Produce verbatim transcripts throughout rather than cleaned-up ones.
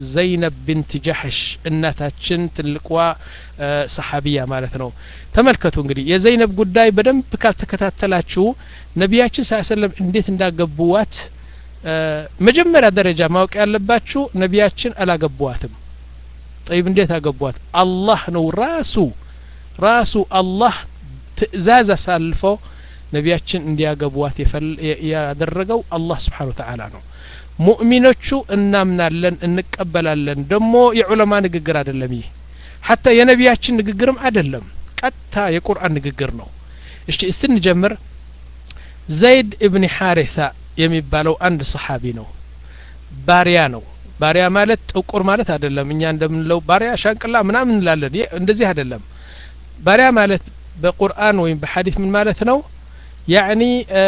ዘይነብ ቢንት ጀሕሽ እናታችን ትልቋ ሰሐቢያ ማለት ነው ተመልከቱ እንግዲህ የዘይነብ ጉዳይ በደንብ ካልተከታተላችሁ ነቢያችን ሰለላሁ ዐለይሂ ወሰለም እንዴት እንዳገቡዋት መጀመሪያ ደረጃ ማወቅ ያለባችሁ ነቢያችን አላገቡዋትም طيب እንዴት አገቧት አላህ ነው ራሱ ራሱ አላህ ትእዛዝ አሳልፎ ነቢያችን እንዲያገቧት ያደረገው አላህ Subhanahu Wa Ta'ala ነው ሙእሚኖቹ እናምናለን እንቀበላለን ደሞ የዑለማ ንግግር አይደለም ይሄ حتى የነቢያችን ንግግርም አይደለም ቀጥታ የቁርአን ንግግር ነው እሺ እስቲ እንጀምር ዘይድ ኢብኑ ሐሪሳ የሚባለው አንድ ሰሃቢ ነው ባሪያ ነው ባሪያ ማለት ጥቁር ማለት አይደለም እኛ እንደምንለው ባሪያ ሻንቅላ ምናምን እንላለን እንደዚህ አይደለም ባሪያ ማለት በቁርአን ወይም በሐዲስ ምን ማለት ነው ያኒ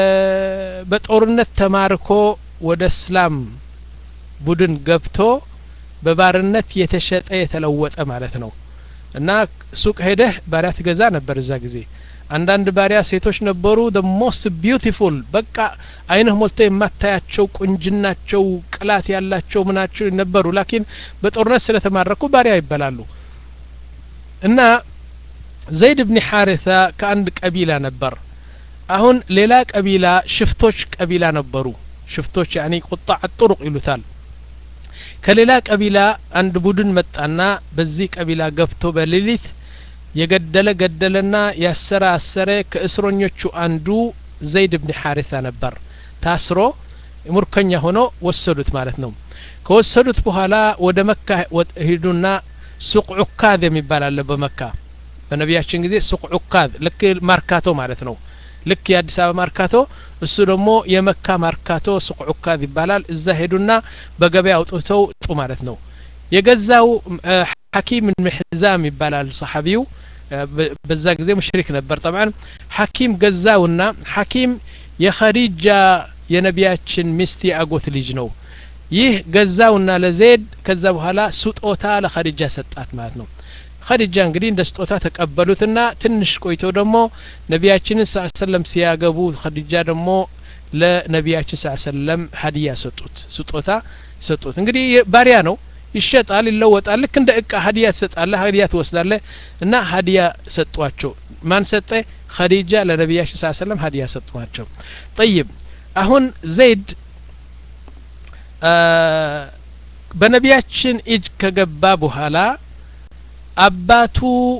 በጦርነት ተማርኮ ወደ እስላም ቡድን ገብቶ በባርነት የተሸጠ የተለወጠ ማለት ነው እና ሱቅ ሄደህ ባሪያ ትገዛ ነበር እዛ ጊዜ አንዳንድ ባሪያ ሴቶች ነበሩ the most beautiful በቃ አይነህ ሞልተ የማታያቸው ቁንጅናቸው ቅላት ያላቸው ምናቸው ነበሩ ላኪን በጦርነት ስለተማረኩ ባሪያ ይባላሉ እና ዘይድ ኢብኑ ሐሪሳ ከአንድ ቀቢላ ነበር አሁን ሌላ ቀቢላ ሽፍቶች ቀቢላ ነበሩ ሽፍቶች ያኒ ቁጣዕ ጥሩቅ ይሉታል ከሌላ ቀቢላ አንድ ቡድን መጣና በዚህ ቀቢላ ገብቶ በሌሊት የገደለ ገደለና ያሰረ አሰረ ከእስረኞቹ አንዱ ዘይድ ኢብኑ ሐሪሳ ነበር ታስሮ ሙርከኛ ሆኖ ወሰዱት ማለት ነው ከወሰዱት በኋላ ወደ መካ ሄዱና ሱቅ ዑካዝ የሚባል አለ በመካ በነቢያችን ጊዜ ሱቅ ዑካዝ ልክ ማርካቶ ማለት ነው ልክ የአዲስ አበባ ማርካቶ እሱ ደግሞ የመካ ማርካቶ ሱቅ ዑካዝ ይባላል እዛ ሄዱና በገበያ አውጥተው ጡ ማለት ነው የገዛው ሐኪም ምሕዛም ይባላል ሰሐቢው በዛ ጊዜ ሙሽሪክ ነበር طبعا ሐኪም ገዛውና ሐኪም የኸዲጃ የነቢያችን ሚስት ያጎት ልጅ ነው ይህ ገዛውና ለዘይድ ከዛ በኋላ ስጦታ ለኸዲጃ ሰጣት ማለት ነው ኸዲጃ እንግዲህ እንደ ስጦታ ተቀበሉትና ትንሽ ቆይተው ደግሞ ነቢያችን ሰለላሁ ዐለይሂ ወሰለም ሲያገቡ ኸዲጃ ደግሞ ለነቢያችን ሰለላሁ ዐለይሂ ወሰለም ሀዲያ ሰጡት ስጦታ ሰጡት እንግዲህ ባሪያ ነው ይሸጣል ይለወጣል ልክ እንደ እቃ ሀዲያ ተሰጣለህ ሀዲያ ትወስዳለህ እና ሀዲያ ሰጧቸው ማን ሰጠ ኸዲጃ ለነቢያችን ሰለላሁ ዐለይሂ ወሰለም ሀዲያ ሰጧቸው طيب አሁን ዘይድ በነቢያችን እጅ ከገባ በኋላ አባቱ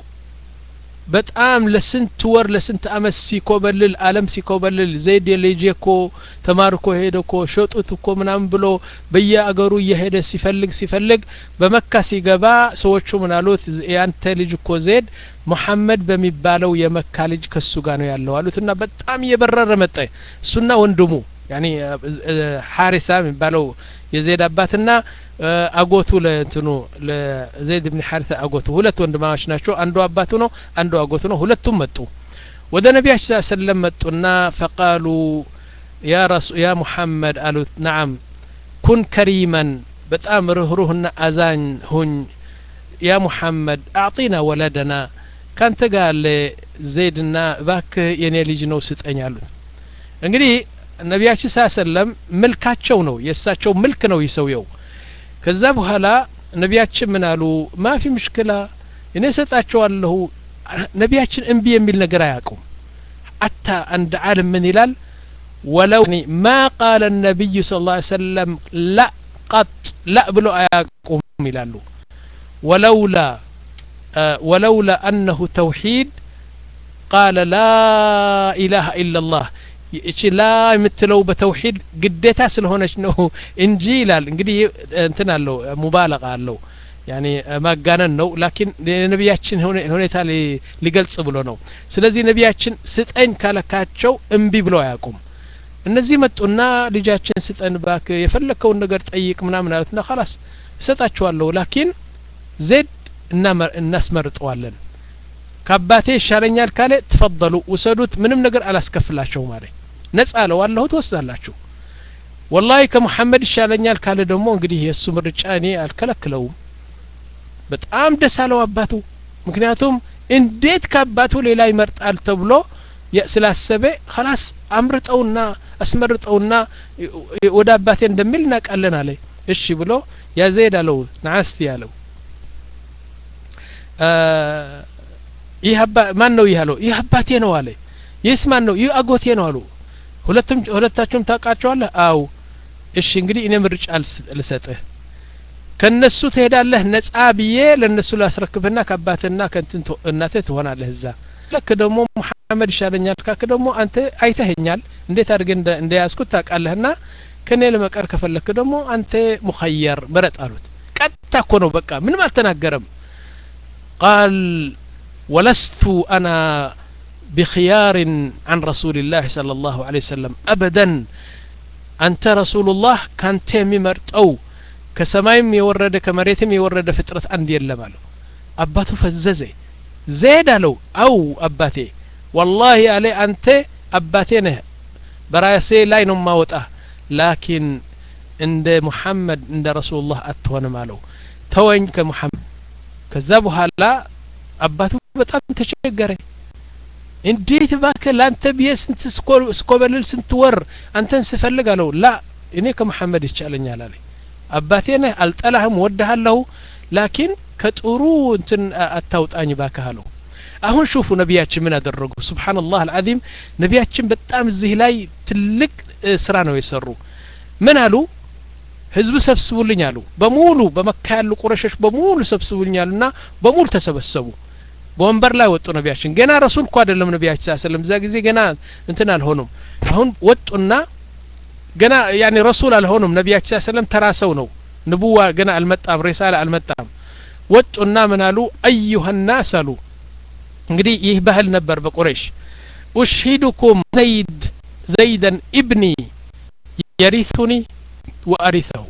በጣም ለስንት ወር ለስንት አመት ሲኮበልል ዓለም ሲኮበልል ዘይድ የልጄኮ ተማርኮ ሄደኮ ሸጡት እኮ ምናምን ብሎ በየአገሩ እየሄደ ሲፈልግ ሲፈልግ በመካ ሲገባ ሰዎቹ ምን አሉት ያንተ ልጅ እኮ ዘይድ መሐመድ በሚባለው የመካ ልጅ ከሱ ጋር ነው ያለው አሉትና በጣም እየበረረ መጣ እሱና ወንድሙ ያኒ ሐሪሳ የሚባለው የዘይድ አባትና አጎቱ ለእንትኑ ለዘይድ ኢብኑ ሐሪሳ አጎቱ ሁለት ወንድማማች ናቸው አንዱ አባቱ ነው አንዱ አጎቱ ነው ሁለቱም መጡ ወደ ነቢያችን ሰለላሁ ዐለይሂ ወሰለም መጡና فقالوا يا رسول يا محمد قالوا نعم كن كريما በጣም ርህሩህና አዛኝ ሁን يا محمد اعطينا ولدنا ካንተ ጋር ዘይድና ባክህ የኔ ልጅ ነው ስጠኝ አሉት እንግዲህ ነቢያችን ሰለላሁ ዐለይሂ ወሰለም መልካቸው ነው የሳቸው መልክ ነው ይሰውየው ከዛ በኋላ ነቢያችን ምን አሉ ማፊ ሙሽኪላ እኔ ሰጣቸዋለሁ ነቢያችን እንቢ የሚል ነገር አያውቁም አታ አንድ ዓለም ምን ይላል ወለው ما قال النبي صلى الله عليه وسلم لا قط لا ብሎ አያውቁም ይላሉ ولولا ولولا أنه توحيد قال لا إله إلا الله እቺ ላ የምትለው በተውሂድ ግዴታ ስለሆነች ነው እንጂ ይላል እንግዲህ እንትን አለው ሙባለጋ አለው ያኒ ማጋነን ነው ላኪን ነብያችን ሁኔታ ሊገልጽ ብሎ ነው ስለዚህ ነብያችን ስጠኝ ካለካቸው እንቢ ብሎ አያውቁም እነዚህ መጡና ልጃችን ስጠን ባክ የፈለከውን ነገር ጠይቅ ምናምን አሉትና خلاص ሰጣቸዋለሁ ላኪን ዘይድ እና እናስመርጠዋለን ከአባቴ ይሻለኛል ካለ ተፈضሉ ወሰዱት ምንም ነገር አላስከፍላቸው ማለት ነፃ ነው አላህ ተወስዳላችሁ والله ከመሐመድ ይሻለኛል ካለ ደግሞ እንግዲህ የሱ ምርጫ እኔ አልከለክለውም በጣም ደስ አለው አባቱ ምክንያቱም እንዴት ከአባቱ ሌላ ይመርጣል ተብሎ ስላሰበ خلاص አምርጠውና አስመርጠውና ወደ አባቴ እንደሚል እናቀለን አለ እሺ ብሎ ያ ዘይድ አለው ናስቲ ያለው ይህ አባ ማን ነው ይያለው ይህ አባቴ ነው አለ ይስ ማን ነው ይህ አጎቴ ነው አሉ ሁለቱም ሁለታቸውም ታውቃቸዋለህ አው እሺ እንግዲህ እኔ ምርጫ ልሰጥህ ከነሱ ትሄዳለህ ነጻ ብዬ ለነሱ ላስረክብና ከአባትና ከንትን እናትህ ትሆናለህ እዛ ለክ ደግሞ መሐመድ ይሻለኛል ካክ ደግሞ አንተ አይተኸኛል እንዴት አድርገህ እንደያዝኩት ታውቃለህና ከኔ ለመቀር ከፈለክ ደግሞ አንተ ሙኸየር መረጥ አሉት ቀጥታ እኮ ነው በቃ ምንም አልተናገረም قال ولست انا بخيار عن رسول الله صلى الله عليه وسلم ابدا انت رسول الله كانت የሚመርጠው ከሰማይም የወረደ ከመሬትም የወረደ ፍጥረት አንድ የለም አለው አባቱ ፈዘዘ ዘይድ አለው አው አባቴ والله علي አንተ አባቴ ነህ በራሴ ላይ ነው ማወጣ ላኪን እንደ ሙሐመድ እንደ ረሱላህ አትሆንም አለው ተወኝ ከሙሐመድ ከዛ በኋላ አባቱ በጣም ተቸገረ እንዴት ባከ ላንተ ቢስንት ስኮበልል ስንት ወር አንተን ስፈልግ አለው ላ እኔ ከሙሐመድ ይቻለኛል አለ አባቴ ነህ አልጠላህም ወደሃለሁ ላኪን ከጥሩ እንትን አታውጣኝ ባከህ አለው አሁን ሹፉ ነቢያችን ምን አደረጉ ሱብሃንአላህ አልዓዚም ነቢያችን በጣም እዚህ ላይ ትልቅ ስራ ነው የሰሩ ምን አሉ ህዝብ ሰብስቡልኝ አሉ በሙሉ በመካ ያሉ ቁረሾች በሙሉ ሰብስቡልኛልና በሙሉ ተሰበሰቡ በወንበር ላይ ወጡ ነቢያችን ገና ረሱል እኮ አይደለም ነቢያችን ሰለላሁ ዐለይሂ ወሰለም እዛ ጊዜ ገና እንትን አልሆኑም አሁን ወጡና ገና ያኒ ረሱል አልሆኑም ነቢያችን ሰለላሁ ዐለይሂ ወሰለም ተራሰው ነው ንቡዋ ገና አልመጣም ሪሳላ አልመጣም ወጡና ምን አሉ አዩሃ الناس አሉ እንግዲህ ይህ ባህል ነበር በቁረይሽ ኡሽሂዱኩም ዘይድ ዘይደን ኢብኒ يرثني وارثه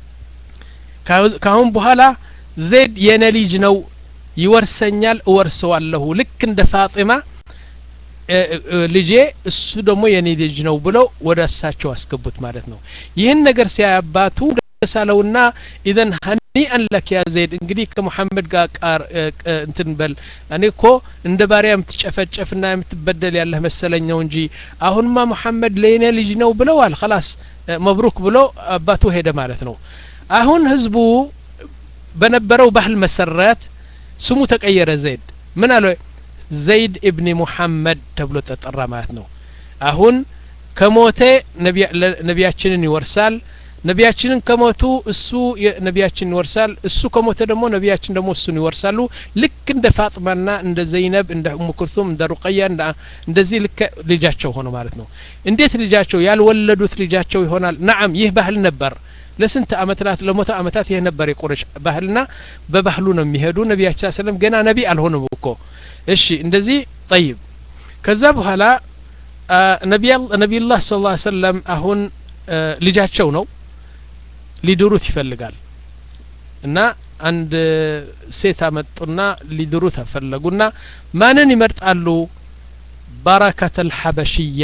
ካሁን በኋላ ዘይድ የኔ ልጅ ነው ይወርሰኛል እወርሰዋለሁ ልክ እንደ ፋጢማ ልጄ እሱ ደግሞ የኔ ልጅ ነው ብለው ወደ እሳቸው አስገቡት ማለት ነው ይህን ነገር ሲያባቱ ደሳለውና ኢዘን هنيئا لك يا زيد እንግዲህ ከመሐመድ ጋር ቃር እንትን በል እኔኮ እንደ ባሪያም ትጨፈጨፍና የምትበደል ያለህ መሰለኝ ነው እንጂ አሁንማ መሐመድ ለኔ ልጅ ነው ብለዋል خلاص መብሩክ ብሎ አባቱ ሄደ ማለት ነው አሁን ህዝቡ በነበረው ባህል መሰረት ስሙ ተቀየረ ዘይድ ምን አለ ዘይድ ኢብኑ ሙሐመድ ተብሎ ተጠራ ማለት ነው አሁን ከሞተ ነቢያችንን ይወርሳል ነቢያችንን ከሞቱ እሱ ነቢያችንን ይወርሳል እሱ ከሞተ ደግሞ ነቢያችን ደግሞ እሱን ይወርሳሉ ልክ እንደ ፋጥማና እንደ ዘይነብ እንደ ኡሙ ኩልሱም እንደ ሩቀያ እንደዚህ ልክ ልጃቸው ሆኖ ማለት ነው እንዴት ልጃቸው ያልወለዱት ልጃቸው ይሆናል ነዓም ይህ ባህል ነበር ለስንት አመታት ለሞተ አመታት ይሄ ነበር የቁረሽ ባህልና በባህሉ ነው የሚሄዱ ነቢያችን ሰለላሁ ዐለይሂ ወሰለም ገና ነቢ አልሆኑም እኮ እሺ እንደዚህ طيب ከዛ በኋላ ነቢያል ነቢዩላህ ሰለላሁ ዐለይሂ ወሰለም አሁን ልጃቸው ነው ሊድሩት ይፈልጋል እና አንድ ሴት አመጡና ሊድሩት አፈለጉና ማንን ይመርጣሉ በረከተል ሐበሽያ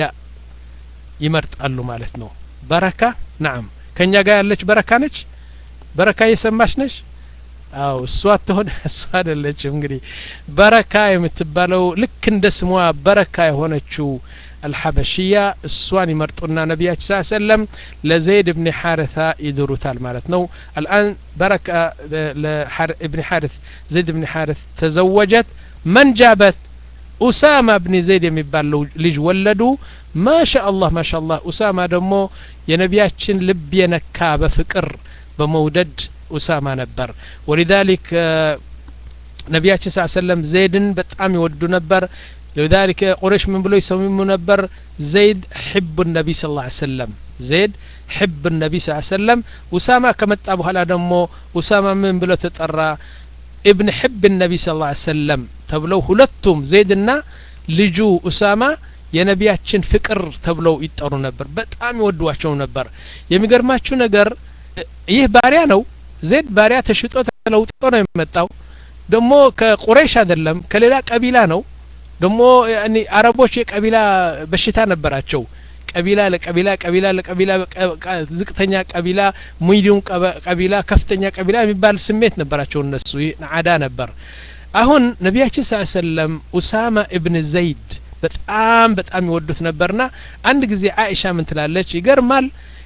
ይመርጣሉ ማለት ነው በረካ نعم ከኛ ጋር ያለች በረካ ነች በረካ የሰማሽ ነሽ አው እሷ ተሆነ እሷ አይደለችም እንግዲህ በረካ የምትባለው ልክ እንደ ስሟ በረካ የሆነችው الحبشية السوان يمرطنا نبياتي صلى الله عليه وسلم لزيد بن حارثة يدروتال مالتنا الآن بركة ابن حارث زيد بن حارث تزوجت من جابت أسامة بن زيد يمبال لج ولدوا ما شاء الله ما شاء الله أسامة دمو ينبياتشن لب ينكا بفكر بمودد أسامة نبر ولذلك نبياتي صلى الله عليه وسلم زيد بتعام يودو نبر لذلك قريش من بلو يسمونه نبر زيد حب النبي صلى الله عليه وسلم زيد حب النبي صلى الله عليه وسلم أسامة كما تابو هلا دمو أسامة من بلو تترى ابن حب النبي صلى الله عليه وسلم تبلو هلتم زيدنا لجو أسامة የነቢያችን ፍቅር ተብለው ይጠሩ ነበር በጣም ይወዷቸው ነበር የሚገርማችሁ ነገር ይህ ባሪያ ነው ዘይድ ባሪያ ተሽጦ ተለውጦ ነው የመጣው ደሞ ከቁረይሽ አይደለም ከሌላ ቀቢላ ነው ደሞ ያኒ አረቦች የቀቢላ በሽታ ነበራቸው ቀቢላ ለቀቢላ ቀቢላ ለቀቢላ ዝቅተኛ ቀቢላ ሙይዲን ቀቢላ ከፍተኛ ቀቢላ የሚባል ስሜት ነበራቸው እነሱ አዳ ነበር አሁን ነቢያችን ሰለላሁ ዐለይሂ ወሰለም ኡሳማ ኢብኑ ዘይድ በጣም በጣም ይወዱት ነበርና አንድ ጊዜ አይሻ ምን ትላለች ይገርማል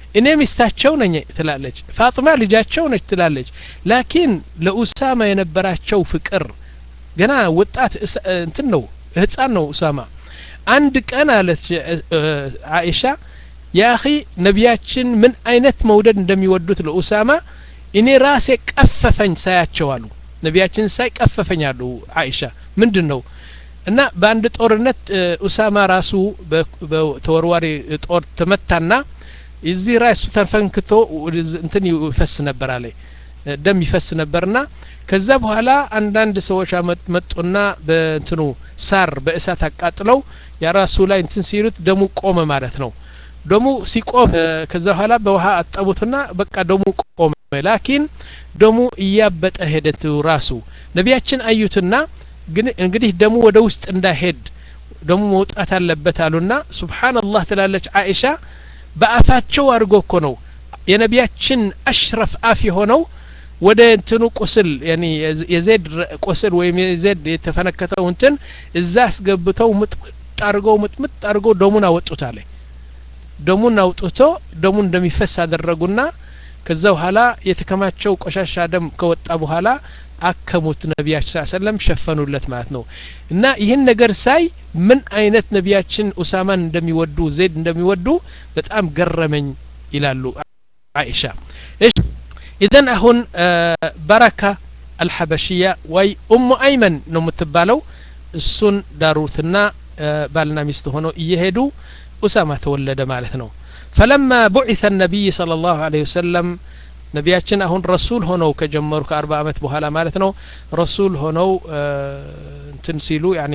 እኔ ሚስታቸው ነኝ ትላለች ፋጢማ ልጃቸው ነች ትላለች ላኪን ለኡሳማ የነበራቸው ፍቅር ገና ወጣት እንትን ነው ህፃን ነው ኡሳማ አንድ ቀን አለች አይሻ ያ اخي ነብያችን ምን አይነት መውደድ እንደሚወዱት ለኡሳማ እኔ ራሴ ቀፈፈኝ ሳያቸው አሉ ነብያችን ሳይ ቀፈፈኝ አሉ አይሻ ምንድነው እና በአንድ ጦርነት ኡሳማ ራሱ በተወርዋሪ ጦር ተመታና እዚህ ራሱ ተፈንክቶ እንትን ይፈስ ነበር አለ ደም ይፈስ ነበርና ከዛ በኋላ አንዳንድ ሰዎች መጡና በእንትኑ ሳር በእሳት አቃጥለው ያራሱ ላይ እንትን ሲሉት ደሙ ቆመ ማለት ነው ደሙ ሲቆም ከዛ በኋላ በውሃ አጣቡትና በቃ ደሙ ቆመ ላኪን ደሙ እያበጠ ሄደት ራሱ ነብያችን አዩትና ግን እንግዲህ ደሙ ወደ ውስጥ እንዳይሄድ ደሙ መውጣት አለበት አሉና ሱብሃንአላህ ትላለች አይሻ በአፋቸው አርጎ እኮ ነው የነብያችን አሽረፍ አፍ የሆነው ወደ እንትኑ ቁስል ያኒ የዘይድ ቁስል ወይም የዘይድ የተፈነከተው እንትን እዛ አስገብተው ምጥምጥ አርገው ምጥምጥ አርገው ደሙን አወጡት አለ ደሙን አውጥቶ ደሙን እንደሚፈስ አደረጉና ከዛ በኋላ የተከማቸው ቆሻሻ ደም ከወጣ በኋላ አከሙት ነብያችን ሰለላሁ ዐለይሂ ወሰለም ሸፈኑለት ማለት ነው እና ይሄን ነገር ሳይ ምን አይነት ነብያችን ኡሳማን እንደሚወዱ ዘይድ እንደሚወዱ በጣም ገረመኝ ይላሉ አይሻ እሺ اذا አሁን በረካ አልሐበሽያ ወይ ኡሙ አይመን ነው የምትባለው እሱን ዳሩትና ባልና ሚስት ሆነው እየሄዱ ኡሳማ ተወለደ ማለት ነው فلما بعث النبي صلى الله عليه وسلم ነብያችን አሁን ረሱል ሆነው ከጀመሩ ከ40 አመት በኋላ ማለት ነው ረሱል ሆነው እንትን ሲሉ ያኒ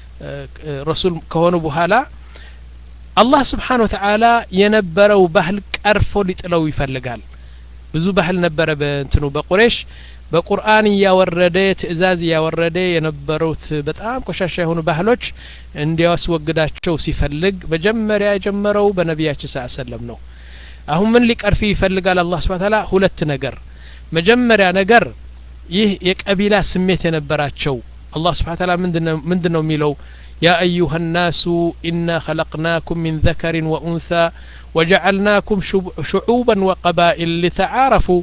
ረሱል ከሆኑ በኋላ አላህ Subhanahu Wa Ta'ala የነበረው ባህል ቀርፎ ሊጥለው ይፈልጋል ብዙ ባህል ነበረ በእንትኑ በቁረይሽ በቁርአን ያወረደ ትእዛዝ ያወረደ የነበሩት በጣም ቆሻሻ የሆኑ ባህሎች እንዲያስወግዳቸው ሲፈልግ በመጀመሪያ የጀመረው በነብያችን ሰለላሁ ዐለይሂ ወሰለም ነው አሁን ምን ሊቀርፍ ይፈልጋል አላህ Subhanahu Wa Ta'ala ሁለት ነገር መጀመሪያ ነገር ይህ የቀቢላ ስሜት የነበራቸው አላህ Subhanahu Wa Ta'ala ምንድነው ምንድነው የሚለው يا أيها الناس إنا خلقناكم من ذكر وأنثى وجعلناكم شعوبا وقبائل لتعارفوا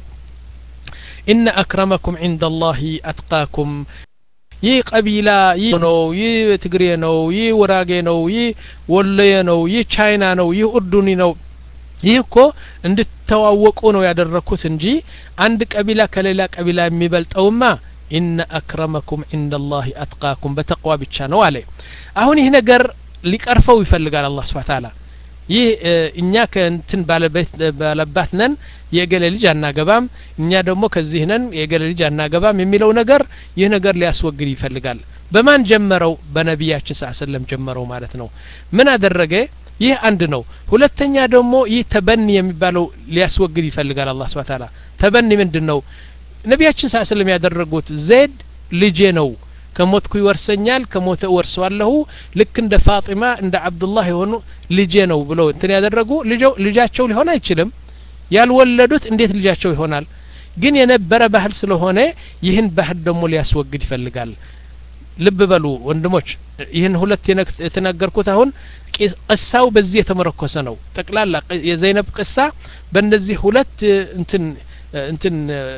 إن أكرمكم عند الله أتقاكم يي قبيلة يي نو يي تغري نو يي وراغي نو يي ولي نو يي تشاينا نو يي أردني نو ይህ እኮ እንድትተዋወቁ ነው ያደረኩት እንጂ አንድ ቀቢላ ከሌላ ቀቢላ የሚበልጠውማ ኢነ አክረመኩም ኢንደላህ አትቃኩም በተቅዋ ብቻ ነው አለ አሁን ይህ ነገር ሊቀርፈው ይፈልጋል አላህ Subhanahu Wa Ta'ala ይህ እኛ ከእንትን ባለበት ባለባት ነን የገለ ልጅ አናገባም እኛ ደግሞ ከዚህ ነን የገለ ልጅ አናገባም የሚለው ነገር ይህ ነገር ሊያስወግድ ይፈልጋል በማን ጀመረው በነብያችን ሰለላሁ ዐለይሂ ወሰለም ጀመረው ማለት ነው ምን አደረገ ይህ አንድ ነው ሁለተኛ ደግሞ ይህ ተበኒ የሚባለው ሊያስወግድ ይፈልጋል አላህ Subhanahu Wa Ta'ala ተበኒ ምንድነው ነብያችን ሰለላሁ ዐለይሂ ወሰለም ያደረጉት ዘይድ ልጄ ነው ከሞትኩ ይወርሰኛል ከሞተ ወርሰዋለሁ ልክ እንደ ፋጢማ እንደ አብዱላህ የሆኑ ልጄ ነው ብሎ እንትን ያደረጉ ልጃቸው ሊሆን አይችልም ያልወለዱት እንዴት ልጃቸው ይሆናል ግን የነበረ ባህል ስለሆነ ይህን ባህል ደግሞ ሊያስወግድ ይፈልጋል ልብ በሉ ወንድሞች ይህን ሁለት የተነገርኩት አሁን ቅሳው በዚህ የተመረኮሰ ነው ጠቅላላ የዘይነብ ቅሳ በእነዚህ ሁለት እንትን እንትን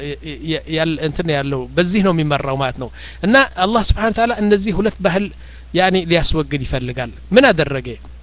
ያል እንትን ያለው በዚህ ነው የሚመራው ማለት ነው እና አላህ Subhanahu Wa Ta'ala እነዚህ ሁለት ባህል ያኒ ሊያስወግድ ይፈልጋል ምን አደረገ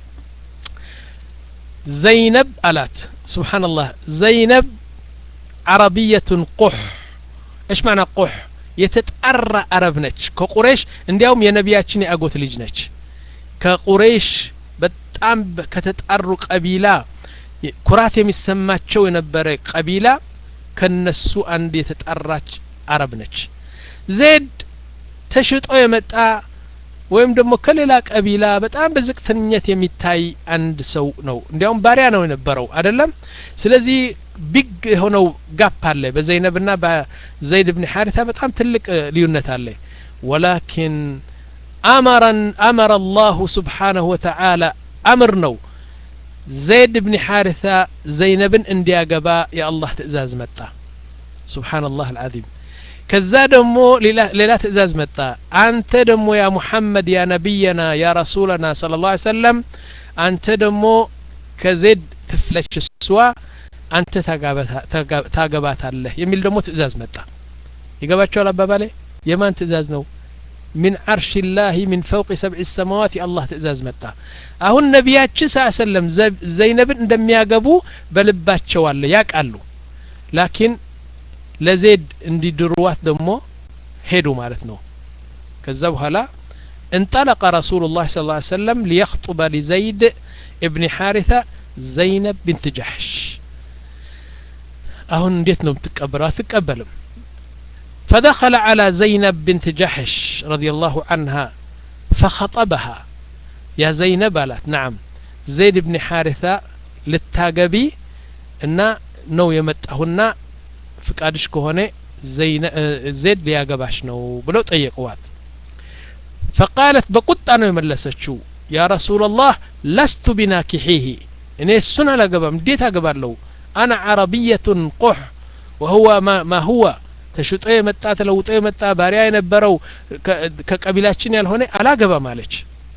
ዘይነብ አላት ሱብሃንአላህ ዘይነብ عربية قح ايش معنى قح የተጣራ አረብ ነች ከቁረይሽ እንዲያውም የነብያችን ያጎት ልጅ ነች ከቁረይሽ በጣም ከተጣሩ ቀቢላ ኩራት የሚሰማቸው የነበረ ቀቢላ ከነሱ አንድ የተጣራች አረብ ነች ዘይድ ተሽጦ የመጣ ወይም ደግሞ ከሌላ ቀቢላ በጣም በዝቅተኝነት የሚታይ አንድ ሰው ነው እንዲያውም ባሪያ ነው የነበረው አይደለም ስለዚህ ቢግ ሆነው ጋፕ አለ በዘይነብና በዘይድ ኢብኑ ሐሪታ በጣም ትልቅ ልዩነት አለ ولكن امرن امر الله سبحانه وتعالى امر ነው ዘይድ ኢብኑ ሐሪታ ዘይነብን እንዲያገባ የአላህ ትእዛዝ መጣ ሱብሃንአላህ አልዓዚም ከዛ ደግሞ ሌላ ትእዛዝ መጣ አንተ ደግሞ ያ ሙሐመድ ያ ነብይና ያ ረሱላና ሰለላሁ ዐለይሂ ወሰለም አንተ ደግሞ ከዘይድ ትፍለሽ ስዋ አንተ ታገባታለህ የሚል ደግሞ ትእዛዝ መጣ ይገባቸዋል አባባሌ የማን ትእዛዝ ነው من عرش الله من فوق سبع السماوات الله ትእዛዝ መጣ አሁን ነቢያችን ሰለላሁ ዐለይሂ ወሰለም ዘይነብን እንደሚያገቡ በልባቸው አለ ያቃሉ ላኪን ለዘይድ እንዲድሩዋት ደግሞ ሄዱ ማለት ነው ከዛ በኋላ انطلق رسول الله صلى الله عليه وسلم ليخطب لزيد ابن حارثة زينب بنت جحش አሁን እንዴት ነው የምትቀበለው አትቀበልም فدخل على زينب بنت جحش رضي الله عنها فخطبها يا زينب قالت نعم زيد بن حارثة للتاقبي إن نو يمتهن فقادش كهونه زين زيد لياقباش نو بلو طيقوات فقالت بقط أنا يملسشو يا رسول الله لست بناكحيه إني السنة لقبام ديت أقبال له أنا عربية قح وهو ما, ما هو تشطئ متى تلوطئ متى باريا ينبرو كقبيلاتشن يالهونه على قبا مالك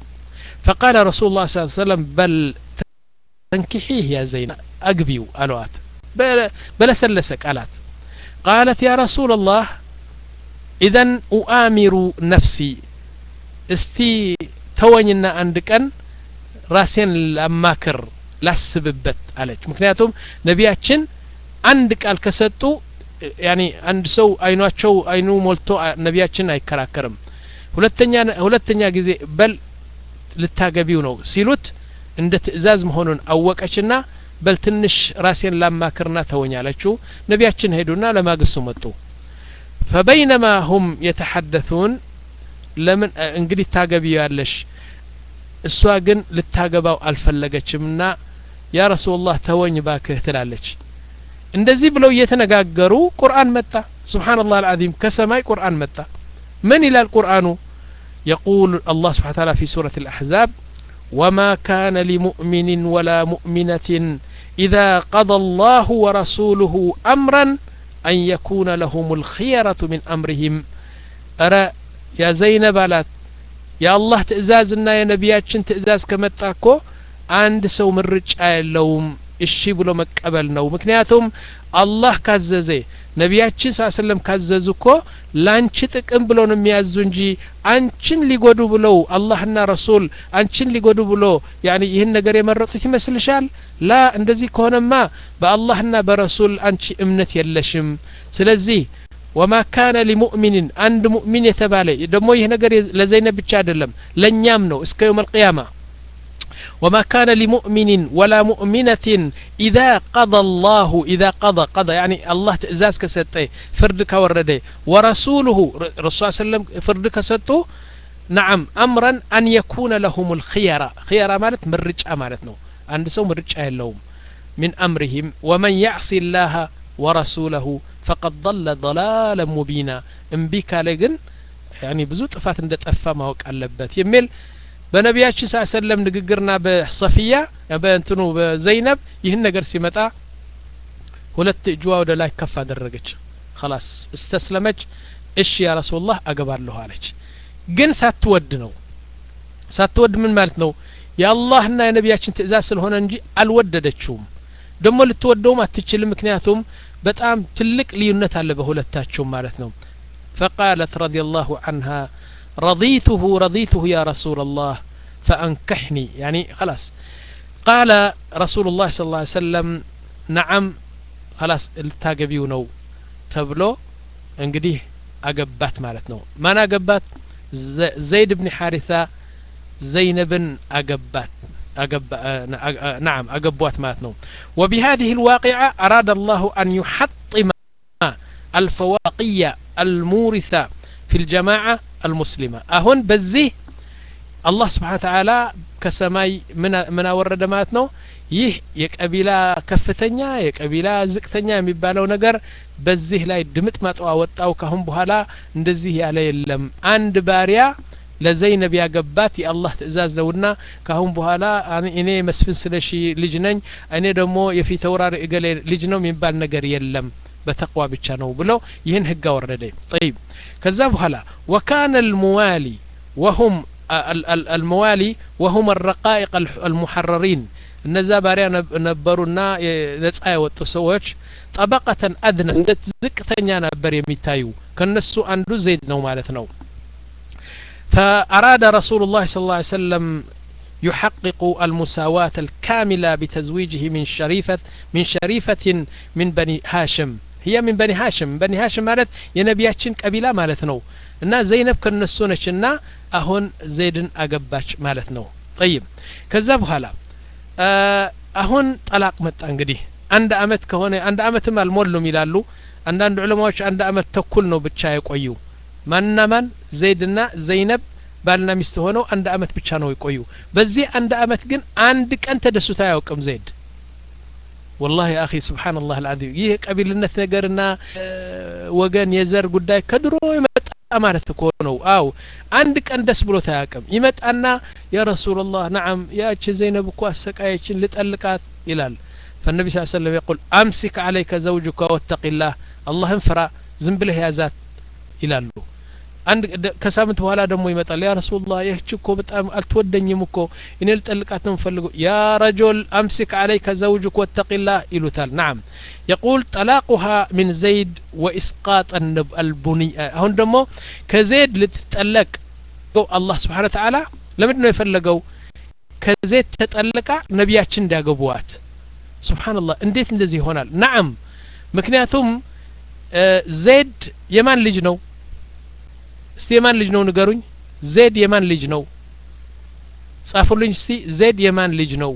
فقال رسول الله صلى الله عليه وسلم بل تنكحيه يا زينب أقبيو ألوات بلا سلسك ألات قالت يا رسول الله إذن أؤامر نفسي استي توانينا عندكن راسين الأماكر ላስብበት አለች ምክንያቱም ነቢያችን አንድ ቃል ከሰጡ ያኒ አንድ ሰው አይኗቸው አይኑ ሞልቶ ነቢያችን አይከራከርም ሁለተኛ ሁለተኛ ጊዜ በል ልታገቢው ነው ሲሉት እንደ ትእዛዝ መሆኑን አወቀችና በል ትንሽ ራሴን ላማክርና ተወኛለችው ነቢያችን ሄዱና ለማግስቱ መጡ فبينما هم يتحدثون ለምን እንግዲህ ታገቢው ያለሽ እሷ ግን ልታገባው አልፈለገችምና ያ ረሱላህ ተወኝ ባክህ ትላለች እንደዚህ ብለው እየተነጋገሩ ቁርአን መጣ ሱብሃንአላህ العظيم ከሰማይ ቁርአን መጣ ምን ይላል ቁርአኑ يقول الله سبحانه وتعالى في سورة الأحزاب وما كان لمؤمن ولا مؤمنة إذا قضى الله ورسوله أمرا أن يكون لهم الخيرة من أمرهم أرى يا زينب አላት يا الله ትእዛዝና የነቢያችን ትእዛዝ ከመጣኮ አንድ ሰው ምርጫ የለውም እሺ ብሎ መቀበል ነው ምክንያቱም አላህ ካዘዘ ነቢያችን ሰለላሁ ዐለይሂ ወሰለም ካዘዙኮ ላንቺ ጥቅም ብሎ ነው የሚያዙ እንጂ አንቺን ሊጎዱ ብለው አላህና ረሱል አንቺን ሊጎዱ ብሎ ያኒ ይሄን ነገር የመረጡት ይመስልሻል ላ እንደዚህ ከሆነማ በአላህና በረሱል አንቺ እምነት የለሽም ስለዚህ وما كان لمؤمن عند مؤمن يتبالي دمو يه نجر لزينب بيتش አይደለም ለኛም ነው እስከ يوم القيامة وما كان لمؤمن ولا مؤمنة إذا قضى الله إذا قضى قضى يعني الله تأزاز كسته فرد كورده ورسوله رسول صلى الله عليه وسلم فرد كسته نعم أمرا أن يكون لهم الخيار خيار مالت من رجع مالتنا عند سو من رجع لهم من أمرهم ومن يعصي الله ورسوله فقد ضل ضلالا مبينا انبيك لجن يعني بزو طفات እንደጠፋ ማወቅ አለበት የሚል በነቢያችን ሰለላሁ ዐለይሂ ወሰለም ንግግርና በሶፊያ በእንትኑ በዘይነብ ይህን ነገር ሲመጣ ሁለት እጅዋ ወደ ላይ ከፍ አደረገች خلاص استسلمች እሺ ያ ረሱላህ አገባለሁ አለች ግን ሳትወድ ነው ሳትወድ ምን ማለት ነው የአላህና የነቢያችን ትእዛዝ ስለሆነ እንጂ አልወደደችውም ደሞ ልትወደውም አትችልም ምክንያቱም በጣም ትልቅ ልዩነት አለ በሁለታቸው ማለት ነው فقالت رضي الله عنها رضيته رضيته يا رسول الله فأنكحني يعني خلاص قال رسول الله صلى الله عليه وسلم نعم خلاص التاقبيو نو تبلو انقديه أقبات مالتنا ما أقبات زيد بن حارثة زينب أقبات أقب... نعم أقبوات ماتنو وبهذه الواقعة أراد الله أن يحطم الفواقية المورثة في الجماعة المسلمة أهون بزيه الله سبحانه وتعالى كسماي من من ورد ماتنو يه يقبيلا كفتنيا يقبيلا زقتنيا የሚባለው ነገር በዚህ ላይ ድምጥ ማጥዋ ወጣው ካሁን በኋላ እንደዚህ ያለ የለም አንድ ባሪያ ለዘይነብ ያገባት የአላህ ትእዛዝ ነውና ካሁን በኋላ እኔ መስፍን ስለሺ ልጅ ነኝ እኔ ደግሞ የፊት ተውራር እገሌ ልጅ ነው የሚባል ነገር የለም በተቅዋ ብቻ ነው ብሎ ይህን ህግ አወረደ طيب ከዛ በኋላ وكان الموالي وهم الموالي وهم الرقائق المحررين እነዛ ባሪያ ነበሩና ነፃ የወጡ ሰዎች طبقة أدنى እንደ ዝቅተኛ ነበር የሚታዩ ከነሱ አንዱ ዘይድ ነው ማለት ነው فأراد رسول الله صلى الله عليه وسلم يحقق المساواة الكاملة بتزويجه من شريفة من شريفة من بني هاشم هي من بني هاشم بني هاشم ማለት የነቢያችን ቀቢላ ማለት ነው እና ዘይነብ ከነሱ ነችና አሁን ዘይድን አገባች ማለት ነው طيب ከዛ በኋላ አሁን ጠላቅ መጣ እንግዲህ አንድ አመት ከሆነ አንድ አመትም አልሞሉም ይላሉ አንዳንድ ዑለማዎች አንድ አመት ተኩል ነው ብቻ የቆዩ ማንና ማን ዘይድና ዘይነብ ባልና ሚስት ሆነው አንድ አመት ብቻ ነው የቆዩ በዚህ አንድ አመት ግን አንድ ቀን ተደስታ ያውቅም ዘይድ والله يا أخي سبحان الله العظيم ይህ ቀቢልነት ነገርና ወገን የዘር ጉዳይ ከድሮ ይመጣ ማለት እኮ ነው አው አንድ ቀን ደስ ብሎ ታያቀም ይመጣና ያ ረሱላህ نعم ያቺ ዘይነብ እኮ አሰቃየችን ልጠልቃት ይላል فالنبي صلى الله عليه وسلم يقول امسك عليك زوجك واتق الله اللهم فرا ዝም ብለህ ያዛት ይላሉ አንድ ከሳምንት በኋላ ደግሞ ይመጣል ያ ረሱላህ ይህች እኮ በጣም አልተወደኝም እኮ እኔ ልጠልቃት ነው ፈልገው ያ رجل امسك عليك زوجك واتق الله ይሉታል نعم يقول طلاقها من زيد واسقاط البني አሁን ደግሞ ከዘይድ ልትጠለቅ الله سبحانه وتعالى ለምንድን ነው የፈለገው ከዘይድ ተጠልቃ ነቢያችን እንዲያገቡዋት سبحان الله እንዴት እንደዚህ ይሆናል نعم ምክንያቱም ዘይድ የማን ልጅ ነው እስቲ የማን ልጅ ነው ንገሩኝ ዘይድ የማን ልጅ ነው ጻፉልኝ እስቲ ዘይድ የማን ልጅ ነው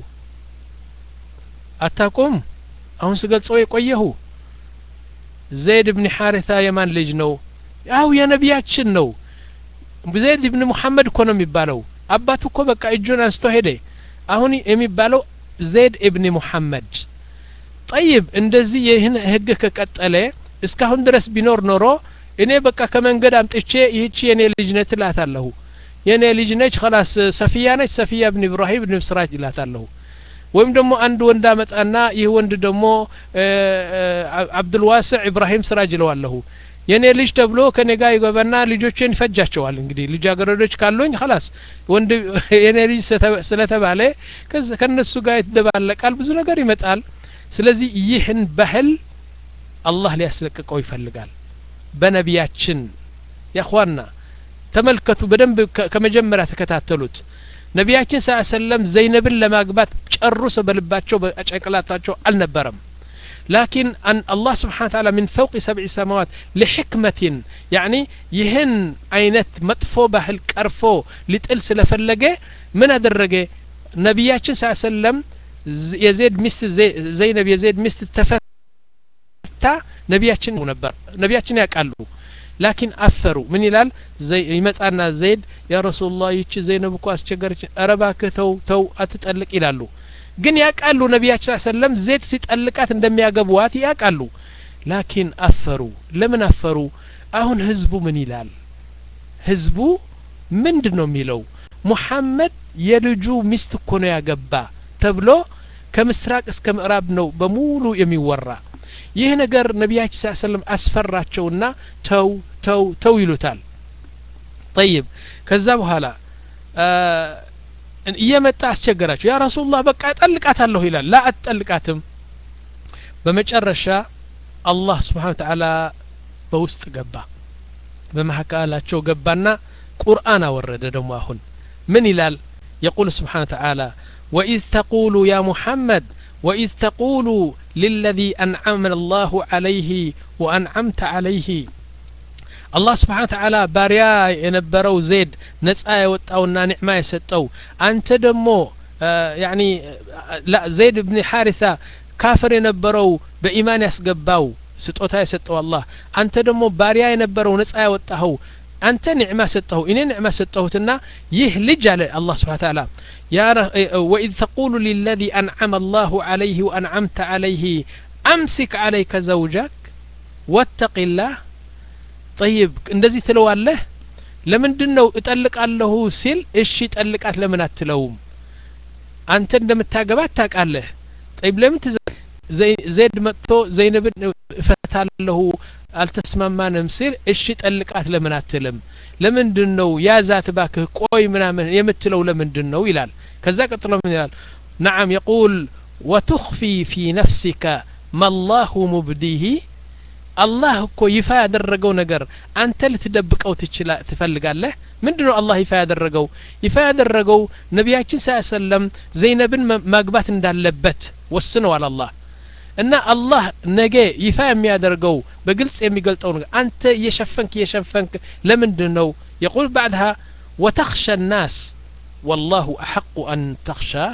አታቁም አሁን ስገልጸው የቆየሁ ዘይድ ኢብኑ ሐሪሳ የማን ልጅ ነው ያው የነቢያችን ነው ዘይድ ኢብኑ መሐመድ እኮ ነው የሚባለው አባቱ እኮ በቃ እጁን አንስቶ ሄደ አሁን የሚባለው ዘይድ ኢብኑ መሐመድ طيب እንደዚህ ይህን ህግ ከቀጠለ እስካሁን ድረስ ቢኖር ኖሮ እኔ በቃ ከመንገድ አምጥቼ ይህቺ የኔ ልጅ ነች እላታለሁ የኔ ልጅ ነች خلاص ሰፊያ ነች ሰፊያ ኢብኑ ኢብራሂም ኢብኑ ስራጅ እላታለሁ ወይም ደግሞ አንድ ወንድ አመጣና ይህ ወንድ ደግሞ አብዱል ዋሲዕ ኢብራሂም ስራጅ ይለዋለሁ የኔ ልጅ ተብሎ ከኔ ጋር ይገባና ልጆችን ይፈጃቸዋል እንግዲህ ልጃገረዶች ካሉኝ خلاص ወንድ የኔ ልጅ ስለተባለ ከነሱ ጋር ይደባለቃል ብዙ ነገር ይመጣል ስለዚህ ይህን ባህል አላህ ሊያስለቅቀው ይፈልጋል በነቢያችን ያخواና ተመልከቱ በደንብ ከመጀመሪያ ተከታተሉት ነቢያችን ሰለላሁ ዐለይሂ ወሰለም ዘይነብን ለማግባት ጨርሶ በልባቸው በጨቅላታቸው አልነበረም لكن أن الله سبحانه وتعالى من فوق سبع سماوات لحكمة يعني يهن عينت مطفو بحل كرفو لتقل سلفلقه من أدرقه نبياتنا صلى الله عليه وسلم يزيد مست زينب يزيد مست تفتا نبياتنا نبر نبياتنا يقالوا لكن أثروا من يلال زي يمتعنا زيد يا رسول الله يتش زينب كو أسجرش أرباك تو تو أتتألق إلالو ግን ያቃሉ ነብያችን ሰለላሁ ዐለይሂ ወሰለም ዘይድ ሲጠልቃት እንደሚያገቡዋት ያቃሉ ላኪን አፈሩ ለምን አፈሩ አሁን ህዝቡ ምን ይላል ህዝቡ ምንድነው የሚለው ሙሐመድ የልጁ ሚስት እኮ ነው ያገባ ተብሎ ከምስራቅ እስከ ምዕራብ ነው በሙሉ የሚወራ ይህ ነገር ነብያችን ሰለላሁ ዐለይሂ ወሰለም አስፈራቸውና ተው ተው ተው ይሉታል طيب ከዛ በኋላ እየመጣ አስቸገራቸው ያ ረሱላህ በቃ ጠልቃታለሁ ይላል ላ አትጠልቃትም በመጨረሻ አላህ Subhanahu Wa Ta'ala በውስጥ ገባ በመሐካላቸው ገባና ቁርአን አወረደ ደግሞ አሁን ምን ይላል يقول سبحانه وتعالى وإذ تقول يا محمد وإذ تقول للذي أنعم الله عليه وأنعمت عليه الله سبحانه وتعالى باريا ينبرو زيد نصا يوطاونا نعمه يسطو انت دمو آه يعني لا زيد بن حارثه كافر ينبرو بايمان يسغباو سطوتا يسطو الله انت دمو باريا ينبرو نصا يوطاو انت نعمه سطو اني نعمه سطوتنا يه لج على الله سبحانه وتعالى يا واذ تقول للذي انعم الله عليه وانعمت عليه امسك عليك زوجك واتق الله طيب እንደዚህ ትለዋለህ ለምንድነው እጠልቃለሁ ሲል እሺ ጠልቃት ለምን አትለውም አንተ እንደምታገባት ታውቃለህ طيب ለምን ዘይድ መጥቶ ዘይነብን ፈታ አፈቅራታለሁ አልተስማማንም ሲል እሺ ጠልቃት ለምን አትልም ለምንድነው ያዛት ባክህ ቆይ ምናምን የምትለው ለምንድነው ይላል ከዛ ቀጥሎ ምን ይላል نعم يقول وتخفي في نفسك ما الله مبديه الله እኮ ይፋ ያደረገው ነገር አንተ ልትደብቀው ትችላ ትፈልጋለህ ምንድነው አላህ ይፋ ያደረገው ይፋ ያደረገው ነብያችን ሰለላም ዘይነብን ማግባት እንዳለበት ወስነዋል አላህ እና አላህ ነገ ይፋ የሚያደርገው በግልጽ የሚገልጠው ነገር አንተ የሸፈንክ የሸፈንክ ለምንድነው يقول بعدها وتخشى الناس والله احق ان تخشى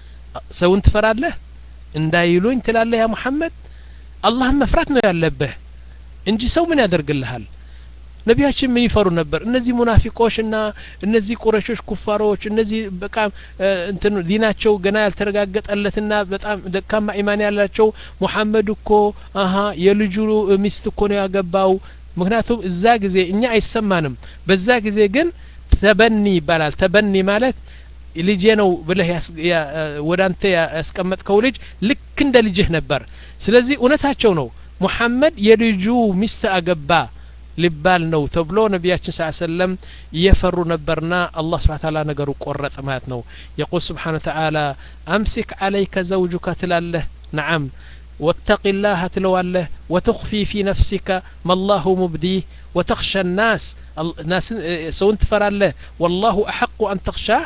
ሰውን ትፈራለህ እንዳይሉኝ ትላለህ ያ መሐመድ አላህ መፍራት ነው ያለብህ እንጂ ሰው ምን ያደርግልሃል ነቢያችን ምን ይፈሩ ነበር እነዚህ ሙናፊቆችና እነዚህ ቁረሾች ኩፋሮች እነዚህ በቃ እንትን ዲናቸው ገና ያልተረጋገጠለትና በጣም ደካማ ኢማን ያላቸው መሐመድ እኮ አሃ የልጁ ሚስት እኮ ነው ያገባው ምክንያቱም እዛ ጊዜ እኛ አይሰማንም በዛ ጊዜ ግን ተበኒ ይባላል ተበኒ ማለት ልጄ ነው ብለህ ወዳንተ ያስቀመጥከው ልጅ ልክ እንደ ልጅህ ነበር ስለዚህ እውነታቸው ነው ሙሐመድ የልጁ ሚስት አገባ ሊባል ነው ተብሎ ነብያችን ሰለላም እየፈሩ ነበርና አላህ Subhanahu Ta'ala ነገሩ ቆረጠ ማለት ነው يقول سبحانه وتعالى امسك عليك زوجك تلاله نعم واتق الله تلواله وتخفي في نفسك ما الله مبديه وتخشى الناس الناس سونت فراله والله احق ان تخشاه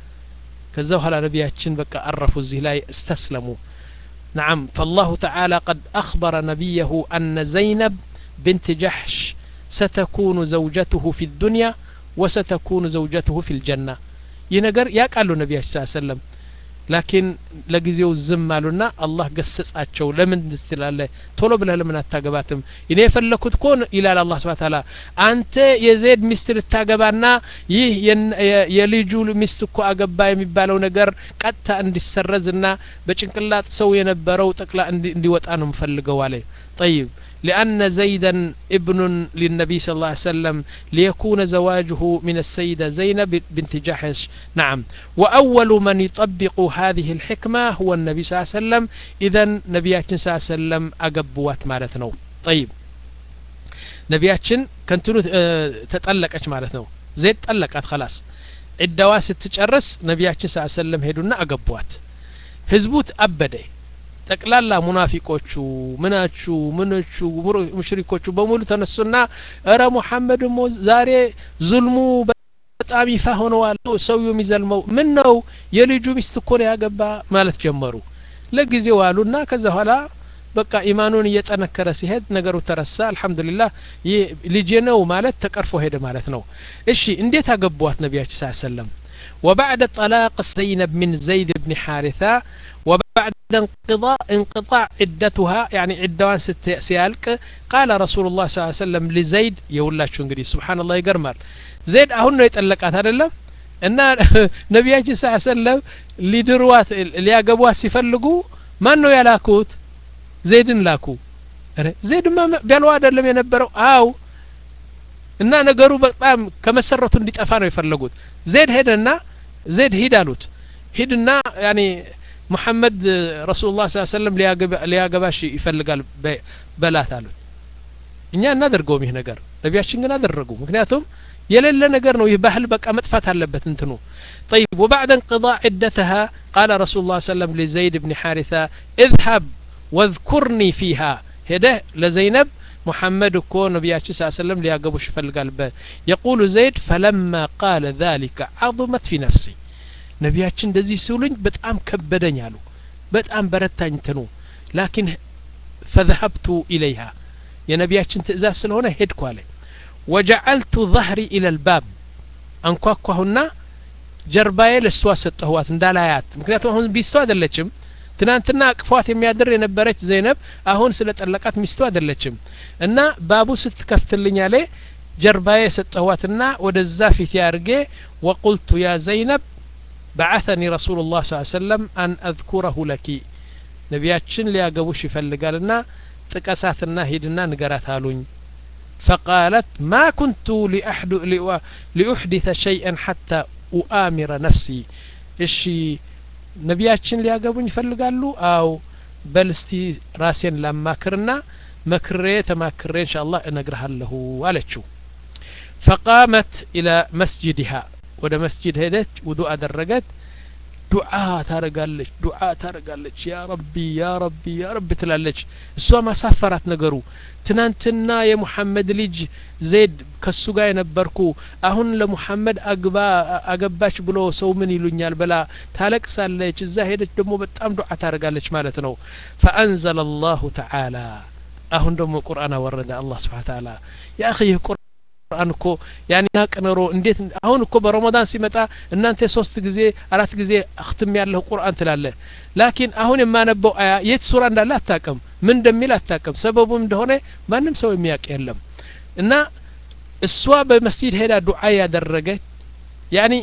كذا على نبياتችን በቃ አረፉ እዚህ ላይ استسلموا نعم فالله تعالى قد أخبر نبيه أن زينب بنت جحش ستكون زوجته في الدنيا وستكون زوجته في الجنة ينقر يقالوا النبي صلى الله عليه وسلم لكن لغزيو ዝም አሉና አላህ ገሰጻቸው ለምን እንድትላለ ቶሎ ብለህ ለምን አታገባትም እኔ የፈለኩት ኮን ኢላል አላህ Subhanahu Ta'ala አንተ የዘይድ ሚስት ልታገባና ይህ የልጁ ሚስት እኮ አገባ የሚባለው ነገር ቀጥታ እንዲሰረዝና በጭንቅላት ሰው የነበረው ጠቅላ እንዲወጣ ነው የምፈልገው አለ طيب لأن زيدا ابن للنبي صلى الله عليه وسلم ليكون زواجه من السيدة زينب بنت جحش نعم وأول من يطبق هذه الحكمة هو النبي صلى الله عليه وسلم إذن نبياتنا صلى الله عليه وسلم أقبوات مالتنا طيب نبياتنا كنتنو تتألق مالتنا زيد تألقت خلاص الدواس تتجرس نبياتنا صلى الله عليه وسلم هدونا أقبوات هزبوت أبدي ጠቅላላ ሙናፊቆቹ ምናቹ ምንቹ ሙሽሪኮቹ በሙሉ ተነሱና አረ ሙሐመድ ሞ ዛሬ ዙልሙ በጣም ይፋ ሆነዋል ሰው የሚዘልመው ምን ነው የልጁ ሚስት እኮ ነው ያገባ ማለት ጀመሩ ለጊዜው አሉና ከዛ ኋላ በቃ ኢማኑን እየጠነከረ ሲሄድ ነገሩ ተረሳ አልহামዱሊላህ ልጄ ነው ማለት ተቀርፎ ሄደ ማለት ነው እሺ እንዴት አገቧት ነብያችን ሰለላሁ ዐለይሂ ወሰለም وبعد طلاق زينب من زيد بن حارثة وبعد انقضاء انقطاع عدتها يعني عدوان سيالك قال رسول الله صلى الله عليه وسلم لزيد يقوللاችሁ እንግዲህ سبحان الله ይገርማል زيد አሁን ነው የጠለቃት አይደለም እና ነብያችን ሰለላሁ ዐለይሂ ወሰለም ሊድሯት ሊያገቧት ሲፈልጉ ማን ነው ያላኩት ዘይድን ላኩ አረ ዘይድማ ቢያለው አይደለም የነበረው አው እና ነገሩ በጣም ከመሰረቱ እንዲጠፋ ነው የፈለጉት ዘይድ ሄደና ዘይድ ሂዳሉት ሂድና يعني محمد رسول الله صلى الله عليه وسلم ሊያገባሽ ይፈልጋል በላት አሉት እኛ እናደርገው ይሄ ነገር ነብያችን ግን አደረጉ ምክንያቱም የሌለ ነገር ነው ይህ ባህል በቃ መጥፋት አለበት እንትኑ طيب وبعد انقضاء عدتها قال رسول الله صلى الله عليه وسلم لزيد بن حارثة اذهب واذكرني فيها هده لزينب محمد كو نبياتي صلى الله عليه وسلم لياقبوش فالقال يقول زيد فلما قال ذلك عظمت في نفسي نبياتي دزي سولين بتام كبدن يالو بتام برتاኝ تنو لكن فذهبت إليها يا نبياتي تئزاز سلهونه هدكو علي وجعلت ظهري إلى الباب أنكوكوهنا جرباي لسوا ستهوات እንዳላያት ምክንያቱም አሁን ቢስው አይደለችም ትናንትና አቅፏት የሚያድር የነበረች ዘይነብ አሁን ስለጠለቃት ሚስቱ አይደለችም እና ባቡ ስትከፍትልኝ አለ ጀርባዬ ሰጠዋትና ወደዛ ፊት ያርጌ وقلت يا زينب بعثني رسول الله صلى الله عليه وسلم أن أذكره لك نبياتشن ሊያገቡሽ ይፈልጋልና ጥቀሳትና ሂድና ንገራት አሉኝ فقالت ما كنت لأحد لأحدث شيئا حتى أؤامر نفسي እሺ ነብያችን ሊያገቡኝ ይፈልጋሉ አው በልስቲ ራሴን ላማክርና መክሬ ተማክሬ ኢንሻአላህ እነግርሃለሁ አለችው فقامت إلى مسجدها ወደ መስጂድ ሄደች ውዱእ አደረገች ዱዓ ታረጋለች ዱዓ ታረጋለች ያ ረቢ ያ ረቢ ያ ረቢ ትላለች እሷ ማሳፈራት ነገሩ ትናንትና የሙሐመድ ልጅ ዘይድ ከሱ ጋር የነበርኩ አሁን ለሙሐመድ አግባ አገባች ብሎ ሰው ምን ይሉኛል ብላ ታለቅሳለች እዛ ሄደች ደግሞ በጣም ዱዓ ታረጋለች ማለት ነው فأنزل الله تعالى አሁን ደግሞ ቁርአን ወረደ አላህ Subhanahu Wa Ta'ala ያ اخي ቁርአን እኮ ያኒ ናቀነሮ እንዴት አሁን እኮ በረመዳን ሲመጣ እናንተ ሶስት ጊዜ አራት ጊዜ አختም ያለው ቁርአን ትላለ ላኪን አሁን የማነበው አያ የት ሱራ እንዳለ አታቀም ምን እንደሚል አታቀም ሰበቡም እንደሆነ ማንም ሰው የሚያውቅ የለም እና እሷ በመስጂድ ሄዳ ዱዓ ያደረገች ያኒ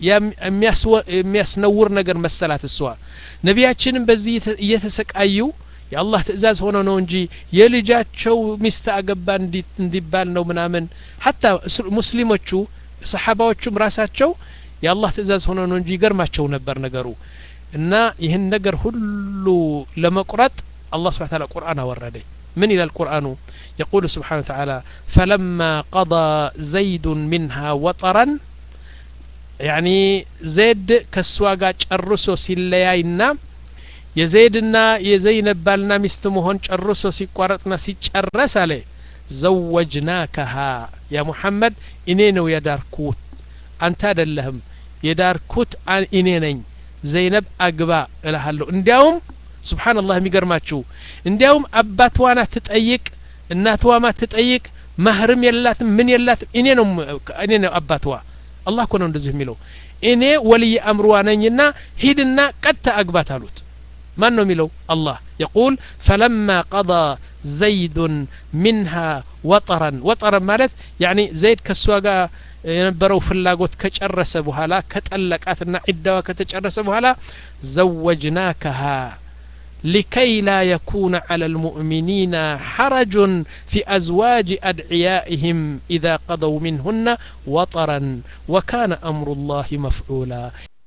የሚያስነውር ነገር መሰላት እሷ ነቢያችንም በዚህ እየተሰቃዩ የአላህ ትእዛዝ ሆኖ ነው እንጂ የልጃቸው ሚስት አገባ እንዲባል ነው ምናምን hatta ሙስሊሞቹ ሰሃባዎቹም ራሳቸው የአላህ ትእዛዝ ሆኖ ነው እንጂ ይገርማቸው ነበር ነገሩ እና ይህን ነገር ሁሉ ለመቁረጥ አላህ Subhanahu Wa Ta'ala ቁርአን አወረደ من إلى القرآن يقول سبحانه وتعالى فلما قضى زيد منها وطرا يعني زيد كسواغا ጨርሶ ሲለያይና የዘይድና የዘይነብ ባልና ሚስት መሆን ጨርሶ ሲቋረጥና ሲጨረስ አለ زوجناكها يا محمد እኔ ነው የዳርኩት አንተ አይደለህም የዳርኩት እኔ ነኝ ዘይነብ አግባ እልሃለሁ እንዲያውም ሱብሃንአላህ የሚገርማችሁ እንዲያውም አባቷና ትጠይቅ እናቷማ ትጠይቅ ማህርም የላትም ምን የላትም እኔ ነው እኔ ነው አባቷ አላህ እኮ ነው እንደዚህ የሚለው እኔ ወልይ አምሯ ነኝና ሂድና ቀጥታ አግባት አሉት ማን ነው የሚለው አላህ يقول فلما قضى زيد منها وطرا وطرا ማለት يعني زيد ከሷጋ የነበረው ፍላጎት ከጨረሰ በኋላ ከጠለቃትና ዒዳዋ ከተጨረሰ በኋላ زوجناكها لكي لا يكون على المؤمنين حرج في أزواج أدعيائهم إذا قضوا منهن وطرا وكان أمر الله مفعولا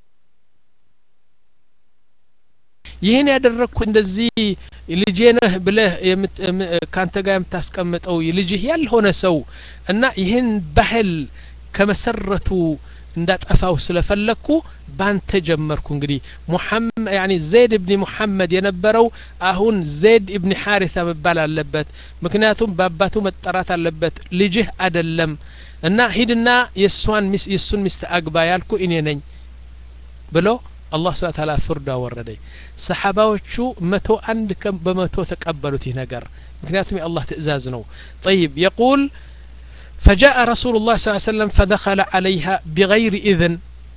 ይሄን ያደረኩ እንደዚህ ልጄነህ ብለህ ካንተ ጋር የምታስቀምጠው ልጅህ ያልሆነ ሰው እና ይሄን ባህል ከመሰረቱ እንዳጠፋው ስለፈለኩ ባንተ ጀመርኩ እንግዲህ ሙሐመድ يعني زيد ابن محمد የነበረው አሁን زيد ابن حارثة መባል አለበት ምክንያቱም በአባቱ መጠራት አለበት ልጅህ አይደለም እና ሂድና የሷን ሚስ የሱን ሚስት አግባ ያልኩ እኔ ነኝ ብሎ الله سبحانه وتعالى فرد وردي صحاباዎቹ መቶ አንድ በመቶ ተቀበሉት ይህ ነገር ምክንያቱም የአላህ ትእዛዝ ነው طيب يقول فجاء رسول الله صلى الله عليه وسلم فدخل عليها بغير إذن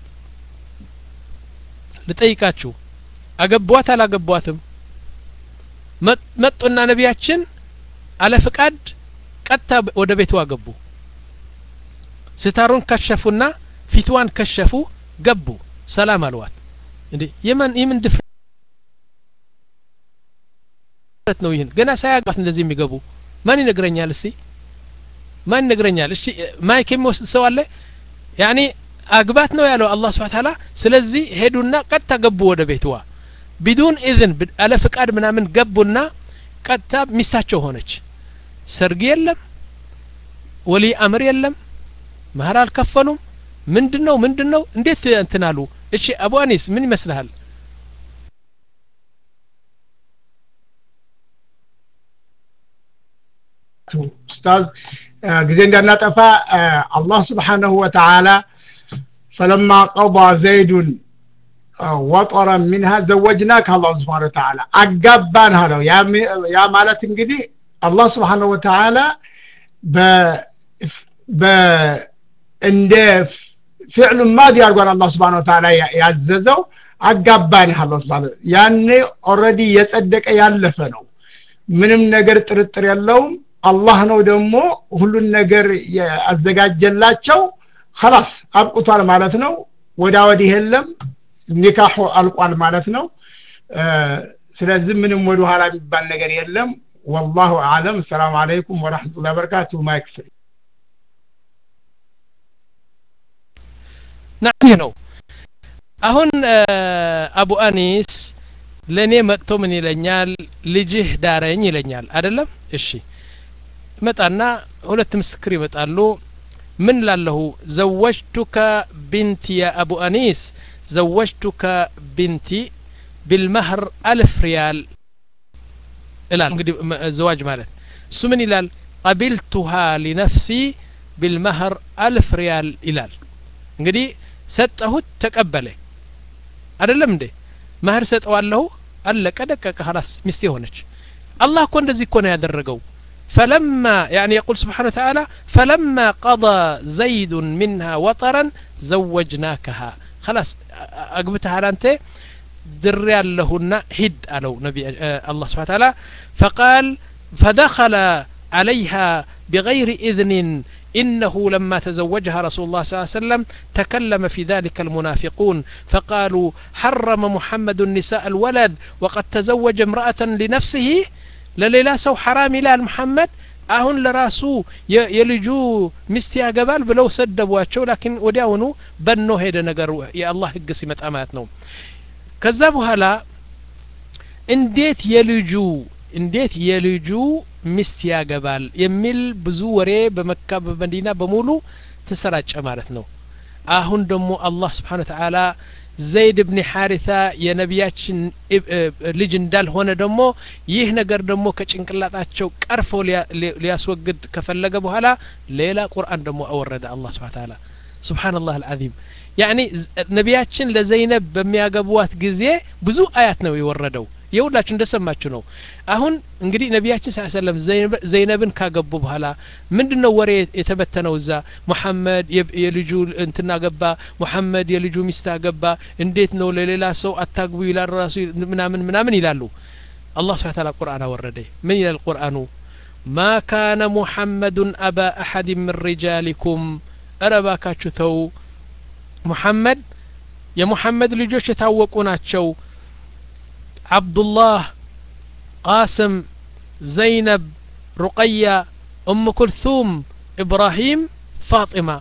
لطيقاتشو አገቧት አላገቧትም መጡና ነቢያችን አለ ፍቃድ ቀጥታ ወደ ቤቱ አገቡ ስታሩን ከሸፉና ፊትዋን ከሸፉ ገቡ ሰላም አልዋት እንዴ የማን የምን ድፍረት ነው ይሄን ገና ሳያግባት እንደዚህ የሚገቡ ማን ይነግረኛል እስቲ ማን ይነግረኛል እሺ ማይክ የሚወስድ ሰው አለ ያኒ አግባት ነው ያለው አላህ Subhanahu Wa Ta'ala ስለዚህ ሄዱና ቀጥታ ገቡ ወደ ቤትዋ بدون اذن አለ ፍቃድ ምናምን ገቡና ቀጥታ ሚስታቸው ሆነች ሰርግ የለም ወሊ አምር የለም ማህር አልከፈሉም ምንድነው ምንድነው እንዴት እንትናሉ እሺ አቡ አኒስ ምን ይመስልሃል ኡስታዝ ጊዜ እንዳናጠፋ አላህ Subhanahu Wa Ta'ala فلما قضى زيد وطرا منها زوجناك الله سبحانه وتعالى አጋባን አለው ያ ያ ማለት እንግዲህ አላህ Subhanahu Wa Ta'ala በ በ እንደ فعل ماضي አርጓን አላህ Subhanahu Wa Ta'ala ያዘዘው አጋባን አላህ Subhanahu ያኔ ኦሬዲ የጸደቀ ያለፈ ነው ምንም ነገር ጥርጥር የለውም አላህ ነው ደግሞ ሁሉን ነገር ያዘጋጀላቸው خلاص አብቁቷል ማለት ነው ወዳ ወዲህ የለም ኒካሁ አልቋል ማለት ነው ስለዚህ ምንም ወደ ኋላ የሚባል ነገር የለም والله اعلم السلام عليكم ورحمه الله وبركاته ما يكفي نعم ነው አሁን አቡ አኒስ ለኔ መጥቶ ምን ይለኛል ልጅህ ዳረኝ ይለኛል አይደለም እሺ መጣና ሁለት ምስክር ይመጣሉ ምን ላለሁ ዘወጅቱከ ቢንቲ ያ አቡ አኒስ ዘወጅቱከ ቢንቲ بالمهر ألف ريال إلى الزواج مالت سمن إلى قبلتها لنفسي بالمهر ألف ريال إلى እንግዲህ ሰጠሁት ተቀበለ አይደለም እንዴ مهر ሰጠዋለሁ አለቀ ደቀቀ خلاص ሚስቴ ሆነች አላህ እኮ እንደዚህ እኮ ነው ያደረገው فلما يعني يقول سبحانه وتعالى فلما قضى زيد منها وطرا زوجناكها خلاص أقبتها أنت دري لهن هد على نبي الله سبحانه وتعالى فقال فدخل عليها بغير إذن إنه لما تزوجها رسول الله صلى الله عليه وسلم تكلم في ذلك المنافقون فقالوا حرم محمد النساء الولد وقد تزوج امرأة لنفسه ለሌላ ሰው حرام ይላል محمد አሁን ለራሱ የልጁ ሚስት ያገባል ብለው ሰደቧቸው ላኪን ወዲያውኑ በኖ ሄደ ነገር የአላህ ህግ ሲመጣ ማለት ነው ከዛ በኋላ እንዴት የልጁ እንዴት የልጁ ሚስት ያገባል የሚል ብዙ ወሬ በመካ በመዲና በሙሉ ተሰራጨ ማለት ነው አሁን ደግሞ አላህ Subhanahu Wa Ta'ala ዘይድ ኢብኑ ሐሪሳ የነቢያችን ልጅ እንዳልሆነ ደግሞ ይህ ነገር ደግሞ ከጭንቅላታቸው ቀርፎ ሊያስወግድ ከፈለገ በኋላ ሌላ ቁርአን ደግሞ አወረደ አላህ Subhanahu Wa Ta'ala Subhanallah al-Azim يعني ነቢያችን ለዘይነብ በሚያገቡዋት ጊዜ ብዙ አያት ነው የወረደው የሁላችሁ እንደሰማችሁ ነው አሁን እንግዲህ ነቢያችን ሰለላሁ ዐለይሂ ወሰለም ዘይነብን ካገቡ በኋላ ምንድነው ወሬ የተበተነው እዛ መሐመድ የልጁ እንትና ገባ መሐመድ የልጁ ሚስት አገባ እንዴት ነው ለሌላ ሰው አታግቡ ይላል ራሱ ምናምን ምናምን ይላሉ አላህ Subhanahu Wa Ta'ala ቁርአን አወረደ ምን ይላል ቁርአኑ ما كان محمد أبا أحد من رجالكم أرباكاችሁ ተው محمد يا محمد ልጆች የታወቁ ናቸው عبد الله قاسم زينب رقية أم كلثوم إبراهيم فاطمة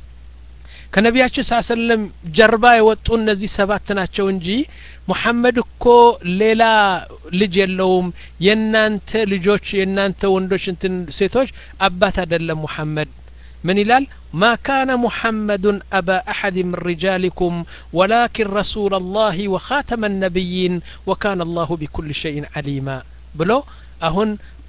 كنبياتش صلى الله عليه وسلم جربا يوطون نزي سباتناچو እንጂ محمد እኮ ሌላ ልጅ የለውም የናንተ ልጆች የናንተ ወንዶች እንትን ሴቶች አባት አይደለም محمد من ይላል ما كان محمد أبا أحد من رجالكم ولكن رسول الله وخاتم النبيين وكان الله بكل شيء عليما بلو أهن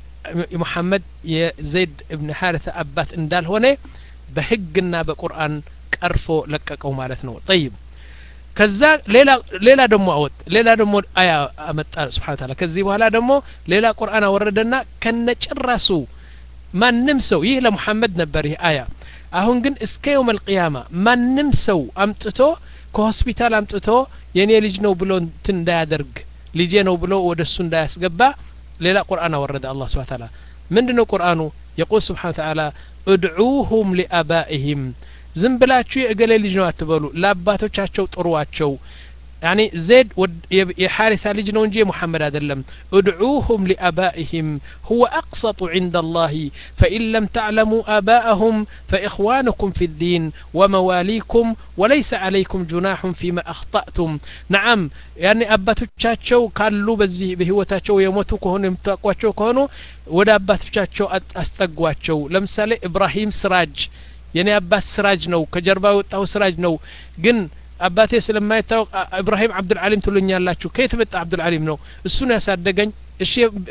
محمد زيد ابن حارثة أبات اندال هنا بحقنا بقرآن كأرفو لككو مالتنا طيب كذا ليلة ليلة دمو أود ليلة دمو آية أمت سبحانه وتعالى كذي وهلا دمو ليلة قرآن وردنا كنج الرسول ما نمسو يه لمحمد نبره آية አሁን ግን እስከ يوم القيامة ማንም ሰው አምጥቶ ከሆስፒታል አምጥቶ የኔ ልጅ ነው ብሎ እንትን እንዳያደርግ ልጄ ነው ብሎ ወደሱ እንዳያስገባ ሌላ ቁርአን አወረደ አላህ Subhanahu Wa Ta'ala ምንድነው ቁርአኑ يقول سبحانه وتعالى ادعوهم لآبائهم ዝም ብላችሁ የእገሌ ልጅ ነው አትበሉ ለአባቶቻቸው ጥሩዋቸው يعني زيد يحارث لجنة ونجي محمد أدلم ادعوهم لآبائهم هو أقسط عند الله فإن لم تعلموا آباءهم فإخوانكم في الدين ومواليكم وليس عليكم جناح فيما أخطأتم نعم يعني أباتوچاچو كالو بزي بهوتاچو يموتو كهونو يمتاقواچو كهونو ودا أباتوچاچو أستقواچو لمثالي إبراهيم سراج يعني أبات سراج نو كجربا وطاو سراج نو جن አባቴ ስለማይታወቅ ኢብራሂም አብዱል ዓሊም ትሉኛላችሁ ከየት መጣ አብዱል ዓሊም ነው እሱ ነው ያሳደገኝ እሺ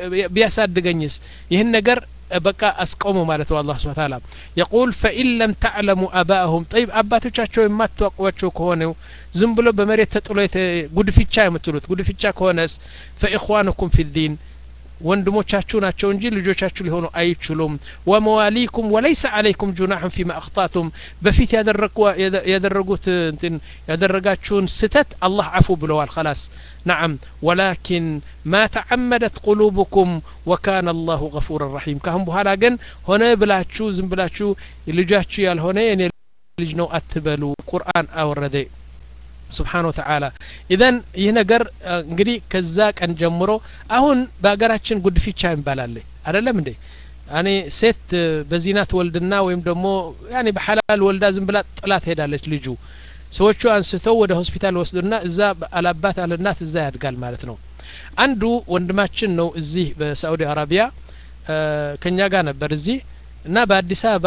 ቢያሳድገኝስ ይሄን ነገር በቃ አስቆሙ ማለት ነው አላህ Subhanahu Wa Ta'ala يقول فإن لم تعلموا آباءهم طيب አባቶቻቸው የማትዋቋቸው ከሆነ ዝም ብሎ በመሬት ተጥሎ ጉድፍቻ የምትሉት ጉድፍቻ ከሆነስ فإخوانكم في الدين ወንድሞቻችሁ ናቸው እንጂ ልጆቻችሁ ሊሆኑ አይችሉም ወመዋሊኩም ወለይሰ አለይኩም ጁናሁን ፊማ አخطأتم በፊት ያደረቁ ያደረጉት እንትን ያደረጋችሁን ስተት አላህ አፉ ብለዋል خلاص نعم ولكن ما تعمدت قلوبكم وكان الله غفورا رحيم كهم በኋላ ግን ሆነ ብላችሁ ዝም ብላችሁ ልጃችሁ ያልሆነ የኔ ልጅ ነው አትበሉ ቁርአን አወረደ سبحانه وتعالى إذن ينقر እንግዲህ ከዛ ቀን ጀምሮ አሁን በአገራችን ጉድፍቻ ይባላል አይደለም እንዴ ያኔ ሴት በዚናት ወልድና ወይም ደግሞ ያኔ በሐላል ወልዳ ዝም ብላ ጥላት ሄዳለች ልጁ ሰዎቹ አንስተው ወደ ሆስፒታል ወስዱና እዛ አላባት አለናት እዛ ያድጋል ማለት ነው አንዱ ወንድማችን ነው እዚህ በሳዑዲ አረቢያ ከኛ ጋር ነበር እዚህ እና በአዲስ አበባ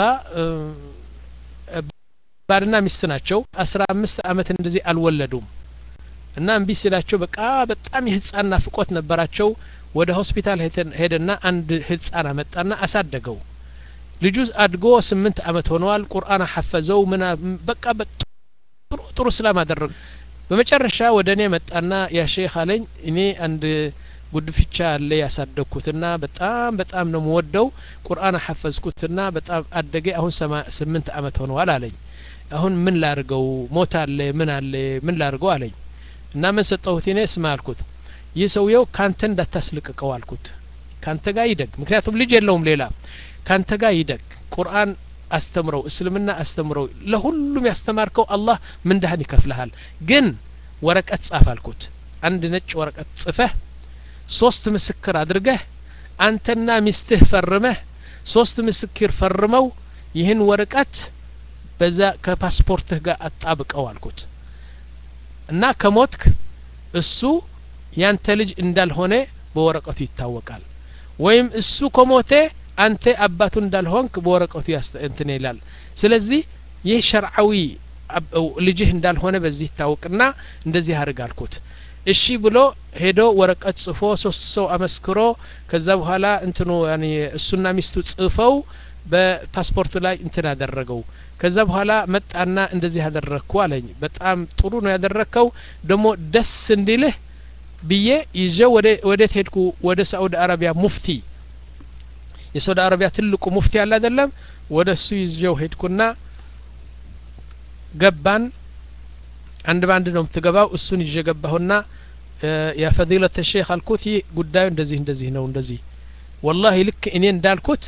ባልና ሚስት ናቸው አስራ አምስት አመት እንደዚህ አልወለዱም እና እንቢ ሲላቸው በቃ በጣም የህፃን ናፍቆት ነበራቸው ወደ ሆስፒታል ሄደና አንድ ህፃን አመጣና አሳደገው ልጁ አድጎ ስምንት አመት ሆነዋል ቁርአን ሐፈዘው ምና በቃ ጥሩ ጥሩ ሰላም አደረገ በመጨረሻ ወደኔ መጣና ያ ሼክ አለኝ እኔ አንድ ጉድፍቻ አለ ያሳደግኩትና በጣም በጣም ነው የምወደው ቁርአን ሐፈዝኩትና በጣም አደገ አሁን ስምንት አመት ሆነዋል አለኝ አሁን ምን ላርገው ሞት አለ ምን አለ ምን ላርገው አለኝ እና ምን ሰጠሁት እኔ እስማ አልኩት ይሰውየው ካንተ እንዳታስልቀቀው አልኩት ካንተ ጋር ይደግ ምክንያቱም ልጅ የለውም ሌላ ካንተ ጋር ይደግ ቁርአን አስተምረው እስልምና አስተምረው ለሁሉም ያስተማርከው አላህ ምንዳህን ይከፍልሃል ግን ወረቀት ጻፍ አልኩት አንድ ነጭ ወረቀት ጽፈህ ሶስት ምስክር አድርገህ አንተና ሚስትህ ፈርመህ ሶስት ምስክር ፈርመው ይህን ወረቀት በዛ ከፓስፖርትህ ጋር አጣብቀው አልኩት እና ከሞትክ እሱ ያንተ ልጅ እንዳልሆነ በወረቀቱ ይታወቃል ወይም እሱ ከሞተ አንተ አባቱ እንዳልሆንክ በወረቀቱ ያስተንተን ይላል ስለዚህ ይህ ሸርዓዊ ልጅህ እንዳልሆነ በዚህ ይታወቅና እንደዚህ አድርግ አልኩት እሺ ብሎ ሄዶ ወረቀት ጽፎ ሶስት ሰው አመስክሮ ከዛ በኋላ እንትኑ ያኒ እሱና ሚስቱ ጽፈው በፓስፖርት ላይ እንትን አደረገው ከዛ በኋላ መጣና እንደዚህ አደረኩ አለኝ በጣም ጥሩ ነው ያደረከው ደሞ ደስ እንዲልህ ብዬ ይዤው ወደ ወደ ሄድኩ ወደ ሳዑዲ አረቢያ ሙፍቲ የሳዑዲ አረቢያ ትልቁ ሙፍቲ አለ አይደለም ወደሱ ይዤው ሄድኩና ገባን አንድ ባንድ ነው የምትገባው እሱን ይዤ ገባሁና ያ ፈዲለተ ሼክ አልኩት ጉዳዩ እንደዚህ እንደዚህ ነው እንደዚህ والله ልክ እኔ እንዳልኩት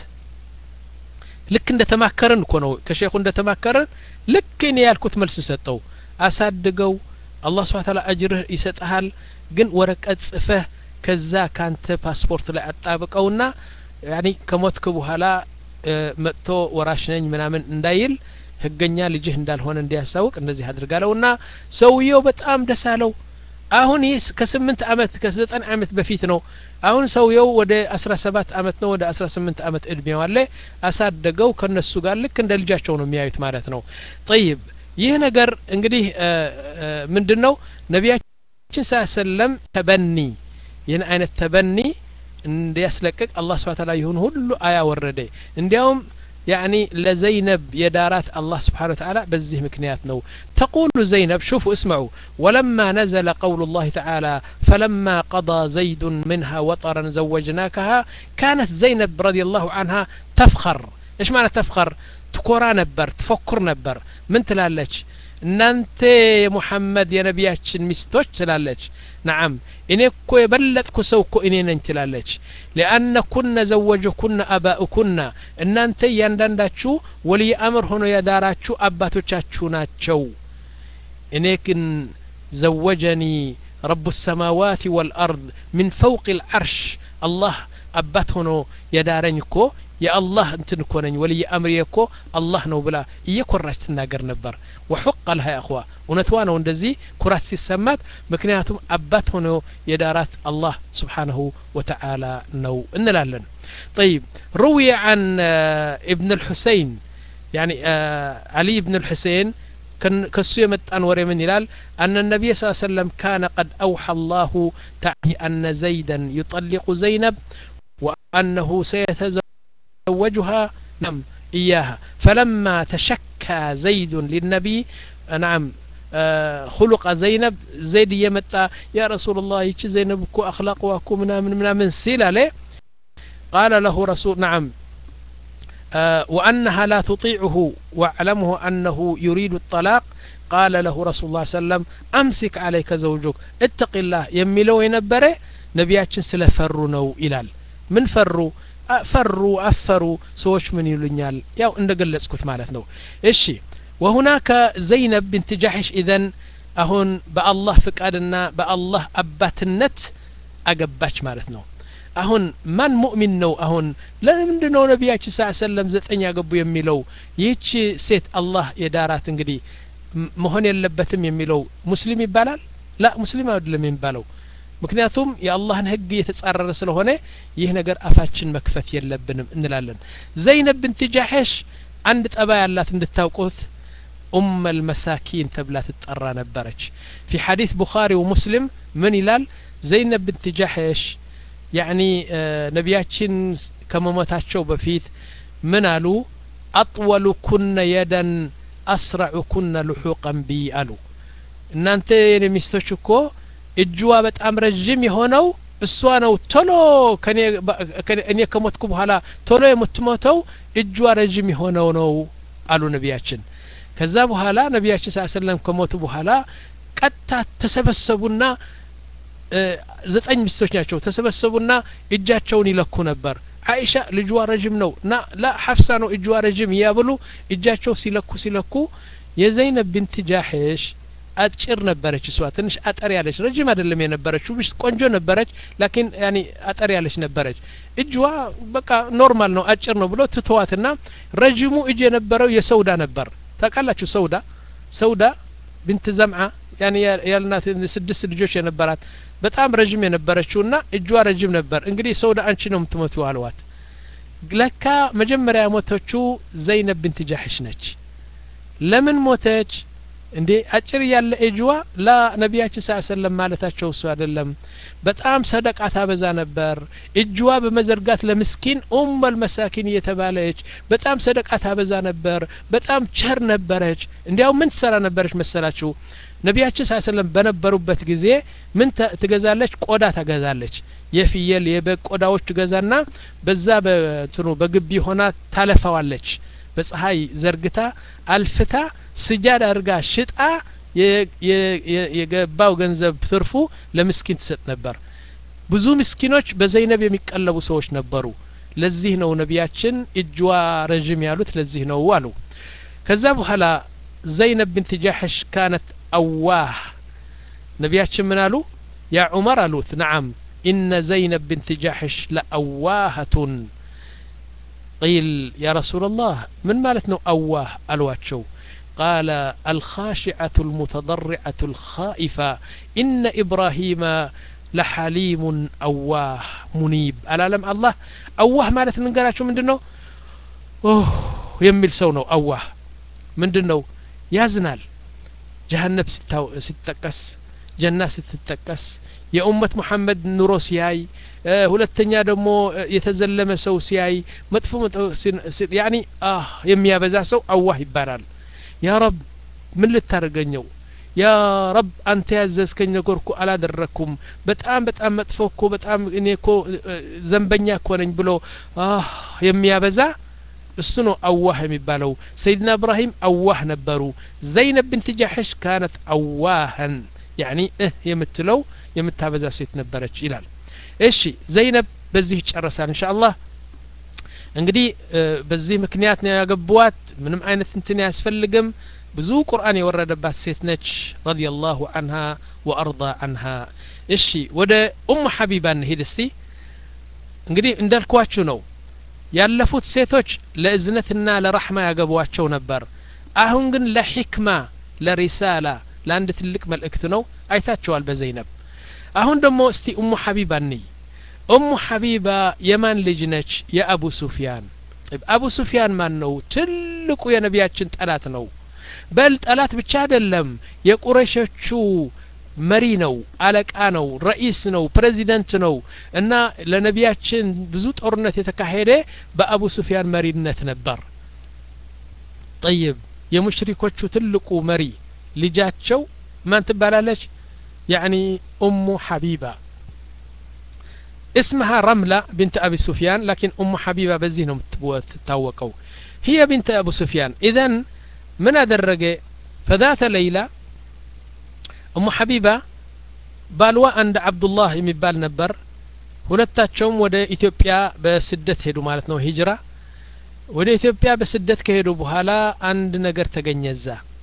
ልክ እንደተማከረን እኮ ነው ከሼኹ እንደተማከረን ልክ እኔ ያልኩት መልስ ሰጠው አሳድገው አላህ Subhanahu Ta'ala አጅር ይሰጣል ግን ወረቀት ጽፈህ ከዛ ካንተ ፓስፖርት ላይ አጣብቀውና ያኒ ከሞትክ በኋላ መጥቶ ወራሽ ነኝ ምናምን እንዳይል ህገኛ ልጅህ እንዳልሆነ እንዲያሳውቅ እንደዚህ አድርጋለውና ሰውየው በጣም ደሳለው አሁን ይስ ከ8 አመት ከ9 አመት በፊት ነው አሁን ሰውየው ወደ አስራ ሰባት አመት ነው ወደ አስራ ስምንት አመት እድሜው አለ አሳደገው ከነሱ ጋር ልክ እንደ ልጃቸው ነው የሚያዩት ማለት ነው طيب ይህ ነገር እንግዲህ ምንድነው ነብያችን ሰለላም ተበኒ ይህን አይነት ተበኒ እንዲያስለቀቅ አላህ Subhanahu Ta'ala ይሁን ሁሉ አያ ወረደ እንዲያውም يعني لزينب يدارات الله سبحانه وتعالى بزه مكنيات نو تقول زينب شوفوا اسمعوا ولما نزل قول الله تعالى فلما قضى زيد منها وطرا زوجناكها كانت زينب رضي الله عنها تفخر ايش معنى تفخر تكورا نبر تفكر نبر من تلالج እናንተ ሙሐመድ የነቢያችን ሚስቶች ትላለች نعم እኔ እኮ የበለጥኩ ሰው እኮ እኔ ነኝ ትላለች لأن كنا زوجكن أباؤكن እናንተ ያንዳንዳችሁ ወልይ አምር ሆኖ ያዳራችሁ አባቶቻችሁ ናቸው እኔ ግን زوجني رب السماوات والأرض من فوق العرش الله አባት ሆኖ ያዳረኝ እኮ يا الله انت نكونني ولي امري እኮ الله ነው ብላ እየኮራች ትናገር ነበር وحق لها يا اخوا ونتوانا وندزي ኩራት ሲሰማት ምክንያቱም አባት ሆኖ የዳራት الله سبحانه وتعالى ነው እንላለን طيب روي عن ابن الحسين يعني علي بن الحسين كسو يمطان وري من يلال ان النبي صلى الله عليه وسلم كان قد اوحى الله تعالى ان زيدا يطلق زينب وانه سيتزوج زوجها نعم إياها فلما تشكى زيد للنبي نعم آه خلق زينب زيد يمتى يا رسول الله يش زينب كو أخلاق وكو منا من منا من سيلة له قال له رسول نعم آه وأنها لا تطيعه واعلمه أنه يريد الطلاق قال له رسول الله صلى الله عليه وسلم أمسك عليك زوجك اتق الله يميلو ينبره نبياتشن سلفرنو إلال من فروا فروا أفروا سوش من يلنيال ياو እንደገለጽኩት ማለት ነው እሺ وهناك زينب بنت جحش اذن አሁን በአላህ ፍቃድና በአላህ አባትነት አገባች ማለት ነው አሁን ማን ሙእሚን ነው አሁን ለምንድን ነው ነብያችን ሰለላሁ ዐለይሂ ወሰለም ዘጠኝ ያገቡ የሚለው ይህች ሴት አላህ የዳራት እንግዲህ መሆን የለበትም የሚለው ሙስሊም ይባላል لا ሙስሊም አይደለም የሚባለው ምክንያቱም የአላህን ህግ የተጻረረ ስለሆነ ይህ ነገር አፋችን መክፈት የለብንም እንላለን ዘይነብ ብንት ጃህሽ አንድ ጠባ ያላት እንድታውቁት ኡም المساكين ተብላ ትጠራ ነበረች في حديث بخاري ومسلم ምን ይላል ዘይነብ ብንት ጃህሽ يعني ነቢያችን ከመሞታቸው በፊት ምን አሉ أطول كن يدا أسرع كن لحوقا بي አሉ እናንተ የኔ ሚስቶች እኮ እጅዋ በጣም ረጅም የሆነው እሷ ነው ቶሎ ከኔ እኔ ከሞትኩ በኋላ ቶሎ የምትሞተው እጅዋ ረጅም የሆነው ነው አሉ ነቢያችን ከዛ በኋላ ነቢያችን ሰለላሁ ዐለይሂ ወሰለም ከሞቱ በኋላ ቀጥታ ተሰበሰቡና ዘጠኝ ሚስቶች ናቸው ተሰበሰቡና እጃቸውን ይለኩ ነበር አይሻ ልጅዋ ረጅም ነው ና ላ ሐፍሳ ነው እጅዋ ረጅም ያብሉ እጃቸው ሲለኩ ሲለኩ የዘይነብ ቢንት ጃህሽ አጭር ነበረች እሷ ትንሽ አጠር ያለች ረጅም አይደለም የነበረችው ብስ ቆንጆ ነበረች ላኪን ያኒ አጠር ያለች ነበረች እጅዋ በቃ ኖርማል ነው አጭር ነው ብሎ ትተዋትና ረጅሙ እጅ የነበረው የሰውዳ ነበር ታውቃላችሁ ሰውዳ ሰውዳ ቢንት ዘምዓ ያኒ ያልናት ስድስት ልጆች የነበራት በጣም ረጅም የነበረችውና እጇ ረጅም ነበር እንግዲህ ሰውዳ አንቺ ነው የምትሞተው አልዋት ለካ መጀመሪያ ሞተችው ዘይነብ ቢንት ጃህሽ ነች ለምን ሞተች እንዴ አጭር ያለ እጅዋ ላ ነቢያችን ሰለላሁ ዐለይሂ ወሰለም ማለታቸው እሱ አይደለም በጣም ሰደቃ ታበዛ ነበር እጅዋ በመዘርጋት ለምስኪን ኡም المساكين የተባለች በጣም ሰደቃ ታበዛ ነበር በጣም ቸር ነበረች እንዲያው ምን ትሰራ ነበረች መሰላችሁ ነቢያችን ሰለላሁ ዐለይሂ ወሰለም በነበሩበት ጊዜ ምን ትገዛለች ቆዳ ታገዛለች የፍየል የበግ ቆዳዎች ትገዛና በዛ በትኑ በግቢ ሆና ታለፋዋለች በፀሐይ ዘርግታ አልፍታ ስጃድ አርጋ ሽጣ የገባው ገንዘብ ትርፉ ለምስኪን ትሰጥ ነበር ብዙ ምስኪኖች በዘይነብ የሚቀለቡ ሰዎች ነበሩ ለዚህ ነው ነቢያችን እጅዋ ረጅም ያሉት ለዚህ ነው አሉ ከዛ በኋላ ዘይነብ ቢንት ጃህሽ كانت أواه ነቢያችን ምን አሉ ያ ዑመር አሉት نعم إن زينب بنت جحش لأواهة قيل يا رسول الله من مالتنا أواه الواتشو قال الخاشعة المتضرعة الخائفة إن إبراهيم لحليم أواه منيب ألا لم الله أواه مالتنا نقرأ من دنو أوه يميل سونو أواه من دنو يازنال جهنم ستتكس جنة ستتكس يا أمة محمد نورو سياي ሁለተኛ ደግሞ የተዘለመ ሰው ሲያይ መጥፎ ያኒ አህ የሚያበዛ ሰው አዋህ ይባላል ያ ረብ ምን ልታረገኘው ያ ረብ አንተ ያዘዝከኝ ነገርኩ አላደረኩም በጣም በጣም መጥፎኩ በጣም እኔኮ ዘንበኛ እኮ ነኝ ብሎ አህ የሚያበዛ እሱ ነው አዋህ የሚባለው ሰይድና ኢብራሂም አዋህ ነበሩ ዘይነብ ቢንት ጃህሽ كانت አዋህን يعني እህ የምትለው የምታበዛ ሴት ነበረች ይላል እሺ ዘይነብ በዚህ ጨረሳን ኢንሻአላህ እንግዲህ በዚህ ምክንያት ነው ያገቧት ምንም አይነት እንትን ያስፈልግም ብዙ ቁርአን የወረደባት ሴት ነች ረዲየላሁ عنها وارضى عنها እሺ ወደ ኡም ሐቢባ እንሂድ እስቲ እንግዲህ እንዳልኳችሁ ነው ያለፉት ሴቶች ለእዝነትና ለራህማ ያገቧቸው ነበር አሁን ግን ለሂክማ ለሪሳላ ለአንድ ትልቅ መልእክት ነው አይታቸዋል በዘይነብ አሁን ደግሞ እስቲ ኡሙ ሐቢባ ነይ ኡሙ ሐቢባ የማን ልጅ ነች የአቡ ሱፊያን አቡ ሱፊያን ማን ነው ትልቁ የነቢያችን ጠላት ነው በል ጠላት ብቻ አይደለም የቁረይሾቹ መሪ ነው አለቃ ነው ረኢስ ነው ፕሬዚዳንት ነው እና ለነቢያችን ብዙ ጦርነት የተካሄደ በአቡ ሱፊያን መሪነት ነበር طيب የሙሽሪኮቹ ትልቁ መሪ ልጃቸው ማን ትባላለች يعني أم حبيبة اسمها رملة بنت أبي سفيان لكن أم حبيبة بزينهم تتوقوا هي بنت أبو سفيان إذن من أدرج فذات ليلة أم حبيبة بالوا عند عبد الله يمبال نبر ሁለታቸውም ወደ ኢትዮጵያ በስደት ሄዱ ማለት ነው ሂጅራ ወደ ኢትዮጵያ በስደት ከሄዱ በኋላ አንድ ነገር ተገኘዛ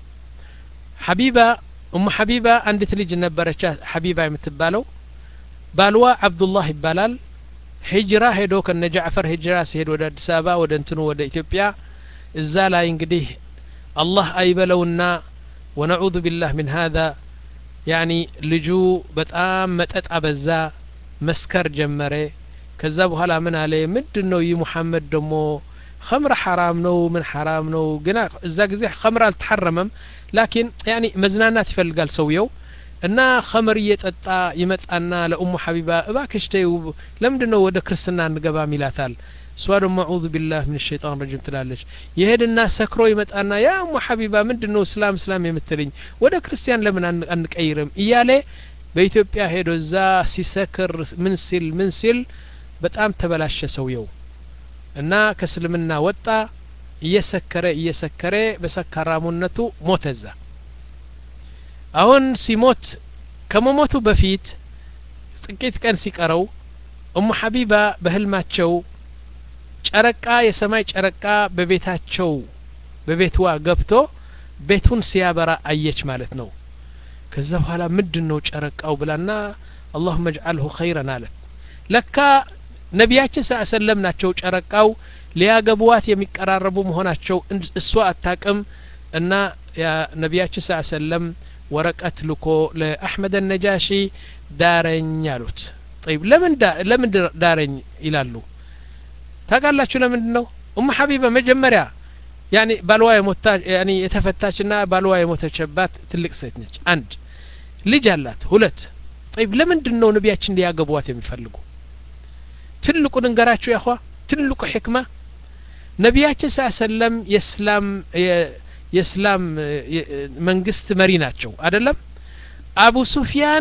ሐቢባ ኡም ሐቢባ አንዲት ልጅ ነበረች ሐቢባ የምትባለው ባልዋ አብዱላህ ይባላል ሂጅራ ሄዶ ከነ ጃዕፈር ሂጅራ ሲሄድ ወደ አዲስ አበባ ወደ እንትኑ ወደ ኢትዮጵያ እዛ ላይ እንግዲህ አላህ አይበለውና ወነዑዙ ቢላህ ሚን هذا ያኒ ልጁ በጣም መጠጥ አበዛ መስከር ጀመረ ከዛ በኋላ ምን አለ ምንድነው ይህ ሙሐመድ ደሞ خمر حرام ነው ምን حرام ነው ግና እዛ ጊዜ خمر አልተሐረመም ላኪን ያኒ መዝናናት ይፈልጋል ሰውየው እና خمر እየጠጣ ይመጣና ለኡሙ ሐቢባ እባክሽ ተይው ለምንድነው ወደ ክርስትና እንገባ ሚላታል ሷዱ ማዑዙ ቢላህ ሚነ ሸይጣን ረጂም ትላለች ይሄድና ሰክሮ ይመጣና ያ ኡሙ ሐቢባ ምንድነው እስላም እስላም የምትልኝ ወደ ክርስቲያን ለምን አንቀይርም እያለ በኢትዮጵያ ሄዶ እዛ ሲሰክር ምን ሲል ምን ሲል በጣም ተበላሸ ሰውየው እና ከእስልምና ወጣ እየሰከረ እየሰከረ በሰካራሙነቱ ሞተዛ አሁን ሲሞት ከመሞቱ በፊት ጥቂት ቀን ሲቀረው ኡሙ ሐቢባ በህልማቸው ጨረቃ የሰማይ ጨረቃ በቤታቸው በቤትዋ ገብቶ ቤቱን ሲያበራ አየች ማለት ነው ከዛ በኋላ ምንድነው ጨረቃው ብላና اللهم اجعله خيرا አለት ለካ ነቢያችን ሰለላሁ ናቸው ጨረቃው ሊያገቡዋት የሚቀራረቡ መሆናቸው እሷ አታቅም እና ያ ነቢያችን ሰለላሁ ወረቀት ልኮ ለአህመድ النጃሺ ዳረኝ አሉት طيب ለምን ለምን ዳረኝ ይላሉ ታቃላችሁ ለምንድነው ኡሙ ሐቢባ መጀመሪያ ያኒ ባልዋ የሞታ ያኒ የተፈታችና ባልዋ የሞተችባት ትልቅ ሴት ነች አንድ ልጅ አላት ሁለት طيب ለምንድነው ነቢያችን ሊያገቡዋት የሚፈልጉ ትልቁ ንገራችሁ ያخوا ትልቁ ህክማ ነቢያችን ሰለላሁ የእስላም የእስላም መንግስት መሪ ናቸው አይደለም አቡ ሱፊያን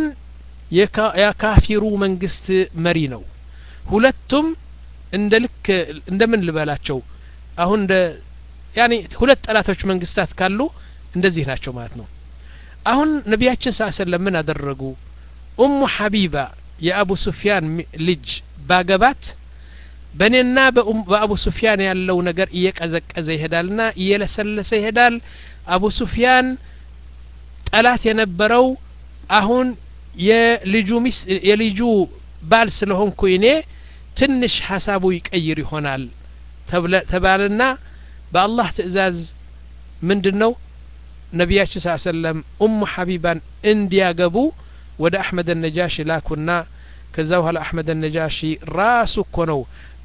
የካፊሩ መንግስት መሪ ነው ሁለቱም እንደ ልክ እንደምን ልበላቸው አሁን እንደ ያኒ ሁለት ጠላቶች መንግስታት ካሉ እንደዚህ ናቸው ማለት ነው አሁን ነቢያችን ሰለላሁ ምን አደረጉ ኡሙ ሐቢባ የአቡ ሱፊያን ልጅ ባገባት በኔና በአቡ ሱፊያን ያለው ነገር እየቀዘቀዘ ይሄዳልና እየለሰለሰ ይሄዳል አቡ ሱፊያን ጠላት የነበረው አሁን የልጁ ሚስ የልጁ ባል ስለሆንኩ እኔ ትንሽ ሐሳቡ ይቀይር ይሆናል ተባለና በአላህ ትእዛዝ ምንድነው ነቢያችን ሰለላሁ ኡሙ ሐቢባን እንዲያገቡ ወደ አህመድ النጃሺ ላኩና ከዛ በኋላ አህመድ النጃሺ ራሱ እኮ ነው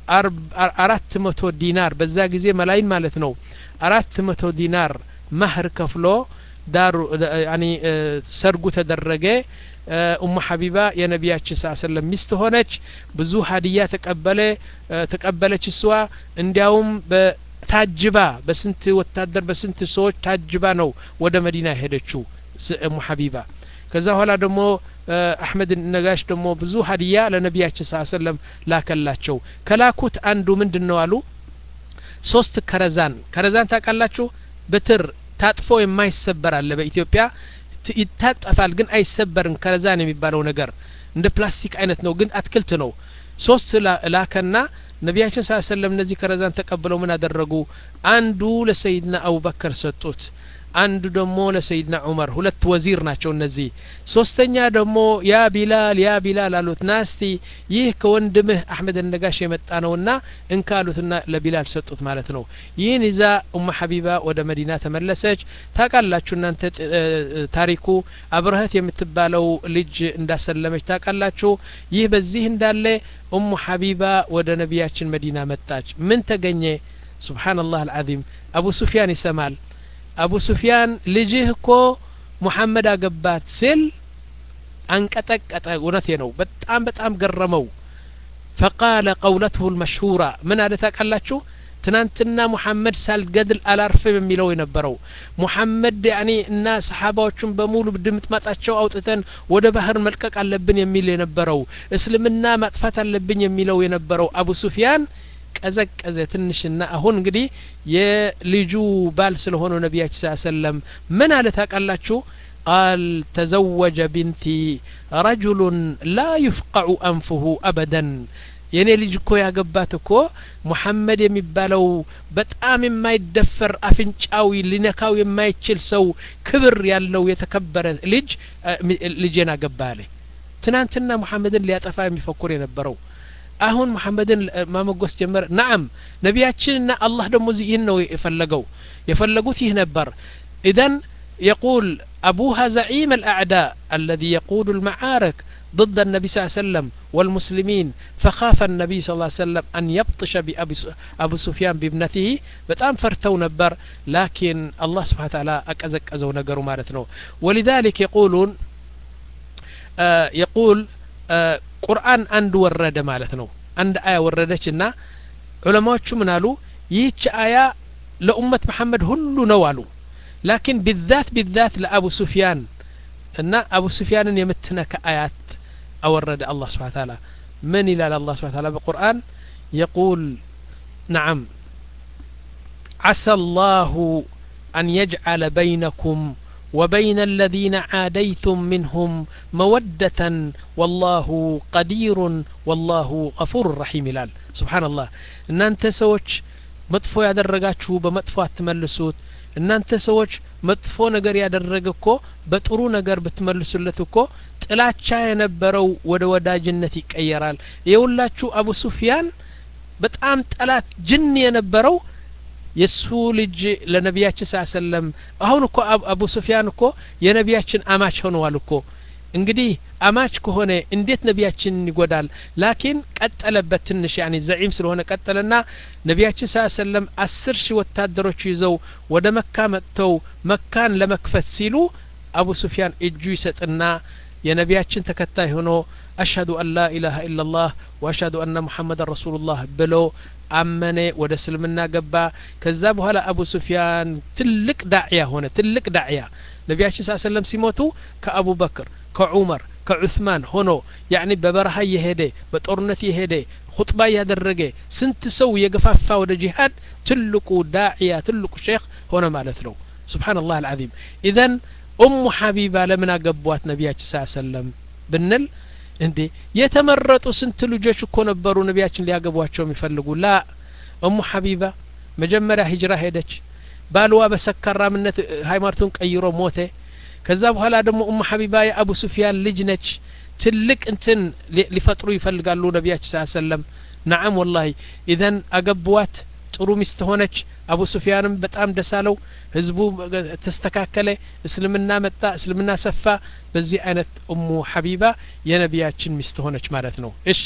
አራት መቶ ዲናር በዛ ጊዜ መላይን ማለት ነው አራት መቶ ዲናር ማህር ከፍሎ ዳሩ ያኒ ሰርጉ ተደረገ ኡሙ ሐቢባ የነቢያችን ሰለላሁ ሚስት ሆነች ብዙ ሀዲያ ተቀበለ ተቀበለች እሷ እንዲያውም በታጅባ በስንት ወታደር በስንት ሰዎች ታጅባ ነው ወደ መዲና ሄደችው ኡሙ ሐቢባ ከዛ በኋላ ደግሞ አህመድ ነጋሽ ደግሞ ብዙ ሀዲያ ለነቢያችን ሰለላሁ ላከላቸው ከላኩት አንዱ ምንድነው አሉ ሶስት ከረዛን ከረዛን ታቃላችሁ በትር ታጥፎ የማይሰበር አለ በኢትዮጵያ ይታጠፋል ግን አይሰበርም ከረዛን የሚባለው ነገር እንደ ፕላስቲክ አይነት ነው ግን አትክልት ነው ሶስት ላከና ነቢያችን ሰለላሁ እነዚህ ከረዛን ተቀበለው ምን አደረጉ አንዱ ለሰይድና አቡበከር ሰጡት አንዱ ደግሞ ለሰይድና ዑመር ሁለት ወዚር ናቸው እነዚህ ሶስተኛ ደግሞ ያ ቢላል ያ ቢላል አሉት ናስቲ ይህ ከወንድምህ አህመድ النጋሽ የመጣ ነውና እንካሉትና ለቢላል ሰጡት ማለት ነው ይህን ይዛ ኡሙ ሐቢባ ወደ መዲና ተመለሰች ታቃላችሁ እናንተ ታሪኩ አብረህት የምትባለው ልጅ እንዳሰለመች ታቃላችሁ ይህ በዚህ እንዳለ ኡሙ ሐቢባ ወደ ነቢያችን መዲና መጣች ምን ተገኘ ሱብሃንአላህ العظيم አቡ ሱፊያን ይሰማል አቡ ሱፊያን ልጅህ እኮ ሙሐመድ አገባት ሲል አንቀጠቀጠ እውነቴ ነው በጣም በጣም ገረመው فقال قولته المشهورة من هذا ታቃላችሁ ትናንትና ሙሐመድ ሳልገድል አላርፍም የሚለው የነበረው ሙሐመድ ያኒ እና ሰሃባዎቹን በሙሉ ድምጥማጣቸው አውጥተን ወደ ባህር መልቀቅ አለብን የሚል የነበረው እስልምና ማጥፋት አለብን የሚለው የነበረው አቡ ሱፊያን ቀዘቀዘ ትንሽና አሁን እንግዲህ የልጁ ባል ስለሆነ ነቢያችን ሰለላሁ ምን አለ ታቃላችሁ قال تزوج بنتي رجل لا يفقع أنفه أبدا የኔ ልጅ እኮ ያገባት እኮ ሙሐመድ የሚባለው በጣም የማይደፈር አፍንጫው ሊነካው የማይችል ሰው ክብር ያለው የተከበረ ልጅ ልጅና ገባለ ትናንትና ሙሐመድን ሊያጠፋ የሚፈክር የነበረው አሁን ሙሐመድን ማመጎስ ጀመረ ነዓም ነቢያችንና አላህ ደግሞ ይህን ነው የፈለገው የፈለጉት ይህ ነበር ኢዳን يقول أبوها زعيم الأعداء الذي يقود المعارك ضد النبي صلى الله عليه وسلم والمسلمين فخاف النبي صلى الله عليه وسلم أن يبطش بأبو سفيان بابنته بتام فرتو نبر لكن الله سبحانه وتعالى أكزك أزو نقروا مالتنا ولذلك يقولون آه يقول آه قرآن عند ورد مالتنا عند آية وردتنا علماء شو منالو ييتش آية لأمة محمد هلو نوالو لكن بالذات بالذات لأبو سفيان أن أبو سفيان يمتنا كآيات أورد الله سبحانه وتعالى من إلى الله سبحانه وتعالى بالقرآن يقول نعم عسى الله أن يجعل بينكم وبين الذين عاديتم منهم مودة والله قدير والله غفور رحيم لال سبحان الله إن أنت سوتش መጥፎ ያደረጋችሁ በመጥፎ አትመልሱት እናንተ ሰዎች መጥፎ ነገር ያደረገ እኮ በጥሩ ነገር ብትመልሱለት እኮ ጥላቻ የነበረው ወደ ወዳጅነት ይቀየራል የውላችሁ አቡ ሱፊያን በጣም ጠላት ጅን የነበረው የሱ ልጅ ለነቢያችን ሰለላሁ ዐለይሂ ወሰለም አሁን እኮ አቡ ሱፊያን እኮ የነቢያችን አማች ሆነዋል እኮ እንግዲህ አማች ከሆነ እንዴት ነቢያችን ይጎዳል ላኪን ቀጠለበት ትንሽ ያኒ ዘዒም ስለሆነ ቀጠለና ነቢያችን ሰለላሁ ዐለይሂ ወሰለም አስር ሺህ ወታደሮች ይዘው ወደ መካ መጥተው መካን ለመክፈት ሲሉ አቡ ሱፊያን እጁ ይሰጥና የነቢያችን ተከታይ ሆኖ አሽሀዱ አን ላ ኢላሃ ኢላላህ ወአሽሀዱ አነ ሙሐመድ ረሱሉላህ ብሎ አመነ ወደ እስልምና ገባ ከዛ በኋላ አቡ ሱፊያን ትልቅ ዳዕያ ሆነ ትልቅ ዳዕያ ነቢያችን ሰለላሁ ዐለይሂ ወሰለም ሲሞቱ ከአቡ በክር ከዑመር ከዑስማን ሆኖ ያኒ በበረሃ የሄደ በጦርነት የሄደ ኹጥባ ያደረገ ስንት ሰው የገፋፋ ወደ ጂሃድ ትልቁ ዳዕያ ትልቁ ሼክ ሆነ ማለት ነው ሱብሃንአላህ አልዓዚም ኢዘን ኡሙ ሐቢባ ለምን አገቧት ነቢያችን ሰለላሁ ዐለይሂ ወሰለም ብንል እንዴ የተመረጡ ስንት ልጆች እኮ ነበሩ ነቢያችን ሊያገቧቸው የሚፈልጉ ላ ኡሙ ሐቢባ መጀመሪያ ሂጅራ ሄደች ባልዋ በሰካራምነት ሃይማኖቱን ቀይሮ ሞተ ከዛ በኋላ ደግሞ ኡሙ ሐቢባ የአቡ ሱፊያን ልጅ ነች ትልቅ እንትን ሊፈጥሩ ይፈልጋሉ ነቢያችን ሰለላሁ ዐለይሂ ወሰለም ነዓም ወላሂ ኢዘን አገቧት ጥሩ ሚስት ሆነች አቡ ሱፊያንም በጣም ደሳለው ህዝቡ ተስተካከለ እስልምና መጣ እስልምና ሰፋ በዚህ አይነት ኡሙ ሐቢባ የነቢያችን ሚስት ሆነች ማለት ነው እሺ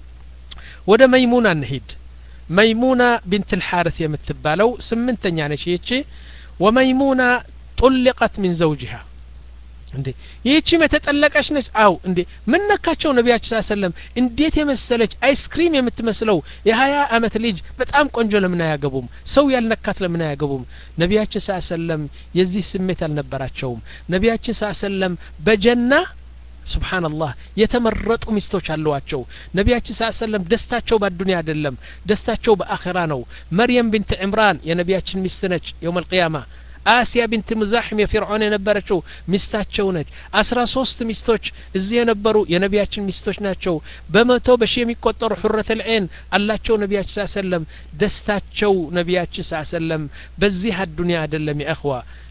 ወደ መይሙና እንሂድ መይሙና ቢንት الحارث የምትባለው ስምንተኛ ነች ይቺ ወመይሙና طلقت من زوجها እንዴ ይቺ መተጠለቀሽ ነች አው እንዴ ምን ነካቸው ነቢያችን ሰለላሁ ዐለይሂ ወሰለም እንዴት የመሰለች አይስክሪም የምትመስለው የ20 አመት ልጅ በጣም ቆንጆ ለምን አያገቡም ሰው ያልነካት ለምን አያገቡም ነቢያችን ሰለላሁ ዐለይሂ ወሰለም የዚህ ስሜት አልነበራቸውም ነቢያችን ሰለላሁ ዐለይሂ ወሰለም በጀና ሱብሃንአላህ የተመረጡ ሚስቶች አሏቸው ነቢያችን ሰለላሁ ዐለይሂ ወሰለም ደስታቸው በዱንያ አይደለም ደስታቸው በአኺራ ነው መርየም ቢንት ዕምራን የነቢያችን ሚስት ነች የውም القيامه آسيا بنت مزاحم የፊርዖን የነበረችው ሚስታቸው ነች አስራ ሶስት ሚስቶች እዚህ የነበሩ የነቢያችን ሚስቶች ናቸው በመቶ በሺ የሚቆጠሩ ሑረት العين አላቸው ነቢያችን ሰለላሁ ዐለይሂ ወሰለም ደስታቸው ነቢያችን ሰለላሁ ዐለይሂ ወሰለም በዚህ አዱንያ አይደለም የእኽዋ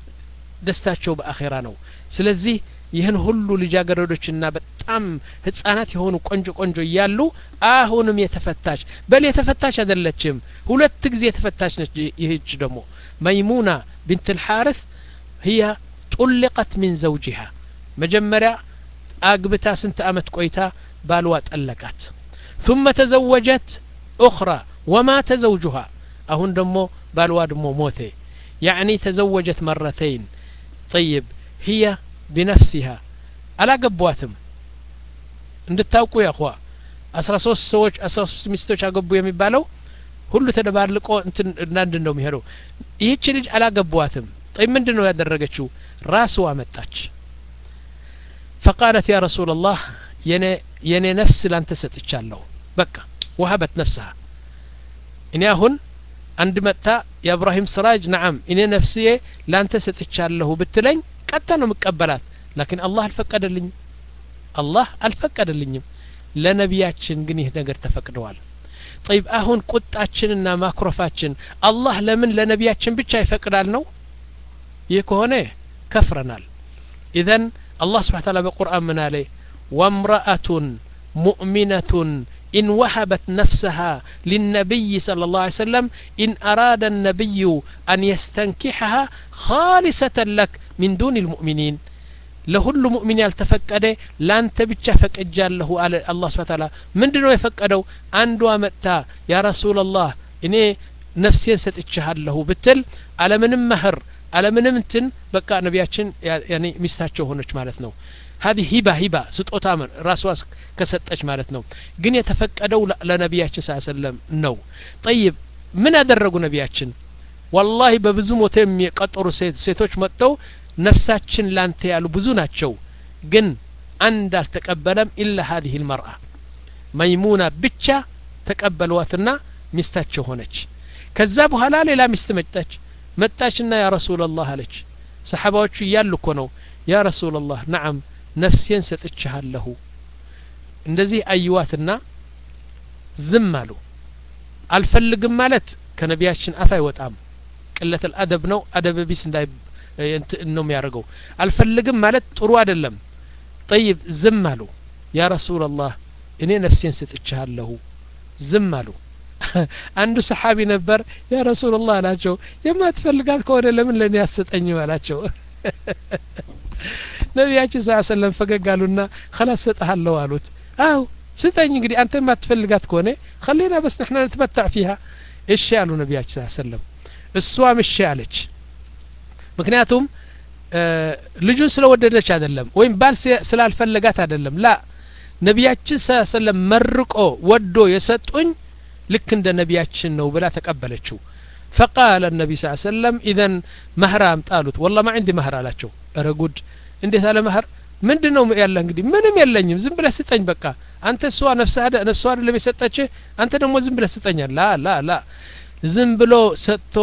ደስታቸው በአኺራ ነው ስለዚህ ይህን ሁሉ ልጃገረዶችና በጣም ህፃናት የሆኑ ቆንጆ ቆንጆ እያሉ አሁንም የተፈታች በል የተፈታች አይደለችም ሁለት ጊዜ የተፈታች ነች ይህች ደግሞ መይሙና ቢንት الحارث هي طلقت من زوجها መጀመሪያ አግብታ ስንት አመት ቆይታ ባልዋ ጠለቃት ثم تزوجت اخرى ومات زوجها አሁን ደግሞ ባልዋ ደግሞ ሞተ يعني تزوجت مرتين طيب هي بنفسها አላገቧትም እንድታውቁ ያخوا አስራ ሶስት ሰዎች አስራ ሶስት ሚስቶች አገቡ የሚባለው ሁሉ ተደባልቆ እንትን እንዳንድ ነው የሚሄደው ይህች ልጅ አላገቧትም طيب ምንድነው ያደረገችው ራስዋ መጣች فقالت يا رسول الله የኔ የኔ ነፍስ ላንተ ሰጥቻለሁ በቃ وهبت نفسها እኔ አሁን አንድ መጣ የኢብራሂም ስራጅ نعم እኔ ነፍስዬ ላንተ ሰጥቻለሁ ብትለኝ ቀጣ ነው መቀበላት لكن الله አልፈቀደልኝ الله አልፈቀደልኝም ለነቢያችን ግን ይህ ነገር ተፈቅደዋል طيب አሁን ቁጣችንና ማክሮፋችን አላህ ለምን ለነቢያችን ብቻ ይፈቅዳል ነው ይህ ከሆነ ከፍረናል اذن الله سبحانه وتعالى በቁርአን ምን አለ وامرأة مؤمنة إن وهبت نفسها للنبي صلى الله عليه وسلم إن أراد النبي أن يستنكحها خالصة لك من دون المؤمنين لهل مؤمن يلتفقد لان تبچا فقجال له على الله سبحانه وتعالى من دنو يفقدوا አንዷ መጣ يا رسول الله እኔ ነፍሴን ሰጥቻለሁ ብትል على ምንም መህር على ምንም እንትን በቃ ነቢያችን ያኒ ሚስታቸው ሆነች ማለት ነው هذه هبه هبه ስጦታ ራስዋስ ከሰጠች ማለት ነው ግን የተፈቀደው ለነቢያችን ሰለላሁ ዐለይሂ ወሰለም ነው طيب ምን አደረጉ ነቢያችን والله በብዙ ሞት የሚቀጠሩ ሴቶች መጥተው ነፍሳችን ላንተ ያሉ ብዙ ናቸው ግን አንድ አልተቀበለም ኢላ هذه المرأة ميمونة ብቻ ተቀበሏትና ሚስታቸው ሆነች ከዛ በኋላ ሌላ ሚስት መጣች መጣችና ያ ረሱላህ አለች ሰሃባዎቹ ይያሉ እኮ ነው ያ ረሱላህ نعم ነፍሴን ሰጥቻለሁ እንደዚህ አይዋትና ዝም አሉ አልፈልግም ማለት ከነቢያችን አፍ አይወጣም ቅለት الادب ነው አደብ ቢስ እንዳይ ነው የሚያደርገው አልፈልግም ማለት ጥሩ አይደለም طيب ዝም አሉ ያ ረሱላህ እኔ ነፍሴን ሰጥቻለሁ ዝም አሉ አንዱ ሰሃቢ ነበር ያ ረሱላህ አላቸው የማትፈልጋት ከሆነ ለምን ለኔ ያሰጠኝ አላቸው ነቢያችን ሰለላሁ ዐለይሂ ወሰለም ፈገጋሉና خلاص ሰጣለሁ አሉት አው ስጠኝ እንግዲህ አንተ የማትፈልጋት ከሆነ خلينا بس نحن نتمتع فيها እሺ አሉ ነቢያችን ሰለላሁ ዐለይሂ ወሰለም እሷም እሺ አለች ምክንያቱም ልጁን ስለወደደች አይደለም ወይም ባል ስላልፈለጋት አይደለም ላ ነቢያችን ሰለላሁ ዐለይሂ ወሰለም መርቆ ወዶ የሰጡኝ ልክ እንደ ነቢያችን ነው ብላ ተቀበለችው فقال النبي صلى الله عليه وسلم اذا مهر امطالوت والله ما عندي مهر አላቸው ረጉድ እንዴት አለ መህር ምንድነው ያለ እንግዲህ ምንም የለኝም ዝም ብለህ ስጠኝ በቃ አንተ እሷ ነፍስህ ነፍሷ አይደለም የሰጠች አንተ ደግሞ ዝም ብለህ ስጠኝ ላ ላ ላ ዝም ብሎ ሰጥቶ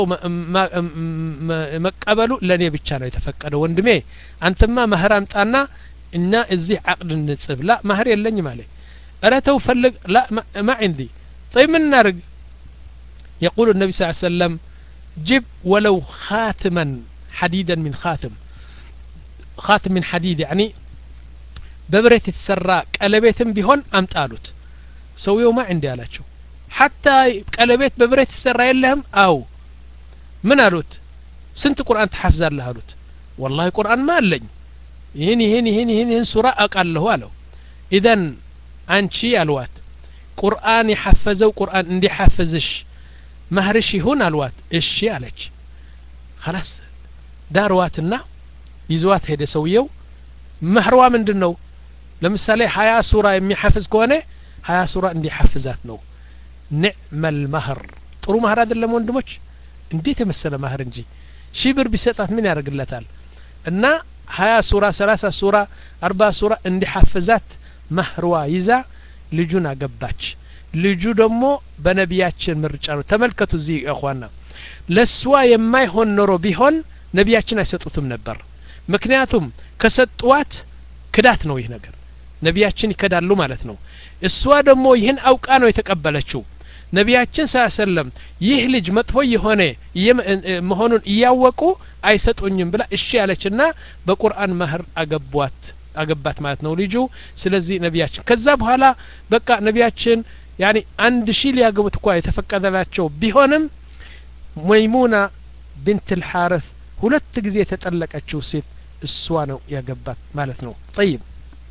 መቀበሉ ለኔ ብቻ ነው የተፈቀደው ወንድሜ አንተማ መህር አምጣና እና እዚህ عقد እንጽፍ ላ መህር የለኝም አለ አረተው ፈልግ ላ ما عندي طيب من نرق يقول النبي صلى الله عليه وسلم جب ولو خاتما حديدا من خاتم خاتم من حديد يعني ببرت የተሰራ ቀለቤትም ቢሆን አምጣሉት ሰውየው ما عندي አላቸው حتى ቀለቤት በብረት የተሰራ የለህም አው ምን አሉት ስንት ቁርአን ተሐፍዛለህ አሉት والله ቁርአን ما አለኝ ይሄን ይሄን ይሄን ይሄን ሱራ አቃለሁ አለው اذا አንቺ አልዋት ቁርአን ይሐፈዘው ቁርአን እንዲሐፈዝሽ መህርሽ ይሁን አልዋት እሺ አለች خلاص ዳርዋትና ይዟት ሄደ ሰውየው መህርዋ ምንድነው ለምሳሌ ሀያ ሱራ የሚሐፍዝ ከሆነ ሀያ ሱራ እንዲሐፍዛት ነው نعم المهر ጥሩ መህር አይደለም ወንድሞች እንዴት የመሰለ መህር እንጂ ሺህ ብር ቢሰጣት ምን ያደርግላታል እና ሀያ ሱራ ሰላሳ ሱራ አርባ ሱራ እንዲሐፍዛት መህርዋ ይዛ ልጁን አገባች ልጁ ደግሞ በነቢያችን ምርጫ ነው ተመልከቱ እዚህ እخوانا ለሷ የማይሆን ኖሮ ቢሆን ነቢያችን አይሰጡትም ነበር ምክንያቱም ከሰጧት ክዳት ነው ይህ ነገር ነቢያችን ይከዳሉ ማለት ነው እሷ ደግሞ ይህን አውቃ ነው የተቀበለችው ነቢያችን ሰለላሁ ዐለይሂ ወሰለም ይህ ልጅ መጥፎ የሆነ መሆኑን እያወቁ አይሰጡኝም ብላ እሺ ያለችና በቁርአን መህር አገቧት አገባት ማለት ነው ልጁ ስለዚህ ነቢያችን ከዛ በኋላ በቃ ነቢያችን ያኒ አንድ ሺህ ሊያገቡት እንኳን የተፈቀደላቸው ቢሆንም መይሙና ቢንት الحارث ሁለት ጊዜ የተጠለቀችው ሴት እሷ ነው ያገባት ማለት ነው طيب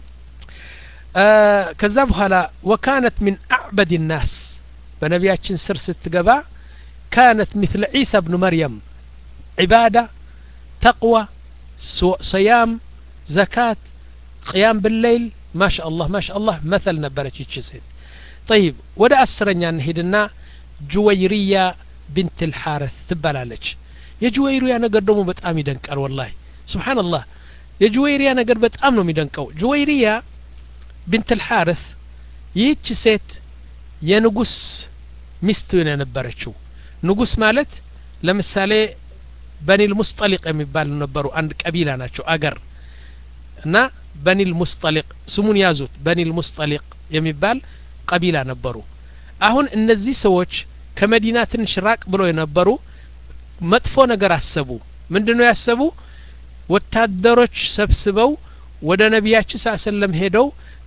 ከዛ በኋላ وكانت من اعبد الناس በነቢያችን ስር ስትገባ كانت مثل عيسى ابن مريم عباده تقوى صيام زكاه قيام بالليل ما شاء الله ما شاء الله مثل ነበረች ይቺ ሴት طيب ወደ አስረኛ እንሄድና ጁወይሪያ بنت الحارث ትባላለች የጁወይሪያ ነገር ደግሞ በጣም ይደንቃል والله سبحان الله የጁወይሪያ ነገር በጣም ነው የሚደንቀው ጁወይሪያ بنت الحارث ይህች ሴት የንጉስ ሚስት የነበረችው ንጉስ ማለት ለምሳሌ በኒል ሙስጠሊቅ የሚባል ነበሩ አንድ ቀቢላ ናቸው አገር እና በኒል ሙስጠሊቅ ስሙን ያዙት በኒል ሙስጠሊቅ የሚባል ቀቢላ ነበሩ አሁን እነዚህ ሰዎች ከመዲና ትንሽ ራቅ ብሎ የነበሩ መጥፎ ነገር አሰቡ ምንድነው ያሰቡ ወታደሮች ሰብስበው ወደ ነቢያችን ሰለላሁ ዐለይሂ ወሰለም ሄደው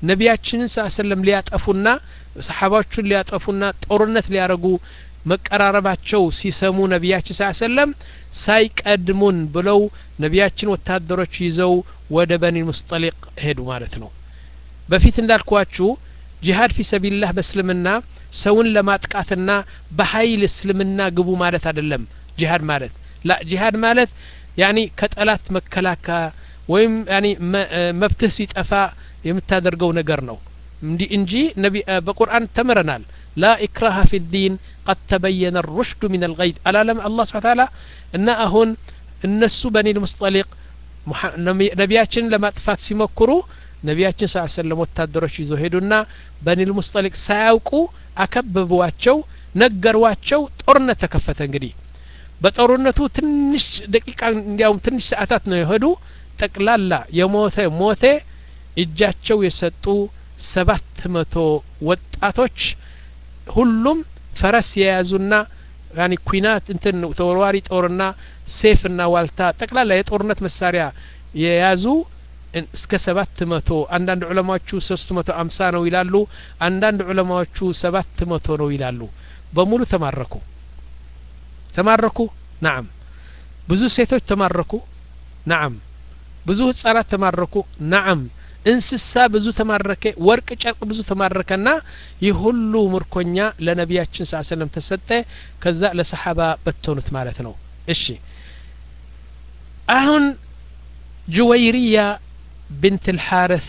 ነቢያችንን ሰለም ሊያጠፉና ሰሃባዎቹን ሊያጠፉና ጦርነት ሊያረጉ መቀራረባቸው ሲሰሙ ነቢያችን ሰለም ሳይቀድሙን ብለው ነቢያችን ወታደሮች ይዘው ወደ በኒ ሙስጠሊቅ ሄዱ ማለት ነው። በፊት እንዳልኳችሁ ጂሃድ ፊ ሰቢልላህ በእስልምና ሰውን ለማጥቃትና በኃይል እስልምና ግቡ ማለት አይደለም። ጂሃድ ማለት ላ ጂሃድ ማለት ያኒ ከጠላት መከላከያ ወይም ያኒ መብትህ ሲጠፋ የምታደርገው ነገር ነው እንጂ ነቢ በቁርአን ተመረናል። ላ ኢክራሃ ፊ ዲን قد تبين الرشد من الغي አላለም አላህ Subhanahu Ta'ala እና አሁን እነሱ በኒ ሙስጠሊቅ ነቢያችን ለማጥፋት ሲሞክሩ ነቢያችን ሰለላሁ ወታደሮች ይዘው ሄዱና በኒ ሙስጠሊቅ ሳያውቁ አከበቧቸው፣ ነገሯቸው። ጦርነት ተከፈተ። እንግዲህ በጦርነቱ ትንሽ ደቂቃ እንዲያውም ትንሽ ሰዓታት ነው የሄዱ። ጠቅላላ የሞተ ሞተ እጃቸው የሰጡ ሰባት መቶ ወጣቶች ሁሉም ፈረስ የያዙና ያኒ ኩናት እንትን ተወርዋሪ ጦርና ሴፍና ዋልታ ጠቅላላ የጦርነት መሳሪያ የያዙ እስከ ሰባት መቶ አንዳንድ ዑለማዎቹ ሶስት መቶ ሃምሳ ነው ይላሉ። አንዳንድ ዑለማዎቹ ሰባት መቶ ነው ይላሉ። በሙሉ ተማረኩ ተማረኩ نعم ብዙ ሴቶች ተማረኩ نعم ብዙ ህፃናት ተማረኩ نعم እንስሳ ብዙ ተማረከ፣ ወርቅ ጨርቅ ብዙ ተማረከና ይሁሉ ምርኮኛ ለነቢያችን ሰለላሁ ተሰጠ። ከዛ ለሰሃባ በተኑት ማለት ነው። እሺ አሁን ጁወይሪያ بنت الحارث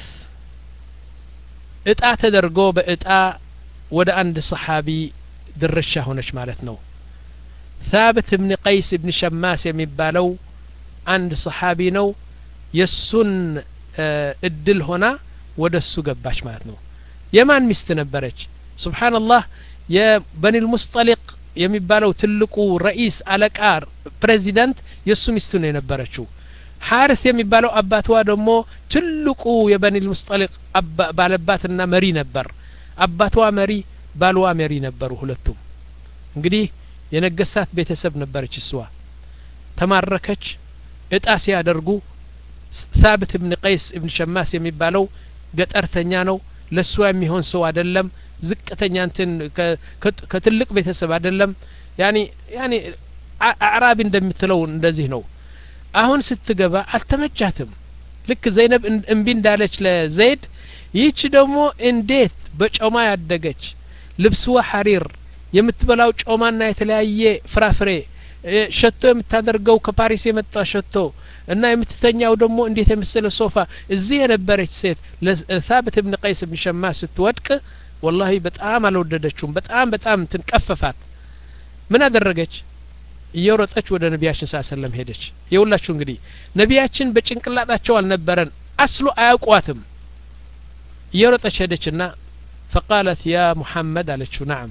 እጣ ተደርጎ በእጣ ወደ አንድ ሰሃቢ ድርሻ ሆነች ማለት ነው። ثابت بن قيس بن شماس የሚባለው አንድ ሰሃቢ ነው። የሱን እድል ሆና ወደሱ ገባች ማለት ነው። የማን ሚስት ነበረች? ሱብሃንአላህ የበኒ ሙስጠሊቅ የሚባለው ትልቁ ረኢስ አለቃ ፕሬዚዳንት የሱ ሚስት ነው የነበረችው። ሐሪስ የሚባለው አባቷ ደግሞ ትልቁ የበኒ ሙስጠሊቅ ባለባትና መሪ ነበር። አባቷ መሪ፣ ባልዋ መሪ ነበሩ ሁለቱም። እንግዲህ የነገሳት ቤተሰብ ነበረች እሷ። ተማረከች። እጣ ሲያደርጉ ثابت بن قيس ابن شماس የሚባለው ገጠርተኛ ነው። ለሷ የሚሆን ሰው አይደለም። ዝቅተኛ እንትን ከትልቅ ቤተሰብ አይደለም። ያኒ ያኒ አዕራቢ እንደምትለው እንደዚህ ነው። አሁን ስትገባ አልተመቻትም። ልክ ዘይነብ እንቢ እንዳለች ለዘይድ ይህች ደግሞ እንዴት በጮማ ያደገች ልብስዋ ሐሪር የምትበላው ጮማና የተለያየ ፍራፍሬ ሸቶ የምታደርገው ከፓሪስ የመጣ ሸቶ እና የምትተኛው ደግሞ እንዴት የመሰለ ሶፋ እዚህ የነበረች ሴት ለثابت بن قيس بن شماس ስትወድቅ والله በጣም አልወደደችውም። በጣም በጣም ትንቀፈፋት። ምን አደረገች? እየሮጠች ወደ ነቢያችን ሰለላሁ ሄደች። ይውላችሁ እንግዲህ ነቢያችን በጭንቅላታቸው አልነበረን አስሉ አያውቋትም። እየሮጠች ሄደችና فقالت يا محمد አለችው። نعم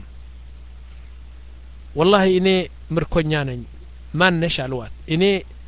والله እኔ ምርኮኛ ነኝ። ማን ነሽ አልዋት። እኔ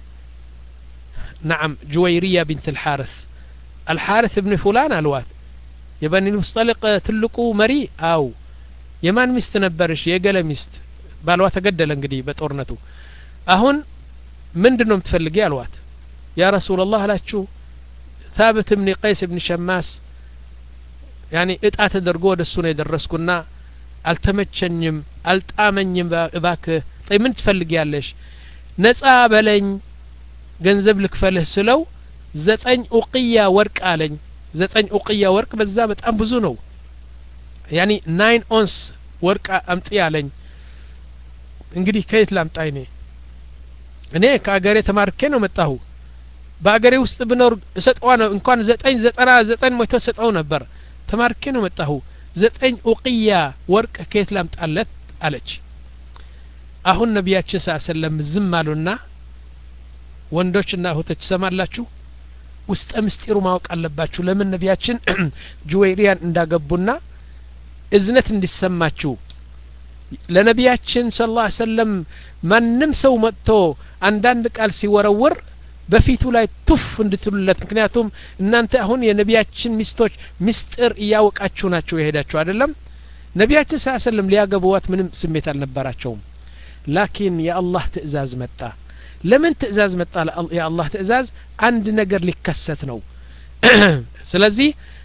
نعم جويرية بنت الحارث الحارث ابن فلان الوات يبني المصطلق تلقو مري أو يمان مست نبرش يقل مست بالوات قدل انقدي بطورنتو أهون من دنهم تفلقي الوات يا رسول الله لا تشو ثابت ابن قيس ابن شماس يعني اتعت درقود السنة يدرسكنا التمتشنيم التامنيم باك طيب من تفلقي ليش نسأ بلين ገንዘብ ልክፈልህ ስለው ዘጠኝ ኡቅያ ወርቅ አለኝ። ዘጠኝ ኡቅያ ወርቅ በዛ በጣም ብዙ ነው። ያኒ ናይን ኦንስ ወርቅ አምጥ ያለኝ። እንግዲህ ከየት ላምጣ? እኔ እኔ ከአገሬ ተማርኬ ነው መጣሁ። በአገሬ ውስጥ ብኖር እሰጠዋ ነው እንኳን ዘጠኝ ዘጠና ዘጠኝ መቶ ሰጠው ነበር። ተማርኬ ነው መጣሁ። ዘጠኝ ኡቅያ ወርቅ ከየት ላምጣለት አለች። አሁን ነቢያችን ሰለላሁ ዐለይሂ ወሰለም ዝም አሉና ወንዶችና እህቶች ሰማላችሁ፣ ውስጥ ምስጢሩ ማወቅ አለባችሁ። ለምን ነቢያችን ጁወይሪያን እንዳገቡና እዝነት እንዲሰማችሁ ለነቢያችን ሰለላሁ ዐለይሂ ወሰለም ማንም ሰው መጥቶ አንዳንድ ቃል ሲወረወር በፊቱ ላይ ቱፍ እንድትሉለት። ምክንያቱም እናንተ አሁን የነቢያችን ሚስቶች ምስጢር እያወቃችሁ ናችሁ የሄዳችሁ አይደለም። ነቢያችን ሰለላሁ ዐለይሂ ወሰለም ሊያገቡዋት ምንም ስሜት አልነበራቸውም። ላኪን የአላህ ትእዛዝ መጣ። ለምን ትእዛዝ መጣ? የአላህ ትእዛዝ አንድ ነገር ሊከሰት ነው። ስለዚህ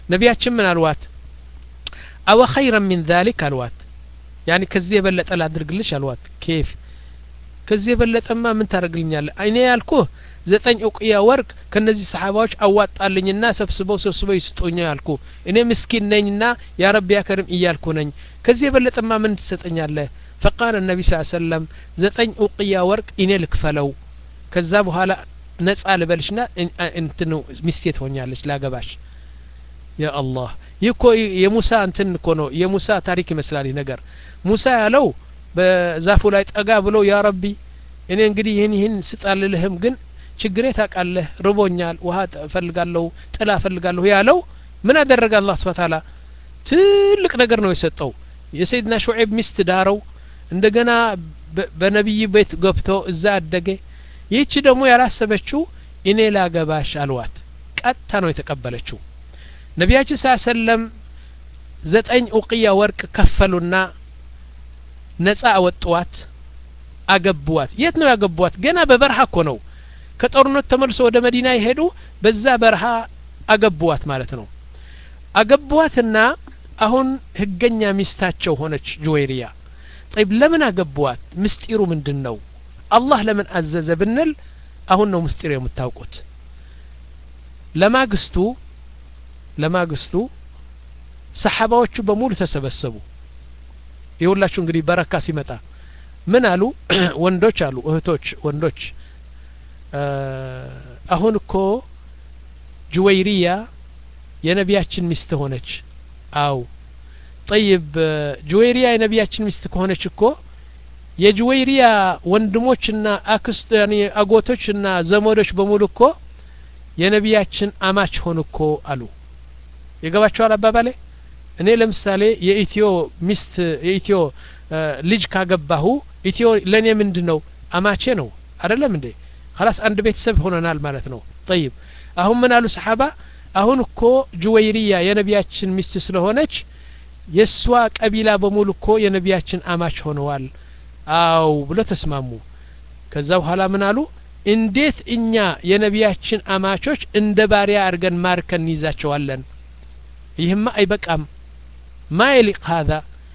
ነቢያችን ምን አልዋት አው ኸይረን ሚን ذلك አልዋት ያኒ ከዚህ የበለጠ ላድርግልሽ አልዋት كيف ከዚህ የበለጠማ ምን ታደርግልኛለህ እኔ ያልኩህ ዘጠኝ ኡቅያ ወርቅ ከነዚህ ሰሃባዎች አዋጣልኝና ሰብስበው ሰብስበው ይስጡኝ ያልኩ እኔ ምስኪን ነኝና ያ ረቢ ያ ከሪም እያልኩ ነኝ ከዚህ የበለጠማ ምን ትሰጠኛለህ فقال النبي صلى الله عليه وسلم ዘጠኝ ኡቅያ ወርቅ እኔ ልክፈለው ከዛ በኋላ ነጻ ልበልሽና እንትኑ ሚስቴት ሆኛለች ላገባሽ ያ አላህ ይኮ የሙሳ እንትን እኮ ነው የሙሳ ታሪክ ይመስላል ነገር ሙሳ ያለው በዛፉ ላይ ጠጋ ብሎ ያ ረቢ እኔ እንግዲህ ይሄን ይሄን ስጣልልህም ግን ችግሬ ታቃለህ ርቦኛል ውሃ ፈልጋለሁ ጥላ ፈልጋለሁ ያለው ምን አደረገ አላህ Subhanahu Wa Ta'ala ትልቅ ነገር ነው የሰጠው የሰይድና ሹዓይብ ሚስት ዳረው እንደገና በነብይ ቤት ገብቶ እዛ አደገ ይህች ደግሞ ያላሰበችው እኔ ላገባሽ አልዋት ቀጥታ ነው የተቀበለችው ነቢያችን ሰለላሁ ዐለይሂ ወሰለም ዘጠኝ ኡቅያ ወርቅ ከፈሉና ነጻ አወጣዋት አገቧት የት ነው ያገቧት ገና በበረሃ እኮ ነው ከጦርነት ተመልሶ ወደ መዲና ይሄዱ በዛ በረሃ አገቧት ማለት ነው አገቧትና አሁን ህገኛ ሚስታቸው ሆነች ጁዌሪያ طيب ለምን አገቧት ምስጢሩ ምንድነው አላህ ለምን አዘዘ ብንል አሁን ነው ምስጢሩ የምታውቁት ለማግስቱ ለማግስቱ ሰሃባዎቹ በሙሉ ተሰበሰቡ ይሁላችሁ እንግዲህ በረካ ሲመጣ ምን አሉ ወንዶች አሉ እህቶች ወንዶች አሁን እኮ ጁዌሪያ የነቢያችን ሚስት ሆነች አው طيب ጁዌሪያ የነቢያችን ሚስት ከሆነች እኮ የጁዌሪያ ወንድሞችና አክስት ያኒ አጎቶችና ዘመዶች በሙሉ እኮ የነቢያችን አማች ሆኑ እኮ አሉ የገባቸው አባባሌ እኔ ለምሳሌ የኢትዮ ሚስት የኢትዮ ልጅ ካገባሁ ኢትዮ ለኔ ምንድነው አማቼ ነው አይደለም እንዴ خلاص አንድ ቤተሰብ ሆነናል ማለት ነው طيب አሁን ምን አሉ ሰሃባ አሁን እኮ ጁዌሪያ የነቢያችን ሚስት ስለሆነች የሷ ቀቢላ በሙሉ እኮ የነቢያችን አማች ሆነዋል አው ብሎ ተስማሙ ከዛ በኋላ ምን አሉ እንዴት እኛ የነቢያችን አማቾች እንደ ባሪያ አርገን ማርከን ይዛቸዋለን ይህማ አይበቃም ማይሊቅ هذا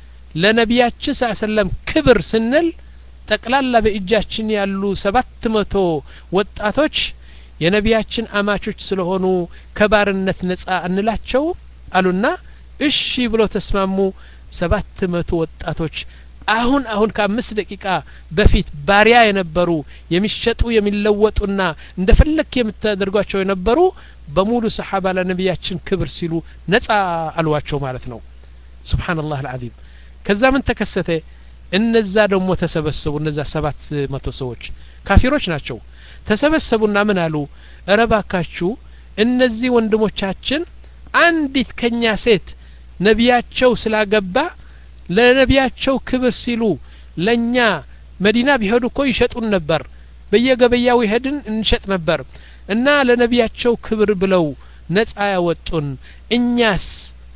ለነቢያችን ሰለላሁ ዐለይሂ ወሰለም ክብር ስንል ጠቅላላ በእጃችን ያሉ ሰባት መቶ ወጣቶች የነቢያችን አማቾች ስለሆኑ ከባርነት ነጻ እንላቸው አሉና እሺ ብሎ ተስማሙ ሰባት መቶ ወጣቶች አሁን አሁን ከአምስት ደቂቃ በፊት ባሪያ የነበሩ የሚሸጡ የሚለወጡና እንደፈለክ የምታደርጓቸው የነበሩ በሙሉ ሰሃባ ለነቢያችን ክብር ሲሉ ነጻ አልዋቸው ማለት ነው ሱብሃንአላህ አልዓዚም ከዛ ምን ተከሰተ እነዛ ደግሞ ተሰበሰቡ እነዛ ሰባት መቶ ሰዎች ካፊሮች ናቸው ተሰበሰቡና ምን አሉ እረባካችሁ እነዚህ ወንድሞቻችን አንዲት ከኛ ሴት ነቢያቸው ስላገባ ለነቢያቸው ክብር ሲሉ ለኛ መዲና ቢሄዱ እኮ ይሸጡን ነበር በየገበያው ይሄድን እንሸጥ ነበር እና ለነቢያቸው ክብር ብለው ነጻ ያወጡን እኛስ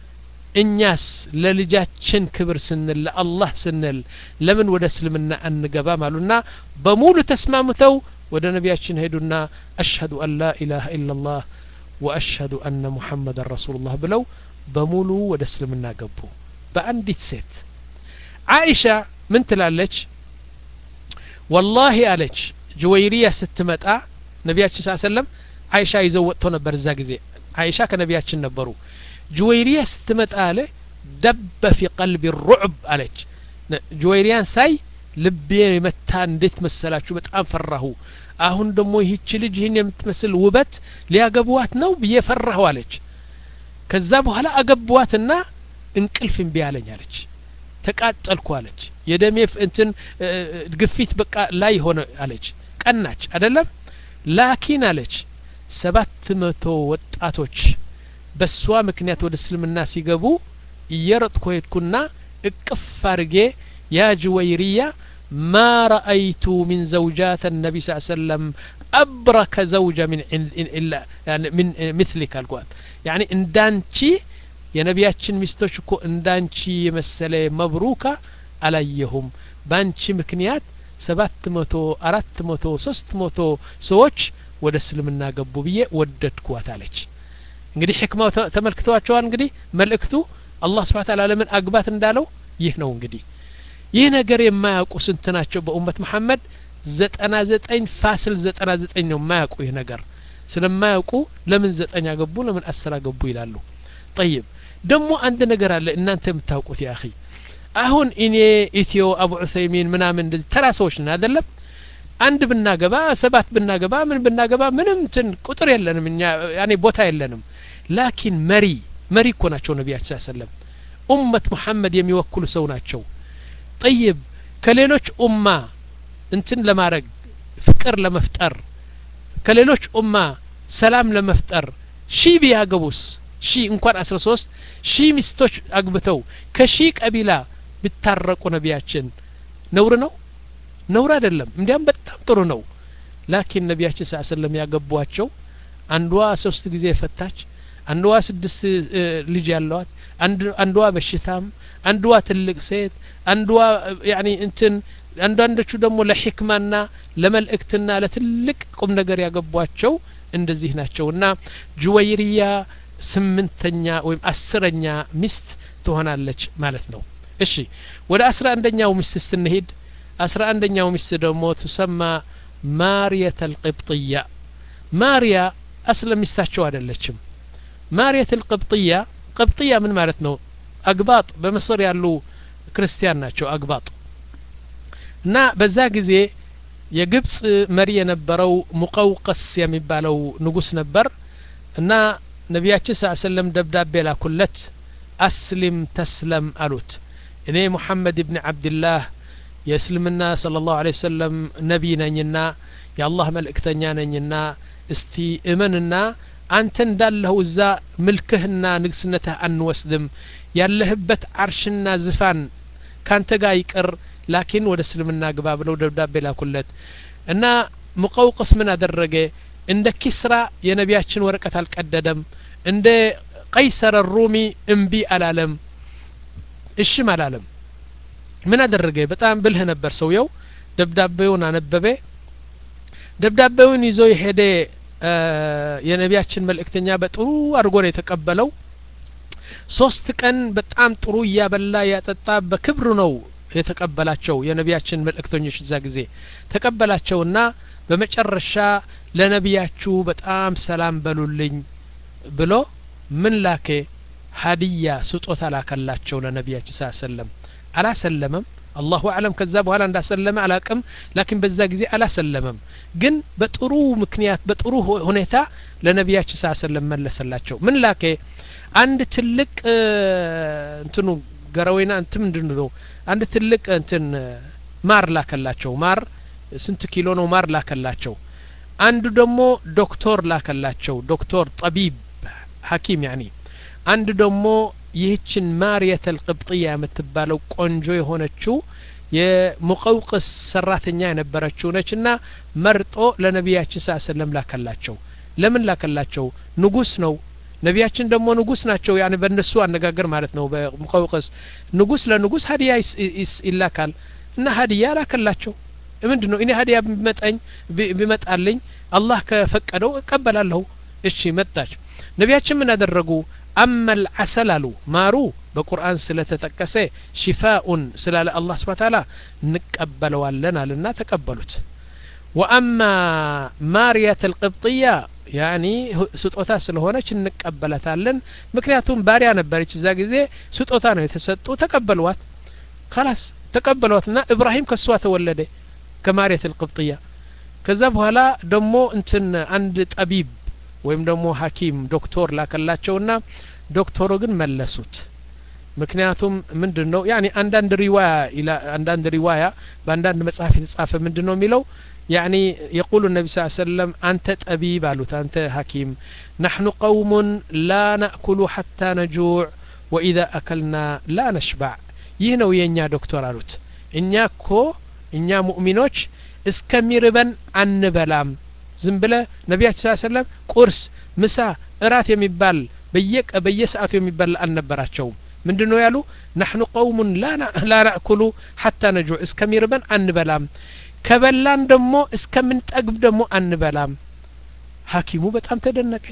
እኛስ ለልጃችን ክብር ስንል ለአላህ ስንል ለምን ወደ እስልምና አንገባም አሉና በሙሉ ተስማምተው ወደ ነቢያችን ሄዱና አሽሀዱ አን ላ ኢላሃ ኢላላህ ወአሽሀዱ አነ ሙሐመደን ረሱሉላህ ብለው በሙሉ ወደ እስልምና ገቡ በአንዲት ሴት አይሻ ምን ትላለች ወላሂ አለች ጁዌሪያ ስትመጣ ነቢያችን ሰለላሁ ዐለይሂ ወሰለም አይሻ ይዘው ወጥቶ ነበር እዛ ጊዜ አይሻ ከነቢያችን ነበሩ ጁዌሪያ ስትመጣ አለ ደበ في قلب الرعب አለች ጁዌሪያን ሳይ ልቤ መታ እንዴት መሰላችሁ በጣም ፈራሁ አሁን ደግሞ ይህች ልጅ ይሄን የምትመስል ውበት ሊያገቧት ነው በየፈራሁ አለች ከዛ በኋላ አገቧትና እንቅልፍ እምቢ አለኝ አለች ተቃጠልኩ አለች የደሜ እንትን ግፊት በቃ ላይ ሆነ አለች ቀናች አይደለም ላኪን አለች ሰባት መቶ ወጣቶች በሷ ምክንያት ወደ እስልምና ሲገቡ እየረጥኩ ሄድኩና እቅፍ አርጌ ያ ጁዌሪያ ما رأيت من زوجات النبي صلى الله عليه وسلم أبرك زوجة من إلا يعني من مثلك القوات يعني اندانشي يا نبياتشن مستوشكو اندانشي مسألة مبروكة عليهم بانشي مكنيات سبات موتو أرات موتو سست موتو سوتش ودسلمنا قبو بيه ودت قوات عليك እንግዲህ ሕክማው ተመልክቷቸዋል እንግዲህ መልእክቱ አላህ Subhanahu Wa Ta'ala ለምን አግባት እንዳለው ይህ ነው እንግዲህ ይህ ነገር የማያውቁ ስንት ናቸው በኡመት መሐመድ ዘጠና ዘጠኝ ፋስል ዘጠና ዘጠኝ ነው የማያውቁ ይህ ነገር ስለማያውቁ ለምን ዘጠኝ አገቡ ለምን አስር አገቡ ይላሉ طيب ደግሞ አንድ ነገር አለ እናንተ የምታውቁት ያ اخي አሁን እኔ ኢትዮ አቡ ዑሰይሚን ምናምን እንደዚህ ተራሶች ነን አይደለም አንድ ብናገባ ሰባት ብናገባ ምን ብናገባ ምንም እንትን ቁጥር የለንም እኛ ያኔ ቦታ የለንም ላኪን መሪ መሪ እኮ ናቸው ነብያችን ሰለላሁ ዐለይሂ ወሰለም ኡመት መሐመድ የሚወክሉ ሰው ናቸው طيب ከሌሎች ኡማ እንትን ለማረግ ፍቅር ለመፍጠር ከሌሎች ኡማ ሰላም ለመፍጠር ሺ ቢያገቡስ ሺ እንኳን አስራ ሶስት ሺ ሚስቶች አግብተው ከሺ ቀቢላ ቢታረቁ ነብያችን ነውር ነው ነውር አይደለም እንዲያም በጣም ጥሩ ነው ላኪን ነብያችን ሰለላሁ ዐለይሂ ወሰለም ያገቧቸው አንዷ ሶስት ጊዜ ፈታች አንዷ ስድስት ልጅ ያለዋት አንዷ በሽታም አንዷ ትልቅ ሴት አንዷ ያኒ እንትን አንዳንዶቹ ደግሞ ለሕክማና ለመልእክትና ለትልቅ ቁም ነገር ያገቧቸው እንደዚህ ናቸውና ጁወይሪያ ስምንተኛ ወይም አስረኛ ሚስት ትሆናለች ማለት ነው እሺ ወደ አስራ አንደኛው ሚስት ስንሄድ አስራ አንደኛው ሚስት ደግሞ ተሰማ ማርያት القبطية ማርያ አስለም ሚስታቸው አይደለችም ማርያት القبطية قبطية ምን ማለት ነው አግባጥ በመሰር ያሉ ክርስቲያን ናቸው አግባጥ እና በዛ ጊዜ የግብጽ መሪ የነበረው ሙቀውቀስ የሚባለው ንጉስ ነበር እና ነብያችን ሰለላሁ ዐለይሂ ወሰለም ደብዳቤ ላኩለት አስሊም ተስለም አሉት እኔ ሙሐመድ ኢብኑ አብዱላህ የእስልምና ሰለላሁ ዐለይሂ ወሰለም ነብይ ነኝና የአላህ መልእክተኛ ነኝና እስቲ እመንና አንተ እንዳለህ እዛ ምልክህና ንግስነትህ አንወስድም ያለህበት አርሽና ዝፋን ካንተ ጋር ይቀር ላኪን ወደ እስልምና ግባ ብለው ደብዳቤ ላኩለት እና ሙቀውቀስ ምን አደረገ እንደ ኪስራ የነቢያችን ወረቀት አልቀደደም እንደ ቀይሰር الروሚ እንቢ አላለም እሺም አላለም ምን አደረገ በጣም ብልህ ነበር ሰውየው ደብዳቤውን አነበበ ደብዳቤውን ይዞ የሄደ የነቢያችን መልእክተኛ በጥሩ አድርጎ ነው የተቀበለው ሶስት ቀን በጣም ጥሩ ያበላ ያጠጣ በክብር ነው የተቀበላቸው የነቢያችን መልእክተኞች እዛ ጊዜ ተቀበላቸውና በመጨረሻ ለነቢያችሁ በጣም ሰላም በሉልኝ ብሎ ምን ላከ ሀዲያ ስጦታ ላከላቸው ለነቢያችን ሰለላም አላሰለመም አላሁ አለም ከዛ በኋላ እንዳሰለመ አላቅም ላኪን በዛ ጊዜ አላሰለመም ግን በጥሩ ምክንያት በጥሩ ሁኔታ ለነቢያችን ሰለላም መለሰላቸው ምን ላከ አንድ ትልቅ እንትኑ ገራዊና እንትን ምንድነው አንድ ትልቅ እንትን ማር ላከላቸው ማር ስንት ኪሎ ነው ማር ላከላቸው አንዱ ደግሞ ዶክተር ላከላቸው ዶክተር ጠቢብ ሐኪም ያኒ አንዱ ደግሞ ይህችን ማርያት القبطية የምትባለው ቆንጆ የሆነችው የሙቀውቀስ ሰራተኛ የነበረችው ነችና መርጦ ለነቢያችን ሰለላም ላከላቸው ለምን ላከላቸው ንጉስ ነው ነቢያችን ደግሞ ንጉስ ናቸው ያኒ በእነሱ አነጋገር ማለት ነው በሙቀውቀስ ንጉስ ለንጉስ ሀዲያ ይላካል እና ሀዲያ ላከላቸው ምንድነው እኔ ሀዲያ ቢመጣኝ ቢመጣልኝ አላህ ከፈቀደው እቀበላለሁ እሺ መጣች ነቢያችን ምን አደረጉ አመል አሰላሉ ማሩ በቁርአን ስለተጠቀሰ ሽፋኡን ስላለ አላህ Subhanahu Wa Ta'ala እንቀበለዋለን አለና ተቀበሉት وأما ማርያት القبطية ያኒ ስጦታ ስለሆነች እንቀበላታለን ምክንያቱም ባሪያ ነበረች እዛ ጊዜ ስጦታ ነው የተሰጡ ተቀበሏት خلاص ተቀበሏትና ኢብራሂም ከሷ ተወለደ ከማርያት القبطية ከዛ በኋላ ደሞ እንትን አንድ ጠቢብ ወይም ደሞ ሐኪም ዶክተር ላከላቸውና ዶክተሩ ግን መለሱት ምክንያቱም ምንድነው ያኒ አንዳንድ ሪዋያ ኢላ አንዳንድ ሪዋያ በአንዳንድ መጽሐፍ የተጻፈ ምንድነው የሚለው يعني يقول النبي صلى الله عليه وسلم أنت طبيب قالوا أنت حكيم نحن قوم لا نأكل حتى نجوع وإذا أكلنا لا نشبع يهنو ينيا دكتور قالوا إنيا كو إنيا مؤمنوش اسكميربن عن بلام زنبلة نبي صلى الله عليه وسلم قرص مساء እራት የሚባል በየቅ በየሰዓቱ የሚባል አልነበራቸውም ምንድነው ያሉ نحن قوم لا لا نأكل حتى نجوع እስከሚርበን አንበላም ከበላን ደሞ እስከምንጠግብ ደሞ አንበላም ሐኪሙ በጣም ተደነቀ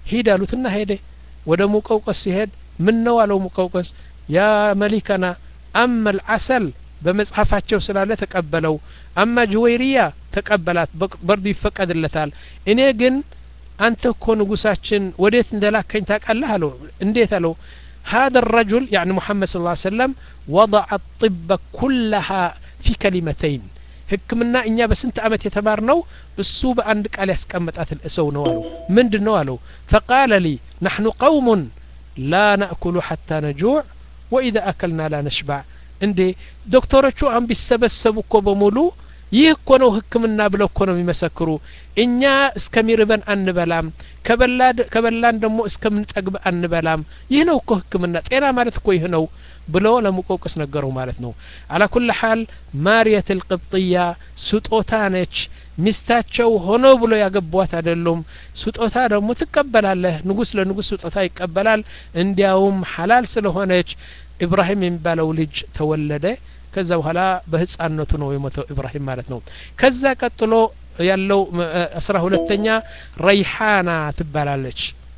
ሂድ አሉትና ሄደ ወደ ሙቀውቀስ ሲሄድ ምን ነው አለው ሙቀውቀስ ያ መሊከና አማ العسل በመጽሐፋቸው ስላለ ተቀበለው አማ ጁወይሪያ ተቀበላት በርዱ ይፈቀድለታል እኔ ግን አንተ እኮ ንጉሳችን ወዴት እንደላከኝ ታውቃለህ አለው እንዴት አለው هذا الرجل يعني محمد صلى الله عليه وسلم وضع الطب كلها في كلمتين ህክምና እኛ በስንት አመት የተማርነው እሱ በአንድ ቃል ያስቀመጣት ሰው ነው አለው ምንድነው አለው فقال لي نحن قوم لا نأكل حتى نجوع وإذا أكلنا لا نشبع እንዴ ዶክተሮቹ አን ቢሰበሰቡ እኮ በሙሉ ይህ እኮ ነው ህክምና ብለው እኮ ነው የሚመሰክሩ እኛ እስከሚርበን አንበላም ከበላድ ከበላን ደግሞ እስከምንጠግብ አንበላም ይህ ነው እኮ ህክምና ጤና ማለት እኮ ይህ ነው ብሎ ለሙቆቅስ ነገረው ማለት ነው على كل حال ማርያት القبطية ስጦታ ነች ሚስታቸው ሆኖ ብሎ ያገቧት አይደለም ስጦታ ደግሞ ትቀበላለህ ንጉስ ለንጉስ ስጦታ ይቀበላል እንዲያውም ሐላል ስለሆነች ኢብራሂም የሚባለው ልጅ ተወለደ ከዛ በኋላ በህፃንነቱ ነው የሞተው ኢብራሂም ማለት ነው ከዛ ቀጥሎ ያለው አስራ ሁለተኛ ረይሃና ትባላለች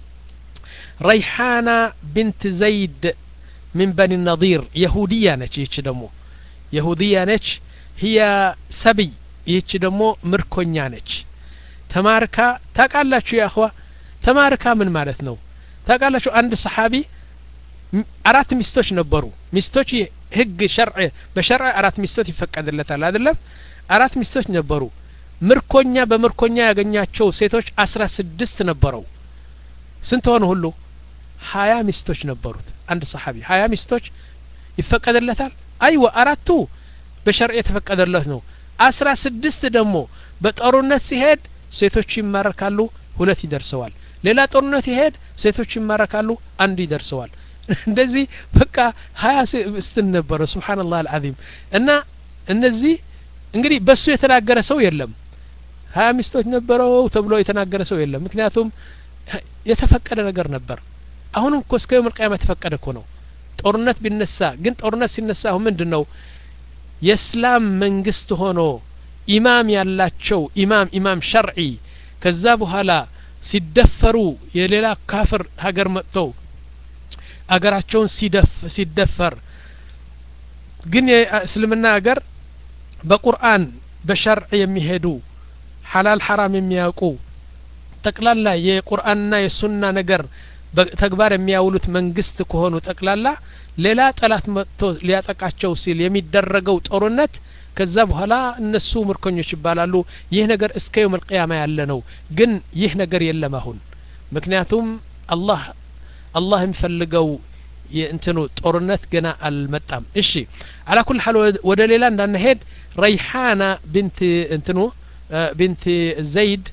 ረይሃና ቢንት ዘይድ من بني النضير يهودية ነች ይች ደሞ يهودية ነች هي سبي ይች ደሞ ምርኮኛ ነች ተማርካ ታቃላችሁ ያ اخوا ተማርካ ምን ማለት ነው ታቃላችሁ አንድ ሰሃቢ አራት ሚስቶች ነበሩ ሚስቶች ህግ ሸርዕ በሸርዕ አራት ሚስቶች ይፈቀድለታል አይደለም አራት ሚስቶች ነበሩ ምርኮኛ በምርኮኛ ያገኛቸው ሴቶች አስራ ስድስት ነበረው ስንት ሆነ ሁሉ ሀያ ሚስቶች ነበሩት አንድ ሰሃቢ ሀያ ሚስቶች ይፈቀድለታል አይዋ አራቱ በሸርዕ የተፈቀደለት ነው አስራ ስድስት ደግሞ በጦርነት ሲሄድ ሴቶች ይማረካሉ ሁለት ይደርሰዋል ሌላ ጦርነት ይሄድ ሴቶች ይማረካሉ አንድ ይደርሰዋል እንደዚህ በቃ ሀያ ሚስት ነበረ ሱብሃንአላህ አልዓዚም እና እነዚህ እንግዲህ በሱ የተናገረ ሰው የለም ሀያ ሚስቶች ነበረው ተብሎ የተናገረ ሰው የለም ምክንያቱም የተፈቀደ ነገር ነበር አሁንም እኮ እስከ የውም القيامة ተፈቀደ እኮ ነው ጦርነት ቢነሳ ግን ጦርነት ሲነሳ አሁን ምንድነው የእስላም መንግስት ሆኖ ኢማም ያላቸው ኢማም ኢማም ሸርዒ ከዛ በኋላ ሲደፈሩ የሌላ ካፍር ሀገር መጥተው አገራቸውን ሲደፍ ሲደፈር ግን የእስልምና ሀገር በቁርአን በሸርዕ የሚሄዱ ሐላል ሐራም የሚያውቁ ጠቅላላ የቁርአንና የሱና ነገር በተግባር የሚያውሉት መንግስት ከሆኑ ጠቅላላ ሌላ ጠላት መጥቶ ሊያጠቃቸው ሲል የሚደረገው ጦርነት ከዛ በኋላ እነሱ ምርኮኞች ይባላሉ ይህ ነገር እስከ የውም القيامة ያለ ነው ግን ይህ ነገር የለም አሁን ምክንያቱም አላህ አላህ የሚፈልገው የእንትኑ ጦርነት ገና አልመጣም እሺ على كل حال ወደ ሌላ እንዳንሄድ ረይሃና ቢንት እንትኑ ቢንት ዘይድ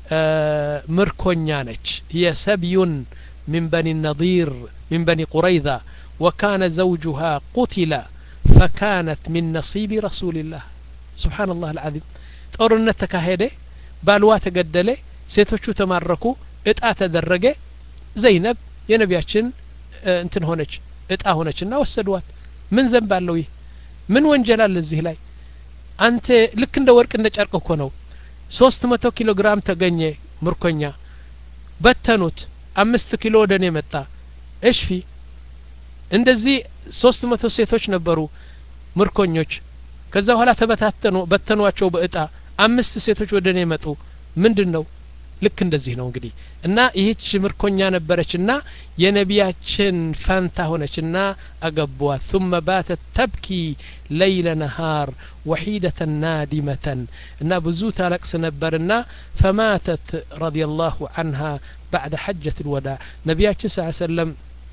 ምርኮኛ ነች هي سبي من بني النضير من بني قريظة وكان زوجها قتل فكانت من نصيب رسول الله سبحان الله العظيم ጦርነት ተካሄደ ባልዋ ተገደለ ሴቶቹ ተማረኩ እጣ ተደረገ ዘይነብ የነቢያችን እንትን ሆነች እጣ ሆነችና ወሰዷት ምን ዘንብ አለው ይህ ምን ወንጀል አለ እዚህ ላይ አንተ ልክ እንደ ወርቅ እንደ ጨርቅ እኮ ነው ሶስት መቶ ኪሎ ግራም ተገኘ ምርኮኛ በተኑት አምስት ኪሎ ወደኔ መጣ እሺ እንደዚህ ሶስት መቶ ሴቶች ነበሩ ምርኮኞች ከዛ በኋላ ተበታተኑ በተኗቸው በእጣ አምስት ሴቶች ወደኔ መጡ ምንድነው ልክ እንደዚህ ነው እንግዲህ እና ይህች ምርኮኛ ነበረችና የነቢያችን ፋንታ ሆነችና አገቧት ثم باتت تبكي ليل نهار وحيدة نادمة እና ብዙ ታለቅስ ነበርና فماتت رضي الله عنها بعد حجة الوداع ነቢያችን ሰለላሁ ዐለይሂ ወሰለም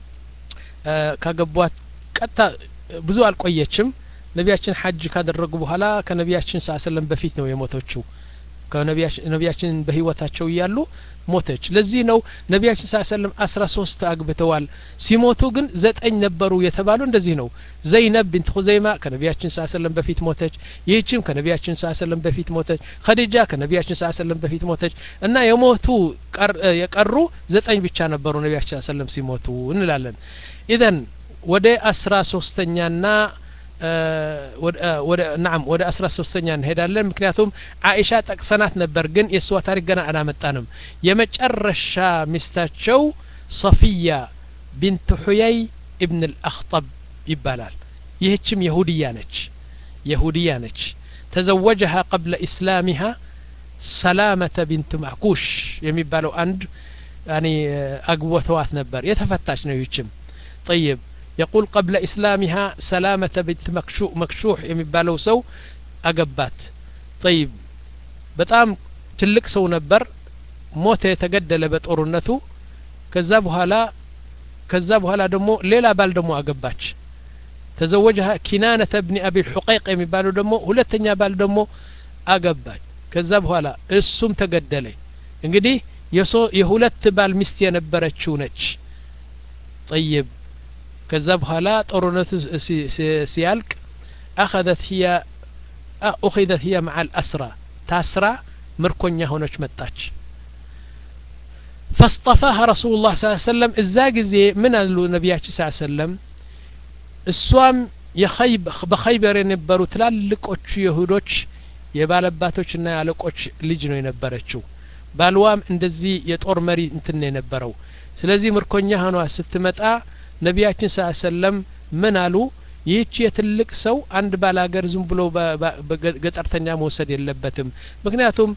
ካገቧት ቀጣ ብዙ አልቆየችም ነቢያችን ሐጅ ካደረጉ በኋላ ከነቢያችን ሰለላሁ ዐለይሂ ወሰለም በፊት ነው የሞተችው ከነቢያችን በህይወታቸው ይያሉ ሞተች ለዚህ ነው ነቢያችን ሰለላሁ ዐለይሂ ወሰለም አስራ ሶስት አግብተዋል ሲሞቱ ግን ዘጠኝ ነበሩ የተባሉ እንደዚህ ነው ዘይነብ ቢንት ኹዘይማ ከነቢያችን ሰለላሁ ዐለይሂ ወሰለም በፊት ሞተች ይህችም ከነቢያችን ሰለላሁ ዐለይሂ ወሰለም በፊት ሞተች ኸዲጃ ከነቢያችን ሰለላሁ ዐለይሂ ወሰለም በፊት ሞተች እና የሞቱ የቀሩ ዘጠኝ ብቻ ነበሩ ነቢያችን ሰለላሁ ዐለይሂ ወሰለም ሲሞቱ እንላለን ኢዘን ወደ አስራ ሶስተኛና ወደ نعم ወደ አስራ ሶስተኛ እንሄዳለን ምክንያቱም አይሻ ጠቅሰናት ነበር ግን የሷ ታሪክ ገና አላመጣንም የመጨረሻ ሚስታቸው ሶፊያ ቢንት ሁያይ ابن الأخطب ይባላል ይህችም ይሁዲያ ነች ይሁዲያ ነች تزوجها قبل إسلامها سلامة بنت معكوش የሚባለው አንድ يعني አግቦተዋት ነበር የተፈታች ነው ይችም طيب يقول قبل إسلامها سلامة بنت مكشوح مكشوح የሚባለው ሰው አገባት طيب በጣም ትልቅ ሰው ነበር ሞተ የተገደለ በጦርነቱ ከዛ በኋላ ከዛ በኋላ ደግሞ ሌላ ባል ደግሞ አገባች تزوجها كنانة ابن أبي الحقيق የሚባለው ደግሞ ሁለተኛ ባል ደግሞ አገባች ከዛ በኋላ እሱም ተገደለ እንግዲህ የሁለት ባል ሚስት የነበረችው ነች طيب ከዛ በኋላ ጦርነቱ ሲያልቅ أخذت هي أخذت هي مع الأسرى تاسرى ምርኮኛ ሆነች መጣች فاصطفاها رسول الله صلى الله عليه وسلم እዛ ጊዜ ምን አሉ ነብያችን صلى الله عليه وسلم እሷም የኸይብ በኸይበር የነበሩ ትላልቆቹ ይሁዶች የባለባቶችና ያለቆች ልጅ ነው የነበረችው ባልዋም እንደዚህ የጦር መሪ እንትን ነው የነበረው ስለዚህ ምርኮኛ ሆኗ ስትመጣ ነብያችን ሰለላሁ ዐለይሂ ወሰለም ምን አሉ ይህች የትልቅ ሰው አንድ ባላገር ዝም ብሎ በገጠርተኛ መውሰድ የለበትም ምክንያቱም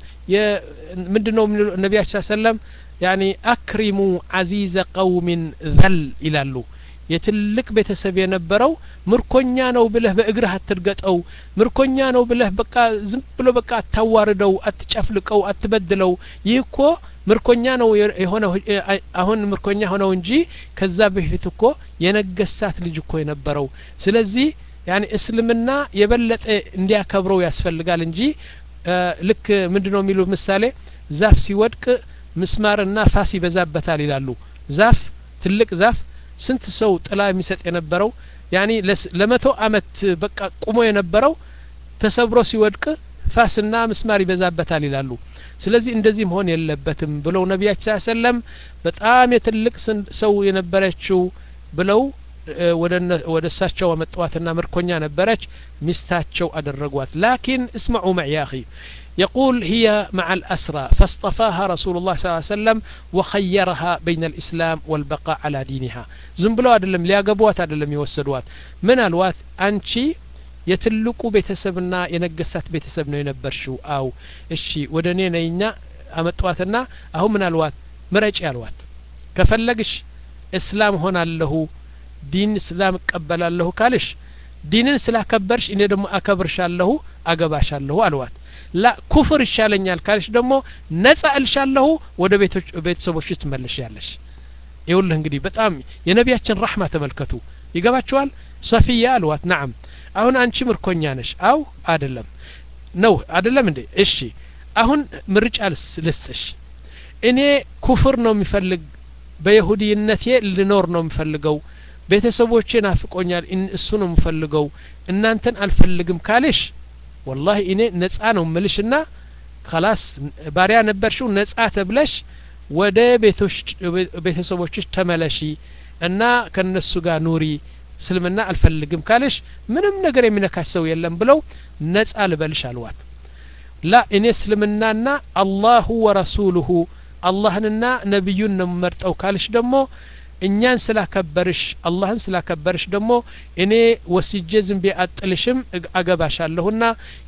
ምንድነው ነብያችን ሰለላሁ ዐለይሂ ወሰለም يعني أكرموا عزيز قوم ذل ይላሉ የትልቅ ቤተሰብ የነበረው ምርኮኛ ነው ብለህ በእግርህ አትርገጠው ምርኮኛ ነው ብለህ በቃ ዝም ብሎ በቃ አታዋርደው አትጨፍልቀው አትበድለው ይህኮ ምርኮኛ ነው የሆነው አሁን ምርኮኛ ሆነው እንጂ ከዛ በፊት እኮ የነገስታት ልጅ እኮ የነበረው ስለዚህ يعني እስልምና የበለጠ እንዲያከብረው ያስፈልጋል እንጂ ልክ ምንድነው የሚሉ ምሳሌ ዛፍ ሲወድቅ ምስማርና ፋስ ይበዛበታል ይላሉ ዛፍ ትልቅ ዛፍ ስንት ሰው ጥላ የሚሰጥ የነበረው ያኒ ለመቶ አመት በቃ ቁሞ የነበረው ተሰብሮ ሲወድቅ ፋስና ምስማር ይበዛበታል ይላሉ ስለዚህ እንደዚህ መሆን የለበትም ብለው ነብያችን ሰለላሁ ዐለይሂ ወሰለም በጣም የትልቅ ሰው የነበረችው ብለው ወደ ወደሳቸው አመጣዋትና ምርኮኛ ነበረች ሚስታቸው አደረጓት لكن اسمعوا معي يا اخي يقول هي مع الأسرى فاصطفاها رسول الله صلى الله عليه وسلم وخيرها بين الإسلام والبقاء على دينها زنبلو أدلم لياقبوات أدلم يوسدوات من الوات أنشي يتلقوا بيتسبنا ينقصات بيتسبنا ينبرشو أو الشي ودنين ينا أمتواتنا أهو من الوات مرج الوات كفلقش إسلام هنا له دين إسلام قبل له كالش دين سلا كبرش إني دم أكبرش له أقباش له الوات لا كفر ይሻለኛል ካልሽ ደግሞ ነፃ እልሻለሁ ወደ ቤቶች ቤተሰቦች ትመለሻለሽ ይውልህ እንግዲህ በጣም የነቢያችን ረህማ ተመልከቱ ይገባችኋል ሶፊያ አልዋት نعم አሁን አንቺ ምርኮኛ ነሽ አው አይደለም ነው አይደለም እንዴ እሺ አሁን ምርጫ ልስጥሽ እኔ ኩፍር ነው የሚፈልግ በይሁዲነቴ ልኖር ነው የሚፈልገው ቤተሰቦቼ ናፍቆኛል እሱ ነው የሚፈልገው እናንተን አልፈልግም ካልሽ والله إني نتسانو ملشنا خلاص باريا نبرشو نتسات بلش وده بيتوش بيتسووش تملشي أنا كان السجا نوري سلمنا الفلقم كالش منم نقري منك السوي يلم بلو نتسال بلش الوات لا إني سلمنا الله ورسوله الله ننا نبينا مرت أو كالش دمو እኛን ስላከበርሽ አላህን ስላከበርሽ ደግሞ እኔ ወስጄ ዝም ቢያጥልሽም አገባሻለሁና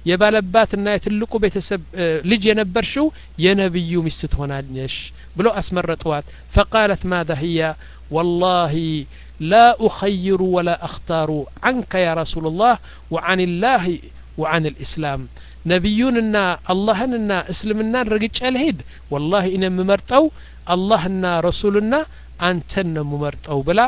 የባለባትና የትልቁ ቤተሰብ ልጅ የነበርሽው የነብዩ ሚስት ትሆናለሽ ብሎ አስመረጧት فقالت ماذا هي والله لا أخير ولا أختار عنك يا رسول الله وعن الله وعن الإسلام نبينا اللهنا اسلمنا رجع الهيد والله إن ممرتو اللهنا رسولنا أنتن ممرت أو بلا